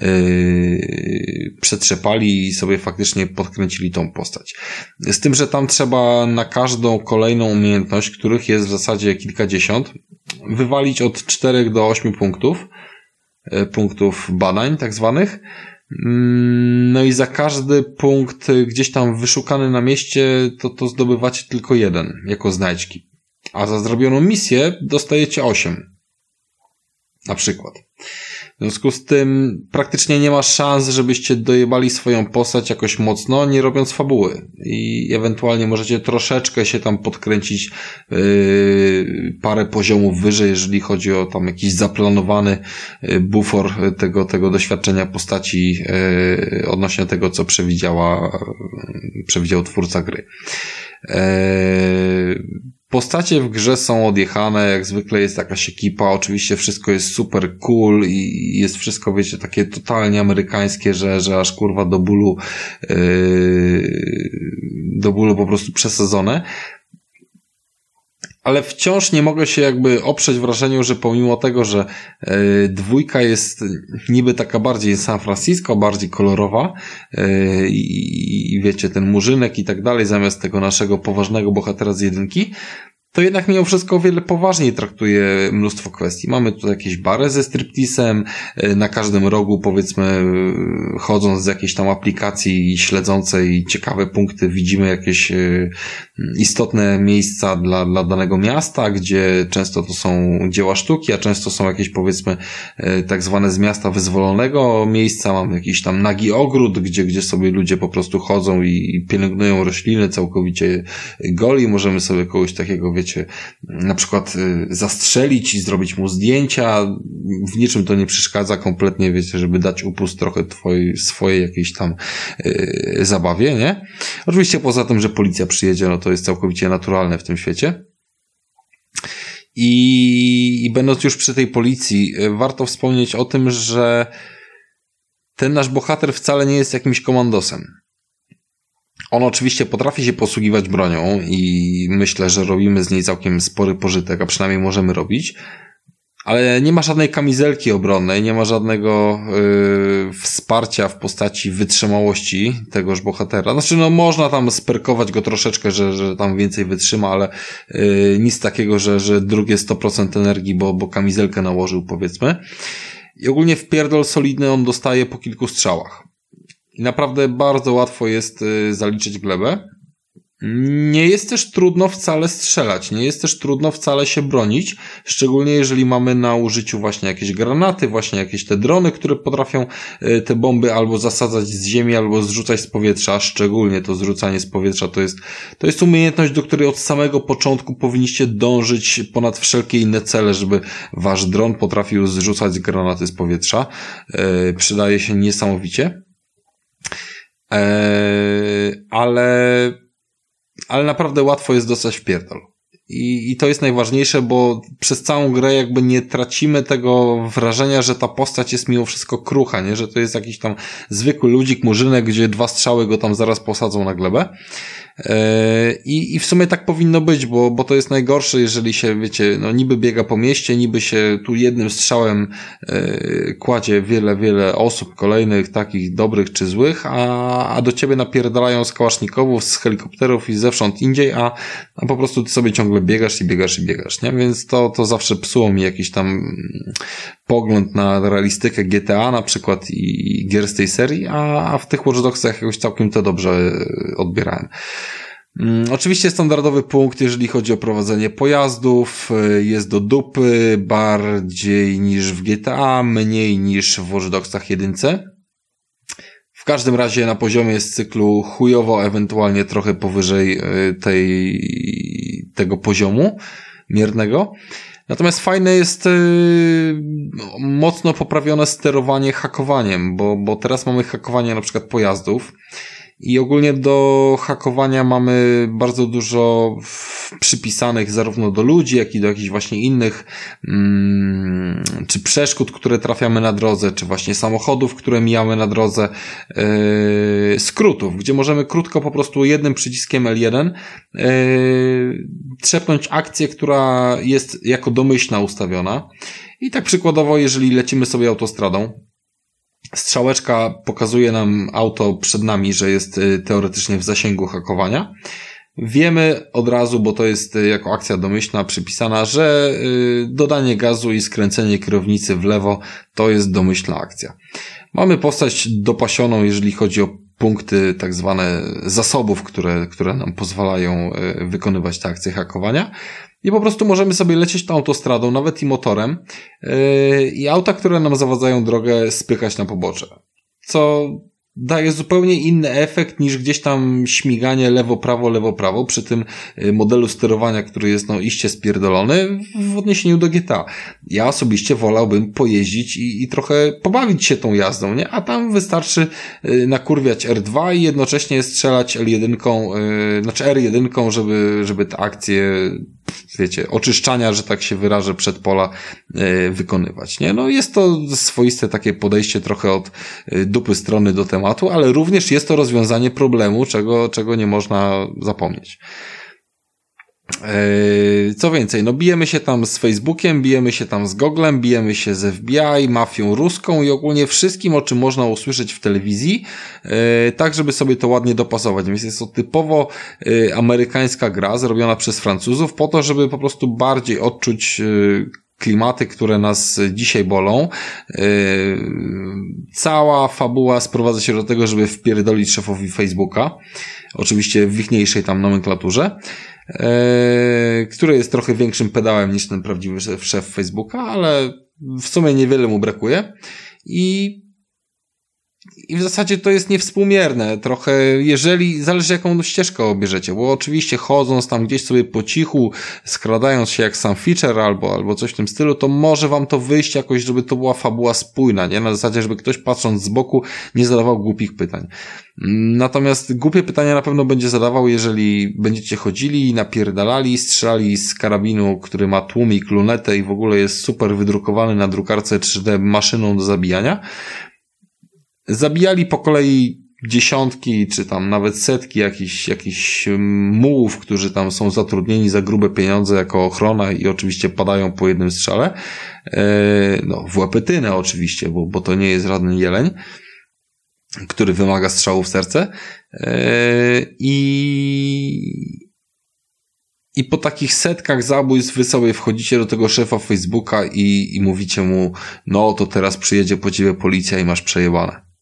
S3: przetrzepali i sobie faktycznie podkręcili tą postać. Z tym, że tam trzeba na każdą kolejną umiejętność, których jest w zasadzie kilkadziesiąt, wywalić od 4 do 8 punktów badań tak zwanych. No i za każdy punkt gdzieś tam wyszukany na mieście to zdobywacie tylko 1 jako znajdźki. A za zrobioną misję dostajecie 8. Na przykład. W związku z tym praktycznie nie ma szans, żebyście dojebali swoją postać jakoś mocno, nie robiąc fabuły. I ewentualnie możecie troszeczkę się tam podkręcić parę poziomów wyżej, jeżeli chodzi o tam jakiś zaplanowany bufor tego doświadczenia postaci odnośnie tego, co przewidział twórca gry. Postacie w grze są odjechane, jak zwykle jest jakaś ekipa, oczywiście wszystko jest super cool i jest wszystko, wiecie, takie totalnie amerykańskie, że aż kurwa do bólu po prostu przesadzone. Ale wciąż nie mogę się jakby oprzeć wrażeniu, że pomimo tego, że dwójka jest niby taka bardziej San Francisco, bardziej kolorowa i wiecie, ten murzynek i tak dalej, zamiast tego naszego poważnego bohatera z jedynki, to jednak mimo wszystko o wiele poważniej traktuje mnóstwo kwestii. Mamy tu jakieś bary ze stripteasem, na każdym rogu, powiedzmy, chodząc z jakiejś tam aplikacji śledzącej ciekawe punkty, widzimy jakieś istotne miejsca dla danego miasta, gdzie często to są dzieła sztuki, a często są jakieś, powiedzmy, tak zwane z miasta wyzwolonego miejsca. Mamy jakiś tam nagi ogród, gdzie sobie ludzie po prostu chodzą i pielęgnują rośliny całkowicie goli. Możemy sobie kogoś takiego, wiecie, na przykład zastrzelić i zrobić mu zdjęcia. W niczym to nie przeszkadza kompletnie, wiecie, żeby dać upust trochę swojej jakiejś tam zabawie, nie? Oczywiście poza tym, że policja przyjedzie, no to jest całkowicie naturalne w tym świecie. I będąc już przy tej policji, warto wspomnieć o tym, że ten nasz bohater wcale nie jest jakimś komandosem. On oczywiście potrafi się posługiwać bronią i myślę, że robimy z niej całkiem spory pożytek, a przynajmniej możemy robić, ale nie ma żadnej kamizelki obronnej, nie ma żadnego wsparcia w postaci wytrzymałości tegoż bohatera. Znaczy, no można tam sperkować go troszeczkę, że tam więcej wytrzyma, ale nic takiego, że drugie 100% energii, bo kamizelkę nałożył, powiedzmy. I ogólnie wpierdol solidny on dostaje po kilku strzałach. I naprawdę bardzo łatwo jest zaliczyć glebę. Nie jest też trudno wcale strzelać, nie jest też trudno wcale się bronić, szczególnie jeżeli mamy na użyciu właśnie jakieś granaty, właśnie jakieś te drony, które potrafią te bomby albo zasadzać z ziemi, albo zrzucać z powietrza. Szczególnie to zrzucanie z powietrza to jest umiejętność, do której od samego początku powinniście dążyć ponad wszelkie inne cele, żeby wasz dron potrafił zrzucać granaty z powietrza. Przydaje się niesamowicie. Ale naprawdę łatwo jest dostać w pierdol. I to jest najważniejsze, bo przez całą grę jakby nie tracimy tego wrażenia, że ta postać jest mimo wszystko krucha, nie? Że to jest jakiś tam zwykły ludzik, murzynek, gdzie 2 strzały go tam zaraz posadzą na glebę. I w sumie tak powinno być, bo to jest najgorsze, jeżeli się, wiecie, no niby biega po mieście, niby się tu jednym strzałem kładzie wiele osób kolejnych, takich dobrych czy złych, a do ciebie napierdalają z kałasznikowów, z helikopterów i zewsząd indziej, a po prostu ty sobie ciągle biegasz, nie? Więc to zawsze psuło mi jakiś tam pogląd na realistykę GTA na przykład i gier z tej serii, a w tych Watch Dogsach jakoś całkiem to dobrze odbierałem. Oczywiście standardowy punkt, jeżeli chodzi o prowadzenie pojazdów, jest do dupy, bardziej niż w GTA, mniej niż w Watch Dogsach 1. W każdym razie na poziomie z cyklu chujowo, ewentualnie trochę powyżej tego poziomu miernego. Natomiast fajne jest mocno poprawione sterowanie hakowaniem, bo teraz mamy hakowanie na przykład pojazdów i ogólnie do hakowania mamy bardzo dużo przypisanych zarówno do ludzi, jak i do jakichś właśnie innych czy przeszkód, które trafiamy na drodze, czy właśnie samochodów, które mijamy na drodze, skrótów, gdzie możemy krótko po prostu jednym przyciskiem L1 trzepnąć akcję, która jest jako domyślna ustawiona. I tak przykładowo, jeżeli lecimy sobie autostradą, strzałeczka pokazuje nam auto przed nami, że jest teoretycznie w zasięgu hakowania. Wiemy od razu, bo to jest jako akcja domyślna przypisana, że dodanie gazu i skręcenie kierownicy w lewo to jest domyślna akcja. Mamy postać dopasioną, jeżeli chodzi o punkty tak zwane zasobów, które nam pozwalają wykonywać te akcje hakowania. i po prostu możemy sobie lecieć tą autostradą, nawet i motorem, i auta, które nam zawadzają drogę, spychać na pobocze. Co daje zupełnie inny efekt niż gdzieś tam śmiganie lewo, prawo przy tym modelu sterowania, który jest iście spierdolony w odniesieniu do GTA. Ja osobiście wolałbym pojeździć i trochę pobawić się tą jazdą, nie? A tam wystarczy nakurwiać R2 i jednocześnie strzelać L1, znaczy R1, żeby te akcje, wiecie, oczyszczania, że tak się wyrażę, przed pola wykonywać, nie? No jest to swoiste takie podejście trochę od dupy strony do tematu, ale również jest to rozwiązanie problemu, czego nie można zapomnieć. Co więcej, bijemy się tam z Facebookiem, bijemy się tam z Googlem, bijemy się z FBI, mafią ruską i ogólnie wszystkim, o czym można usłyszeć w telewizji, tak żeby sobie to ładnie dopasować. Więc jest to typowo amerykańska gra zrobiona przez Francuzów po to, żeby po prostu bardziej odczuć klimaty, które nas dzisiaj bolą. Cała fabuła sprowadza się do tego, żeby wpierdolić szefowi Facebooka. Oczywiście w ichniejszej tam nomenklaturze. Który jest trochę większym pedałem niż ten prawdziwy szef Facebooka, ale w sumie niewiele mu brakuje. I w zasadzie to jest niewspółmierne trochę, jeżeli zależy jaką ścieżkę obierzecie, bo oczywiście chodząc tam gdzieś sobie po cichu, skradając się jak sam Fisher albo coś w tym stylu, to może wam to wyjść jakoś, żeby to była fabuła spójna, nie? Na zasadzie, żeby ktoś patrząc z boku nie zadawał głupich pytań. Natomiast głupie pytania na pewno będzie zadawał, jeżeli będziecie chodzili, napierdalali, strzelali z karabinu, który ma tłumik, lunetę i w ogóle jest super wydrukowany na drukarce 3D maszyną do zabijania. Zabijali po kolei dziesiątki, czy tam nawet setki jakichś mułów, którzy tam są zatrudnieni za grube pieniądze jako ochrona i oczywiście padają po jednym strzale. W łepetynę oczywiście, bo to nie jest żaden jeleń, który wymaga strzału w serce. I po takich setkach zabójstw wy sobie wchodzicie do tego szefa Facebooka i mówicie mu, to teraz przyjedzie po ciebie policja i masz przejebane.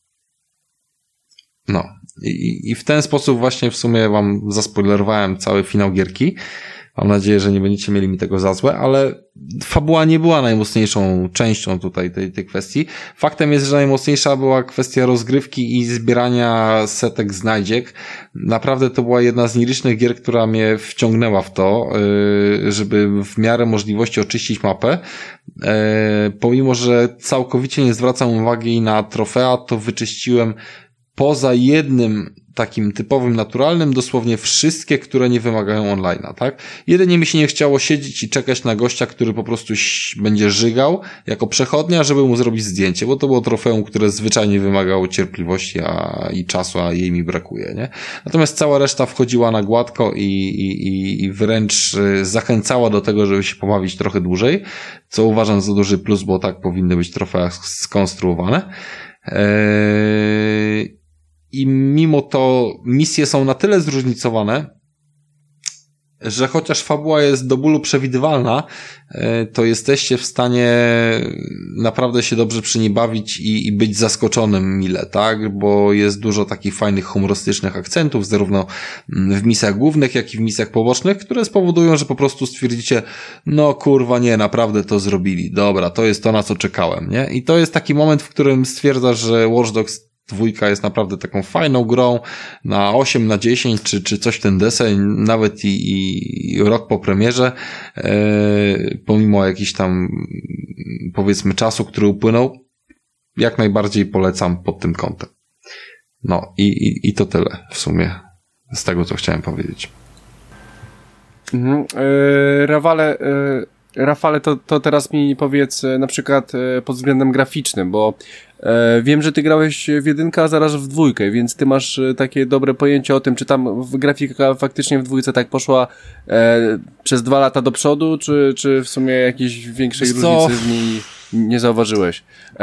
S3: I w ten sposób właśnie w sumie wam zaspoilerowałem cały finał gierki. Mam nadzieję, że nie będziecie mieli mi tego za złe, ale fabuła nie była najmocniejszą częścią tutaj tej kwestii. Faktem jest, że najmocniejsza była kwestia rozgrywki i zbierania setek znajdziek. Naprawdę to była jedna z nielicznych gier, która mnie wciągnęła w to, żeby w miarę możliwości oczyścić mapę. Pomimo, że całkowicie nie zwracam uwagi na trofea, to wyczyściłem poza jednym takim typowym, naturalnym, dosłownie wszystkie, które nie wymagają online'a, tak? Jedynie mi się nie chciało siedzieć i czekać na gościa, który po prostu będzie żygał jako przechodnia, żeby mu zrobić zdjęcie, bo to było trofeum, które zwyczajnie wymagało cierpliwości i czasu, a jej mi brakuje, nie? Natomiast cała reszta wchodziła na gładko i wręcz zachęcała do tego, żeby się pobawić trochę dłużej, co uważam za duży plus, bo tak powinny być trofea skonstruowane. I mimo to misje są na tyle zróżnicowane, że chociaż fabuła jest do bólu przewidywalna, to jesteście w stanie naprawdę się dobrze przy niej bawić i być zaskoczonym mile, tak? Bo jest dużo takich fajnych humorystycznych akcentów, zarówno w misjach głównych, jak i w misjach pobocznych, które spowodują, że po prostu stwierdzicie, kurwa nie, naprawdę to zrobili, dobra, to jest to, na co czekałem, nie? I to jest taki moment, w którym stwierdzasz, że Watch Dogs 2 jest naprawdę taką fajną grą na 8 na 10 czy coś w ten deseń, nawet i rok po premierze, pomimo jakiś tam powiedzmy czasu, który upłynął, jak najbardziej polecam pod tym kątem. I to tyle w sumie z tego, co chciałem powiedzieć.
S1: Rafale, to teraz mi powiedz na przykład pod względem graficznym, bo wiem, że ty grałeś w 1, a zaraz w 2, więc ty masz takie dobre pojęcie o tym, czy tam grafika faktycznie w 2 tak poszła przez 2 lata do przodu, czy w sumie jakiejś większej różnicy w niej nie zauważyłeś?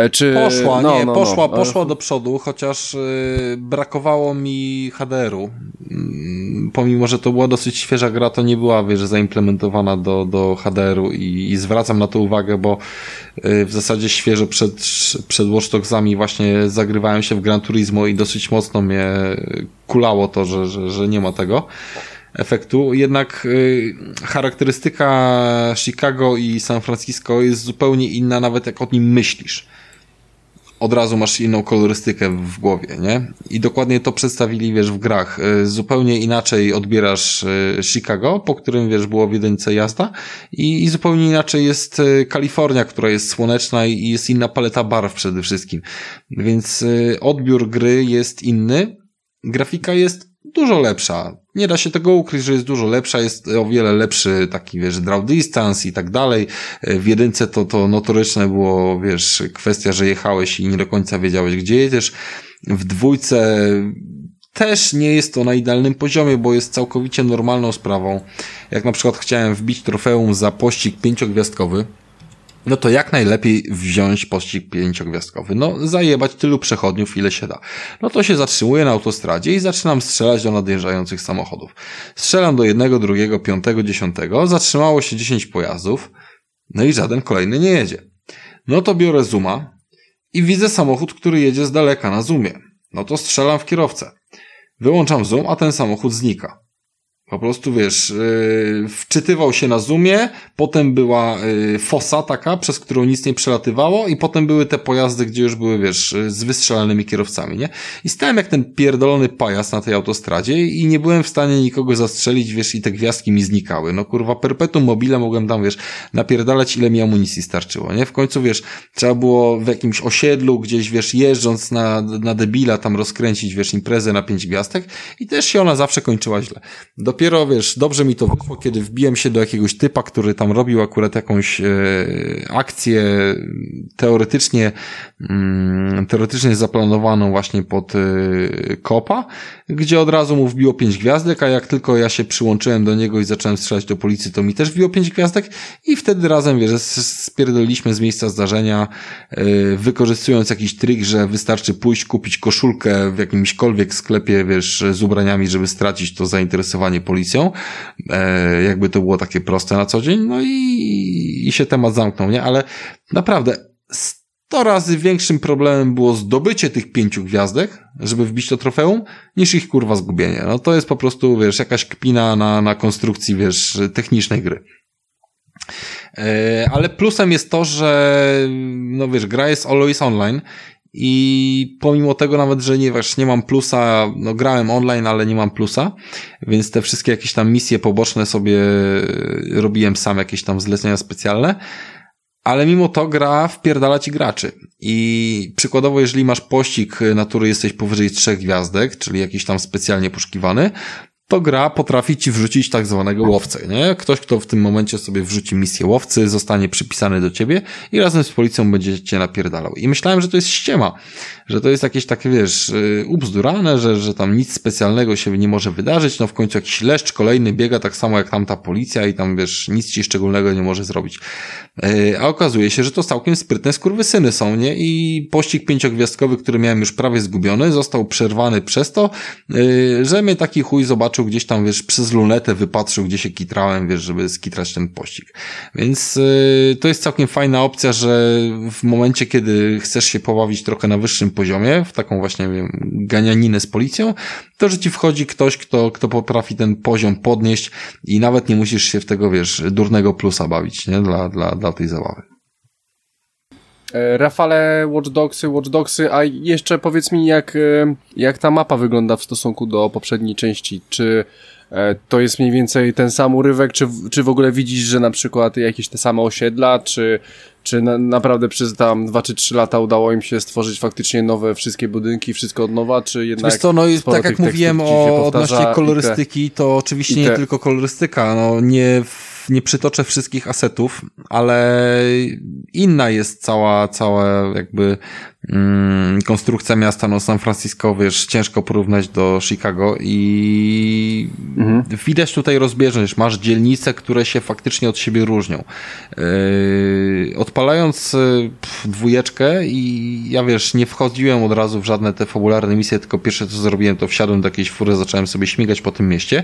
S3: Poszła do przodu, chociaż brakowało mi HDR-u. Pomimo, że to była dosyć świeża gra, to nie była, zaimplementowana do HDR-u i zwracam na to uwagę, bo w zasadzie świeżo przed Watch Dogsami właśnie zagrywałem się w Gran Turismo i dosyć mocno mnie kulało to, że nie ma tego. efektu, jednak charakterystyka Chicago i San Francisco jest zupełnie inna, nawet jak o nim myślisz. Od razu masz inną kolorystykę w głowie, nie? I dokładnie to przedstawili, wiesz, w grach. Zupełnie inaczej odbierasz Chicago, po którym, wiesz, było w jedynce jazda i zupełnie inaczej jest Kalifornia, która jest słoneczna i jest inna paleta barw przede wszystkim. Więc odbiór gry jest inny. Grafika jest dużo lepsza. Nie da się tego ukryć, że jest dużo lepsza, jest o wiele lepszy taki, wiesz, draw distance i tak dalej. W jedynce to notoryczne było, wiesz, kwestia, że jechałeś i nie do końca wiedziałeś, gdzie jedziesz. W dwójce też nie jest to na idealnym poziomie, bo jest całkowicie normalną sprawą. Jak na przykład chciałem wbić trofeum za pościg 5-gwiazdkowy, no to jak najlepiej wziąć pościg 5-gwiazdkowy. No, zajebać tylu przechodniów, ile się da. No to się zatrzymuję na autostradzie i zaczynam strzelać do nadjeżdżających samochodów. Strzelam do 1, 2, 5, 10. Zatrzymało się 10 pojazdów. No i żaden kolejny nie jedzie. No to biorę zooma i widzę samochód, który jedzie z daleka na zoomie. No to strzelam w kierowcę. Wyłączam zoom, a ten samochód znika. Po prostu, wiesz, wczytywał się na zoomie, potem była fosa taka, przez którą nic nie przelatywało i potem były te pojazdy, gdzie już były, wiesz, z wystrzelanymi kierowcami, nie? I stałem jak ten pierdolony pajac na tej autostradzie i nie byłem w stanie nikogo zastrzelić, wiesz, i te gwiazdki mi znikały. No kurwa, perpetuum mobile mogłem tam, wiesz, napierdalać, ile mi amunicji starczyło, nie? W końcu, wiesz, trzeba było w jakimś osiedlu, gdzieś, wiesz, jeżdżąc na debila tam rozkręcić, wiesz, imprezę na 5 gwiazdek i też się ona zawsze kończyła źle. Dopiero, wiesz, dobrze mi to wyszło, kiedy wbiłem się do jakiegoś typa, który tam robił akurat jakąś akcję teoretycznie zaplanowaną właśnie pod kopa, gdzie od razu mu wbiło 5 gwiazdek, a jak tylko ja się przyłączyłem do niego i zacząłem strzelać do policji, to mi też wbiło 5 gwiazdek i wtedy razem, wiesz, spierdoliliśmy z miejsca zdarzenia, wykorzystując jakiś trik, że wystarczy pójść kupić koszulkę w jakimśkolwiek sklepie, wiesz, z ubraniami, żeby stracić to zainteresowanie policją. Jakby to było takie proste na co dzień, no i się temat zamknął, nie? Ale naprawdę 100 razy większym problemem było zdobycie tych 5 gwiazdek, żeby wbić to trofeum, niż ich kurwa zgubienie. No to jest po prostu, wiesz, jakaś kpina na konstrukcji, wiesz, technicznej gry. Ale plusem jest to, że no wiesz, gra jest always online i pomimo tego nawet, że nie mam plusa, no grałem online, ale nie mam plusa, więc te wszystkie jakieś tam misje poboczne sobie robiłem sam, jakieś tam zlecenia specjalne, ale mimo to gra wpierdala ci graczy. I przykładowo, jeżeli masz pościg, na który jesteś powyżej 3 gwiazdek, czyli jakiś tam specjalnie poszukiwany, to gra potrafi ci wrzucić tak zwanego łowcę, nie? Ktoś, kto w tym momencie sobie wrzuci misję łowcy, zostanie przypisany do ciebie i razem z policją będzie cię napierdalał. I myślałem, że to jest ściema, że to jest jakieś takie, wiesz, ubzdurane, że tam nic specjalnego się nie może wydarzyć, no w końcu jakiś leszcz kolejny biega tak samo jak tamta policja i tam, wiesz, nic ci szczególnego nie może zrobić. A okazuje się, że to całkiem sprytne skurwysyny są, nie? I pościg 5-gwiazdkowy, który miałem już prawie zgubiony, został przerwany przez to, że mnie taki chuj zobaczył gdzieś tam, wiesz, przez lunetę wypatrzył, gdzie się kitrałem, wiesz, żeby skitrać ten pościg. Więc to jest całkiem fajna opcja, że w momencie, kiedy chcesz się pobawić trochę na wyższym poziomie, w taką właśnie, wiem, ganianinę z policją, to że ci wchodzi ktoś, kto potrafi ten poziom podnieść i nawet nie musisz się w tego, wiesz, durnego plusa bawić, nie? Dla tej zabawy.
S1: Rafale, Watch Dogsy, a jeszcze powiedz mi, jak ta mapa wygląda w stosunku do poprzedniej części? Czy to jest mniej więcej ten sam urywek, czy w ogóle widzisz, że na przykład jakieś te same osiedla, czy naprawdę przez tam 2 czy 3 lata udało im się stworzyć faktycznie nowe wszystkie budynki, wszystko od nowa, czy jednak...
S3: Wiesz co, no i tak jak mówiłem odnośnie kolorystyki, to oczywiście nie tylko kolorystyka, no nie przytoczę wszystkich asetów, ale inna jest cała jakby konstrukcja miasta, no San Francisco, wiesz, ciężko porównać do Chicago i widać tutaj rozbieżność, masz dzielnice, które się faktycznie od siebie różnią. Odpalając 2 i ja, wiesz, nie wchodziłem od razu w żadne te fabularne misje, tylko pierwsze co zrobiłem, to wsiadłem do jakiejś fury, zacząłem sobie śmigać po tym mieście.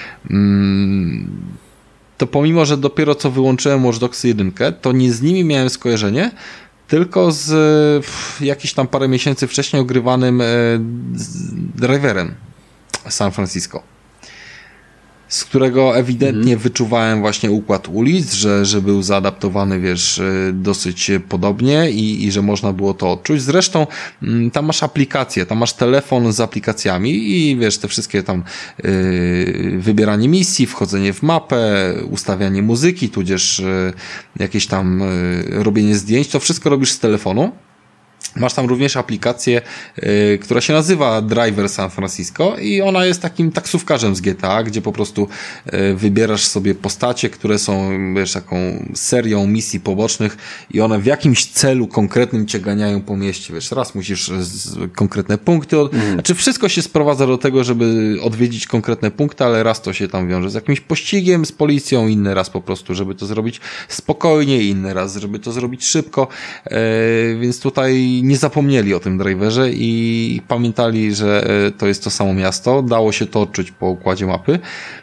S3: To pomimo, że dopiero co wyłączyłem Watch Dogsy 1, to nie z nimi miałem skojarzenie, tylko z jakieś tam parę miesięcy wcześniej ogrywanym Driverem San Francisco. z którego ewidentnie wyczuwałem właśnie układ ulic, że był zaadaptowany, wiesz, dosyć podobnie i że można było to odczuć. Zresztą tam masz aplikacje, tam masz telefon z aplikacjami i wiesz, te wszystkie tam wybieranie misji, wchodzenie w mapę, ustawianie muzyki, tudzież jakieś tam robienie zdjęć, to wszystko robisz z telefonu. Masz tam również aplikację, która się nazywa Driver San Francisco i ona jest takim taksówkarzem z GTA, gdzie po prostu wybierasz sobie postacie, które są, wiesz, taką serią misji pobocznych i one w jakimś celu konkretnym cię ganiają po mieście, wiesz, raz musisz konkretne punkty, znaczy wszystko się sprowadza do tego, żeby odwiedzić konkretne punkty, ale raz to się tam wiąże z jakimś pościgiem, z policją, inny raz po prostu, żeby to zrobić spokojnie, inny raz, żeby to zrobić szybko, więc tutaj nie zapomnieli o tym driverze i pamiętali, że to jest to samo miasto. Dało się to odczuć po układzie mapy.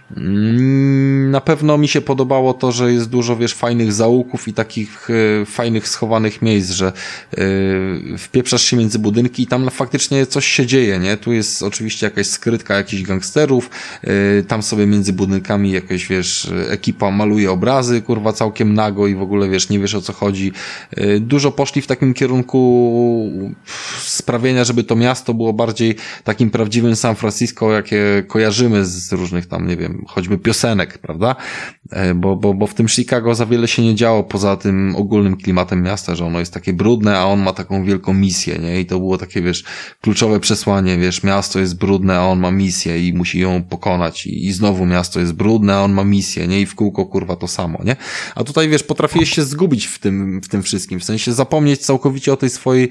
S3: Na pewno mi się podobało to, że jest dużo, wiesz, fajnych zaułków i takich fajnych schowanych miejsc, że wpieprzasz się między budynki i tam faktycznie coś się dzieje, nie? Tu jest oczywiście jakaś skrytka jakichś gangsterów, tam sobie między budynkami jakaś, wiesz, ekipa maluje obrazy, kurwa, całkiem nago i w ogóle, wiesz, nie wiesz o co chodzi. Dużo poszli w takim kierunku sprawienia, żeby to miasto było bardziej takim prawdziwym San Francisco, jakie kojarzymy z różnych tam, nie wiem, choćby piosenek, prawda? Bo w tym Chicago za wiele się nie działo poza tym ogólnym klimatem miasta, że ono jest takie brudne, a on ma taką wielką misję, nie? I to było takie, wiesz, kluczowe przesłanie, wiesz, miasto jest brudne, a on ma misję i musi ją pokonać i znowu miasto jest brudne, a on ma misję, nie? I w kółko, kurwa, to samo, nie? A tutaj, wiesz, potrafiłeś się zgubić w tym wszystkim, w sensie zapomnieć całkowicie o tej swojej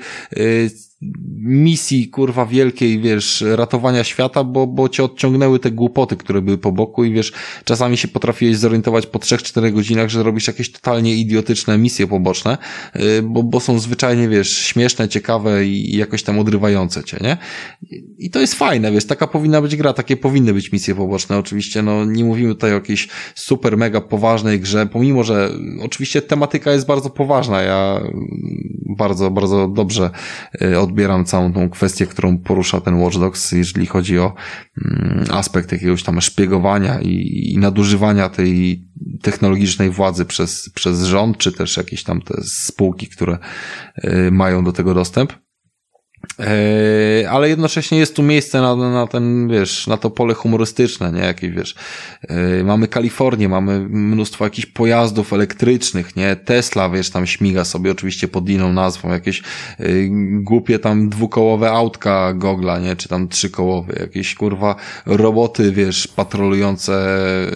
S3: misji, kurwa, wielkiej, wiesz, ratowania świata, bo cię odciągnęły te głupoty, które były po boku i wiesz, czasami się potrafiłeś zorientować po 3-4 godzinach, że robisz jakieś totalnie idiotyczne misje poboczne, bo są zwyczajnie, wiesz, śmieszne, ciekawe i jakoś tam odrywające cię, nie? I to jest fajne, wiesz, taka powinna być gra, takie powinny być misje poboczne, oczywiście, no, nie mówimy tutaj o jakiejś super, mega poważnej grze, pomimo, że oczywiście tematyka jest bardzo poważna, ja bardzo, bardzo dobrze odbieram całą tą kwestię, którą porusza ten Watch Dogs, jeżeli chodzi o aspekt jakiegoś tam szpiegowania i nadużywania tej technologicznej władzy przez rząd, czy też jakieś tam te spółki, które mają do tego dostęp. Ale jednocześnie jest tu miejsce na ten, wiesz, na to pole humorystyczne, nie? Jakieś, wiesz, mamy Kalifornię, mamy mnóstwo jakichś pojazdów elektrycznych, nie? Tesla, wiesz, tam śmiga sobie oczywiście pod inną nazwą, jakieś głupie tam dwukołowe autka Gogla, nie? Czy tam trzykołowe, jakieś, kurwa, roboty, wiesz, patrolujące,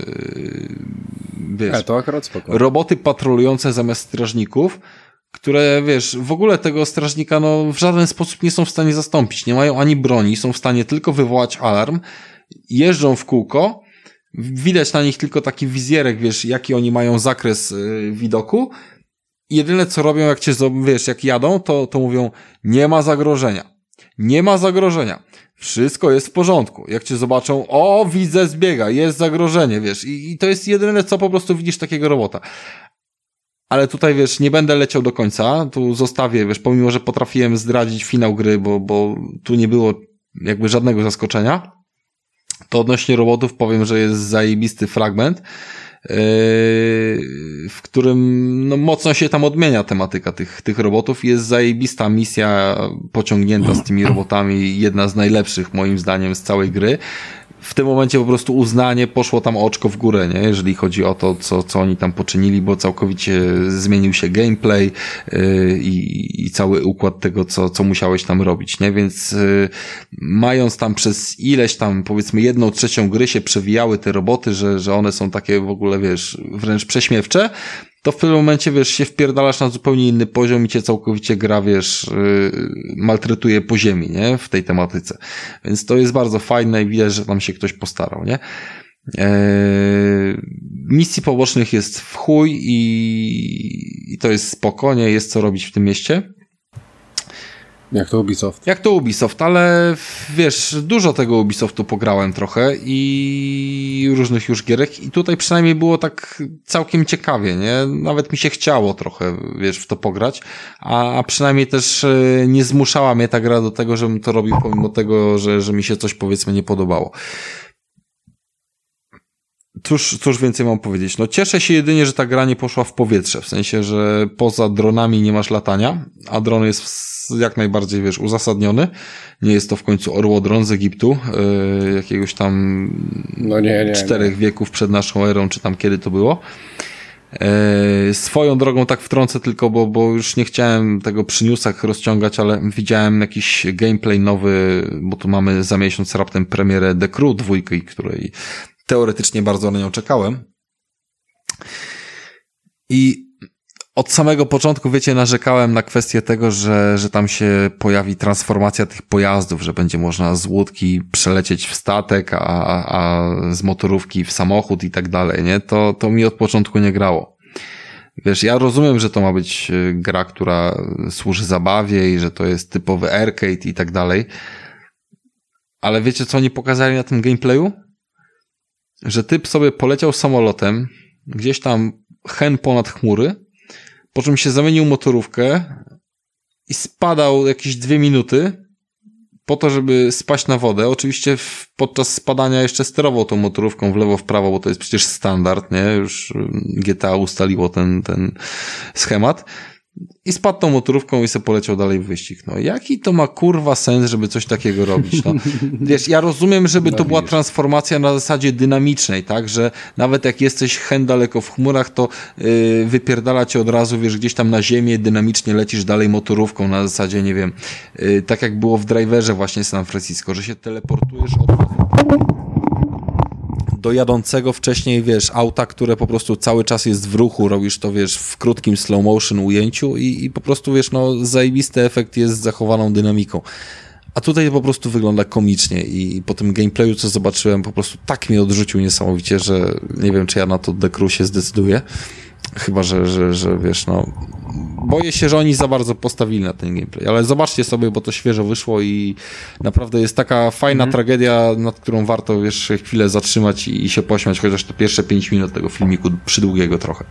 S3: wiesz,
S1: to akurat spoko.
S3: Roboty patrolujące zamiast strażników, które, wiesz, w ogóle tego strażnika, no, w żaden sposób nie są w stanie zastąpić. Nie mają ani broni, są w stanie tylko wywołać alarm, jeżdżą w kółko, widać na nich tylko taki wizjerek, wiesz, jaki oni mają zakres widoku. Jedyne co robią, jak cię, wiesz, jak jadą, to mówią, nie ma zagrożenia. Nie ma zagrożenia. Wszystko jest w porządku. Jak cię zobaczą, o, widzę, zbiega, jest zagrożenie, wiesz. I to jest jedyne, co po prostu widzisz takiego robota. Ale tutaj, wiesz, nie będę leciał do końca, tu zostawię, wiesz, pomimo, że potrafiłem zdradzić finał gry, bo tu nie było jakby żadnego zaskoczenia, to odnośnie robotów powiem, że jest zajebisty fragment, w którym no mocno się tam odmienia tematyka tych robotów. Jest zajebista misja pociągnięta z tymi robotami, jedna z najlepszych moim zdaniem z całej gry. W tym momencie po prostu uznanie, poszło tam oczko w górę, nie? Jeżeli chodzi o to, co oni tam poczynili, bo całkowicie zmienił się gameplay i cały układ tego, co musiałeś tam robić, nie? Więc mając tam przez ileś tam, powiedzmy 1/3 gry się przewijały te roboty, że one są takie w ogóle, wiesz, wręcz prześmiewcze, to w pewnym momencie, wiesz, się wpierdalasz na zupełnie inny poziom i cię całkowicie gra, wiesz, maltretuje po ziemi, nie? W tej tematyce. Więc to jest bardzo fajne i widać, że tam się ktoś postarał, nie? Misji pobocznych jest w chuj i to jest spoko, nie? Jest co robić w tym mieście.
S1: Jak to Ubisoft.
S3: Jak to Ubisoft, ale wiesz, dużo tego Ubisoftu pograłem trochę i różnych już gierek i tutaj przynajmniej było tak całkiem ciekawie, nie? Nawet mi się chciało trochę, wiesz, w to pograć, a przynajmniej też nie zmuszała mnie ta gra do tego, żebym to robił pomimo tego, że mi się coś, powiedzmy, nie podobało. Cóż więcej mam powiedzieć? No cieszę się jedynie, że ta gra nie poszła w powietrze, w sensie, że poza dronami nie masz latania, a dron jest jak najbardziej, wiesz, uzasadniony. Nie jest to w końcu orłodron z Egiptu, jakiegoś tam 4 wieków przed naszą erą, czy tam kiedy to było. Swoją drogą tak wtrącę tylko, bo już nie chciałem tego przy newsach rozciągać, ale widziałem jakiś gameplay nowy, bo tu mamy za miesiąc raptem premierę The Crew 2, której teoretycznie bardzo na nią czekałem. I od samego początku, wiecie, narzekałem na kwestię tego, że tam się pojawi transformacja tych pojazdów, że będzie można z łódki przelecieć w statek, a z motorówki w samochód i tak dalej, nie? To mi od początku nie grało. Wiesz, ja rozumiem, że to ma być gra, która służy zabawie i że to jest typowy arcade i tak dalej, ale wiecie, co oni pokazali na tym gameplayu? Że typ sobie poleciał samolotem, gdzieś tam hen ponad chmury, po czym się zamienił motorówkę i spadał jakieś 2 minuty po to, żeby spaść na wodę. Oczywiście podczas spadania jeszcze sterował tą motorówką w lewo, w prawo, bo to jest przecież standard, nie? Już GTA ustaliło ten schemat. I spadł tą motorówką i sobie poleciał dalej w wyścig. No jaki to ma kurwa sens, żeby coś takiego robić? No, wiesz, ja rozumiem, żeby to była transformacja na zasadzie dynamicznej, tak? Że nawet jak jesteś hen daleko w chmurach, to wypierdala cię od razu, wiesz, gdzieś tam na ziemię, dynamicznie lecisz dalej motorówką na zasadzie, nie wiem, tak jak było w Driverze właśnie San Francisco, że się teleportujesz od razu do jadącego wcześniej, wiesz, auta, które po prostu cały czas jest w ruchu, robisz to, wiesz, w krótkim slow motion ujęciu i po prostu, wiesz, no zajebisty efekt jest z zachowaną dynamiką. A tutaj po prostu wygląda komicznie i po tym gameplayu, co zobaczyłem, po prostu tak mnie odrzucił niesamowicie, że nie wiem, czy ja na to The Crew się zdecyduję. Chyba, że wiesz, no boję się, że oni za bardzo postawili na ten gameplay, ale zobaczcie sobie, bo to świeżo wyszło i naprawdę jest taka fajna tragedia, nad którą warto, wiesz, chwilę zatrzymać i się pośmiać, chociaż te pierwsze 5 minut tego filmiku przydługiego trochę.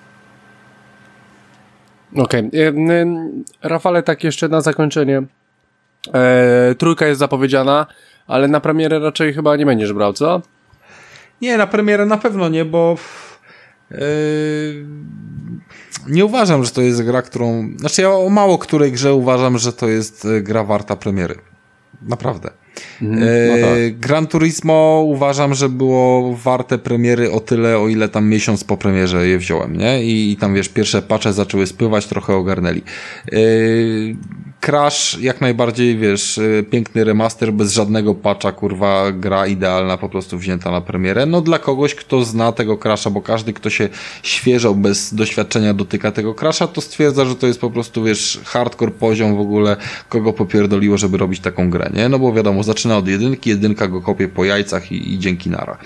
S1: Okej. Rafale, tak jeszcze na zakończenie. 3 jest zapowiedziana, ale na premierę raczej chyba nie będziesz brał, co?
S3: Nie, na premierę na pewno nie, bo nie uważam, że to jest gra, którą... Znaczy ja o mało której grze uważam, że to jest gra warta premiery. Naprawdę. No tak. Gran Turismo uważam, że było warte premiery o tyle, o ile tam miesiąc po premierze je wziąłem, nie? I tam, wiesz, pierwsze patche zaczęły spływać, trochę ogarnęli. Crash jak najbardziej, wiesz, piękny remaster, bez żadnego patcha, kurwa, gra idealna, po prostu wzięta na premierę. No dla kogoś, kto zna tego Crasha, bo każdy, kto się świeżo, bez doświadczenia dotyka tego Crasha, to stwierdza, że to jest po prostu, wiesz, hardcore poziom w ogóle, kogo popierdoliło, żeby robić taką grę, nie? No bo wiadomo, zaczyna od jedynka go kopie po jajcach i dzięki nara.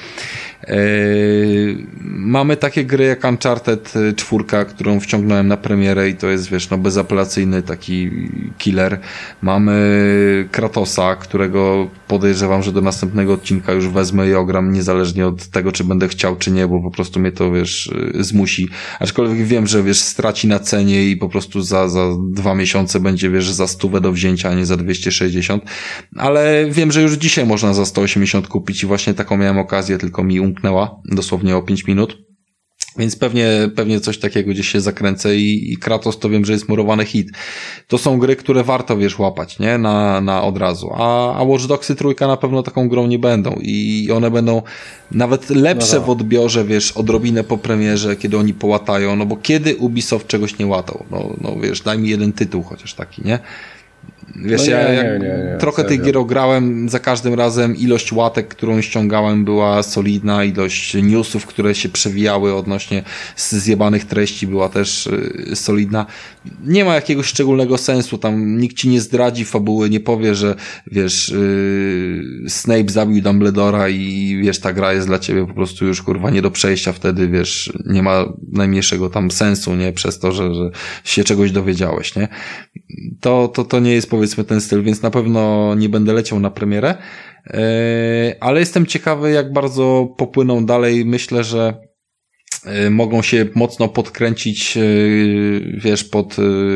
S3: Mamy takie gry jak Uncharted 4, którą wciągnąłem na premierę i to jest, wiesz, no bezapelacyjny taki killer. Mamy Kratosa, którego podejrzewam, że do następnego odcinka już wezmę i ogram, niezależnie od tego, czy będę chciał, czy nie, bo po prostu mnie to, wiesz, zmusi. Aczkolwiek wiem, że, wiesz, straci na cenie i po prostu za 2 miesiące będzie, wiesz, za 100 do wzięcia, a nie za 260. Ale wiem, że już dzisiaj można za 180 kupić i właśnie taką miałem okazję, tylko mi umknęła dosłownie o 5 minut. Więc pewnie coś takiego gdzieś się zakręcę i Kratos to wiem, że jest murowany hit. To są gry, które warto, wiesz, łapać, nie? Na od razu. A Watch Dogsy 3 na pewno taką grą nie będą i one będą nawet lepsze w odbiorze, wiesz, odrobinę po premierze, kiedy oni połatają, no bo kiedy Ubisoft czegoś nie łatał? No wiesz, daj mi jeden tytuł chociaż taki, nie? Wiesz,
S1: no
S3: nie, trochę tych gier grałem, za każdym razem ilość łatek, którą ściągałem, była solidna, ilość newsów, które się przewijały odnośnie zjebanych treści, była też solidna. Nie ma jakiegoś szczególnego sensu, tam nikt ci nie zdradzi fabuły, nie powie, że wiesz, Snape zabił Dumbledora i wiesz, ta gra jest dla ciebie po prostu już kurwa nie do przejścia wtedy, wiesz, nie ma najmniejszego tam sensu, nie, przez to, że się czegoś dowiedziałeś, nie. To nie jest, powiedzmy, ten styl, więc na pewno nie będę leciał na premierę, ale jestem ciekawy, jak bardzo popłyną dalej. Myślę, że mogą się mocno podkręcić, wiesz, pod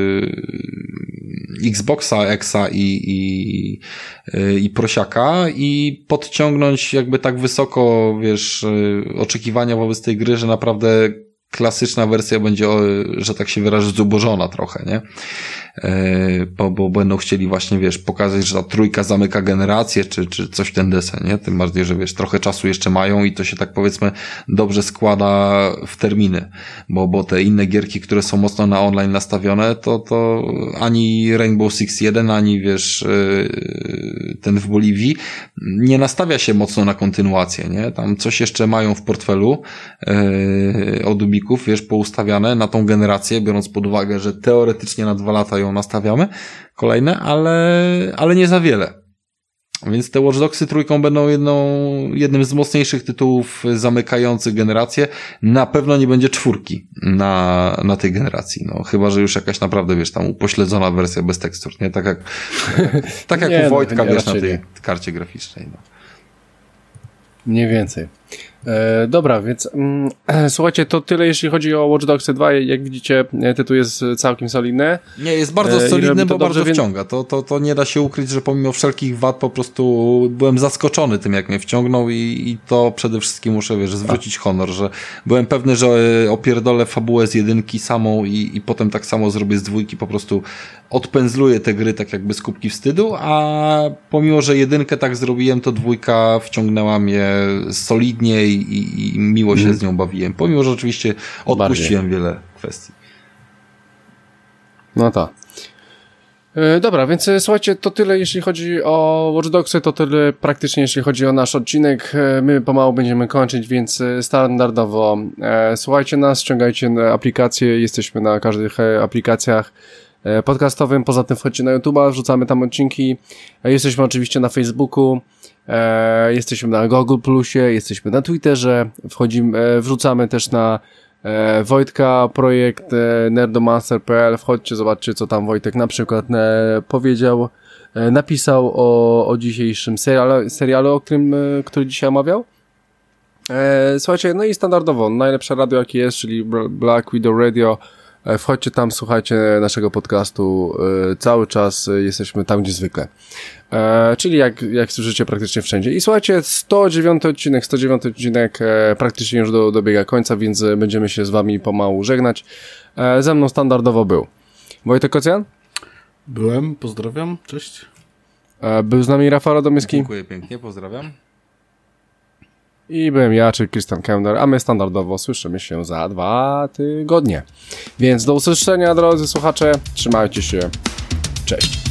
S3: Xboxa Xa i prosiaka i podciągnąć jakby tak wysoko, wiesz, oczekiwania wobec tej gry, że naprawdę klasyczna wersja będzie, że tak się wyrażę, zubożona trochę, nie? Bo będą chcieli właśnie, wiesz, pokazać, że ta trójka zamyka generację, czy coś w ten deseń, nie? Tym bardziej, że wiesz, trochę czasu jeszcze mają i to się tak powiedzmy dobrze składa w terminy, bo te inne gierki, które są mocno na online nastawione, to ani Rainbow Six 1, ani wiesz, ten w Boliwii nie nastawia się mocno na kontynuację, nie? Tam coś jeszcze mają w portfelu od Ubików, wiesz, poustawiane na tą generację, biorąc pod uwagę, że teoretycznie na 2 lata ją nastawiamy, kolejne, ale nie za wiele. Więc te Watch Dogsy trójką będą jednym z mocniejszych tytułów zamykających generację. Na pewno nie będzie 4 na tej generacji. No, chyba że już jakaś naprawdę, wiesz, tam upośledzona wersja bez tekstur, nie? Tak jak
S1: nie,
S3: u Wojtka,
S1: no,
S3: wiesz, na tej
S1: nie.
S3: karcie graficznej. No.
S1: Mniej więcej. Dobra, więc słuchajcie, to tyle jeśli chodzi o Watch Dogs 2. Jak widzicie, tytuł jest całkiem solidny.
S3: Nie, jest bardzo solidny, bo bardzo
S1: dobrze,
S3: wciąga. To nie da się ukryć, że pomimo wszelkich wad po prostu byłem zaskoczony tym, jak mnie wciągnął i to przede wszystkim muszę, wiesz, zwrócić honor, że byłem pewny, że opierdolę fabułę z 1 samą i potem tak samo zrobię z 2, po prostu odpędzluję te gry tak jakby z kubki wstydu, a pomimo, że 1 tak zrobiłem, to 2 wciągnęła mnie solidnie i miło się z nią bawiłem. Pomimo, że oczywiście odpuściłem wiele kwestii.
S1: No tak. Dobra, więc słuchajcie, to tyle jeśli chodzi o Watch Dogsy, to tyle praktycznie jeśli chodzi o nasz odcinek. My pomału będziemy kończyć, więc standardowo słuchajcie nas, ściągajcie aplikacje, jesteśmy na każdych aplikacjach podcastowym, poza tym wchodźcie na YouTube'a, wrzucamy tam odcinki, jesteśmy oczywiście na Facebooku, jesteśmy na Google Plusie, jesteśmy na Twitterze, wrzucamy też na Wojtka projekt nerdomaster.pl, wchodźcie, zobaczcie co tam Wojtek na przykład napisał o dzisiejszym serialu, który dzisiaj omawiał. Słuchajcie, no i standardowo, najlepsze radio jakie jest, czyli Black Widow Radio. Wchodźcie tam, słuchajcie naszego podcastu, cały czas jesteśmy tam, gdzie zwykle. Czyli jak słyszycie praktycznie wszędzie. I słuchajcie, 109 odcinek praktycznie już dobiega końca, więc będziemy się z wami pomału żegnać. Ze mną standardowo był Wojtek Kocjan.
S2: Byłem, pozdrawiam, cześć.
S1: Był z nami Rafał Radomyski.
S3: Dziękuję pięknie, pozdrawiam.
S1: I byłem ja, czyli Christian Kemner, a my standardowo słyszymy się za 2 tygodnie. Więc do usłyszenia, drodzy słuchacze, trzymajcie się, cześć.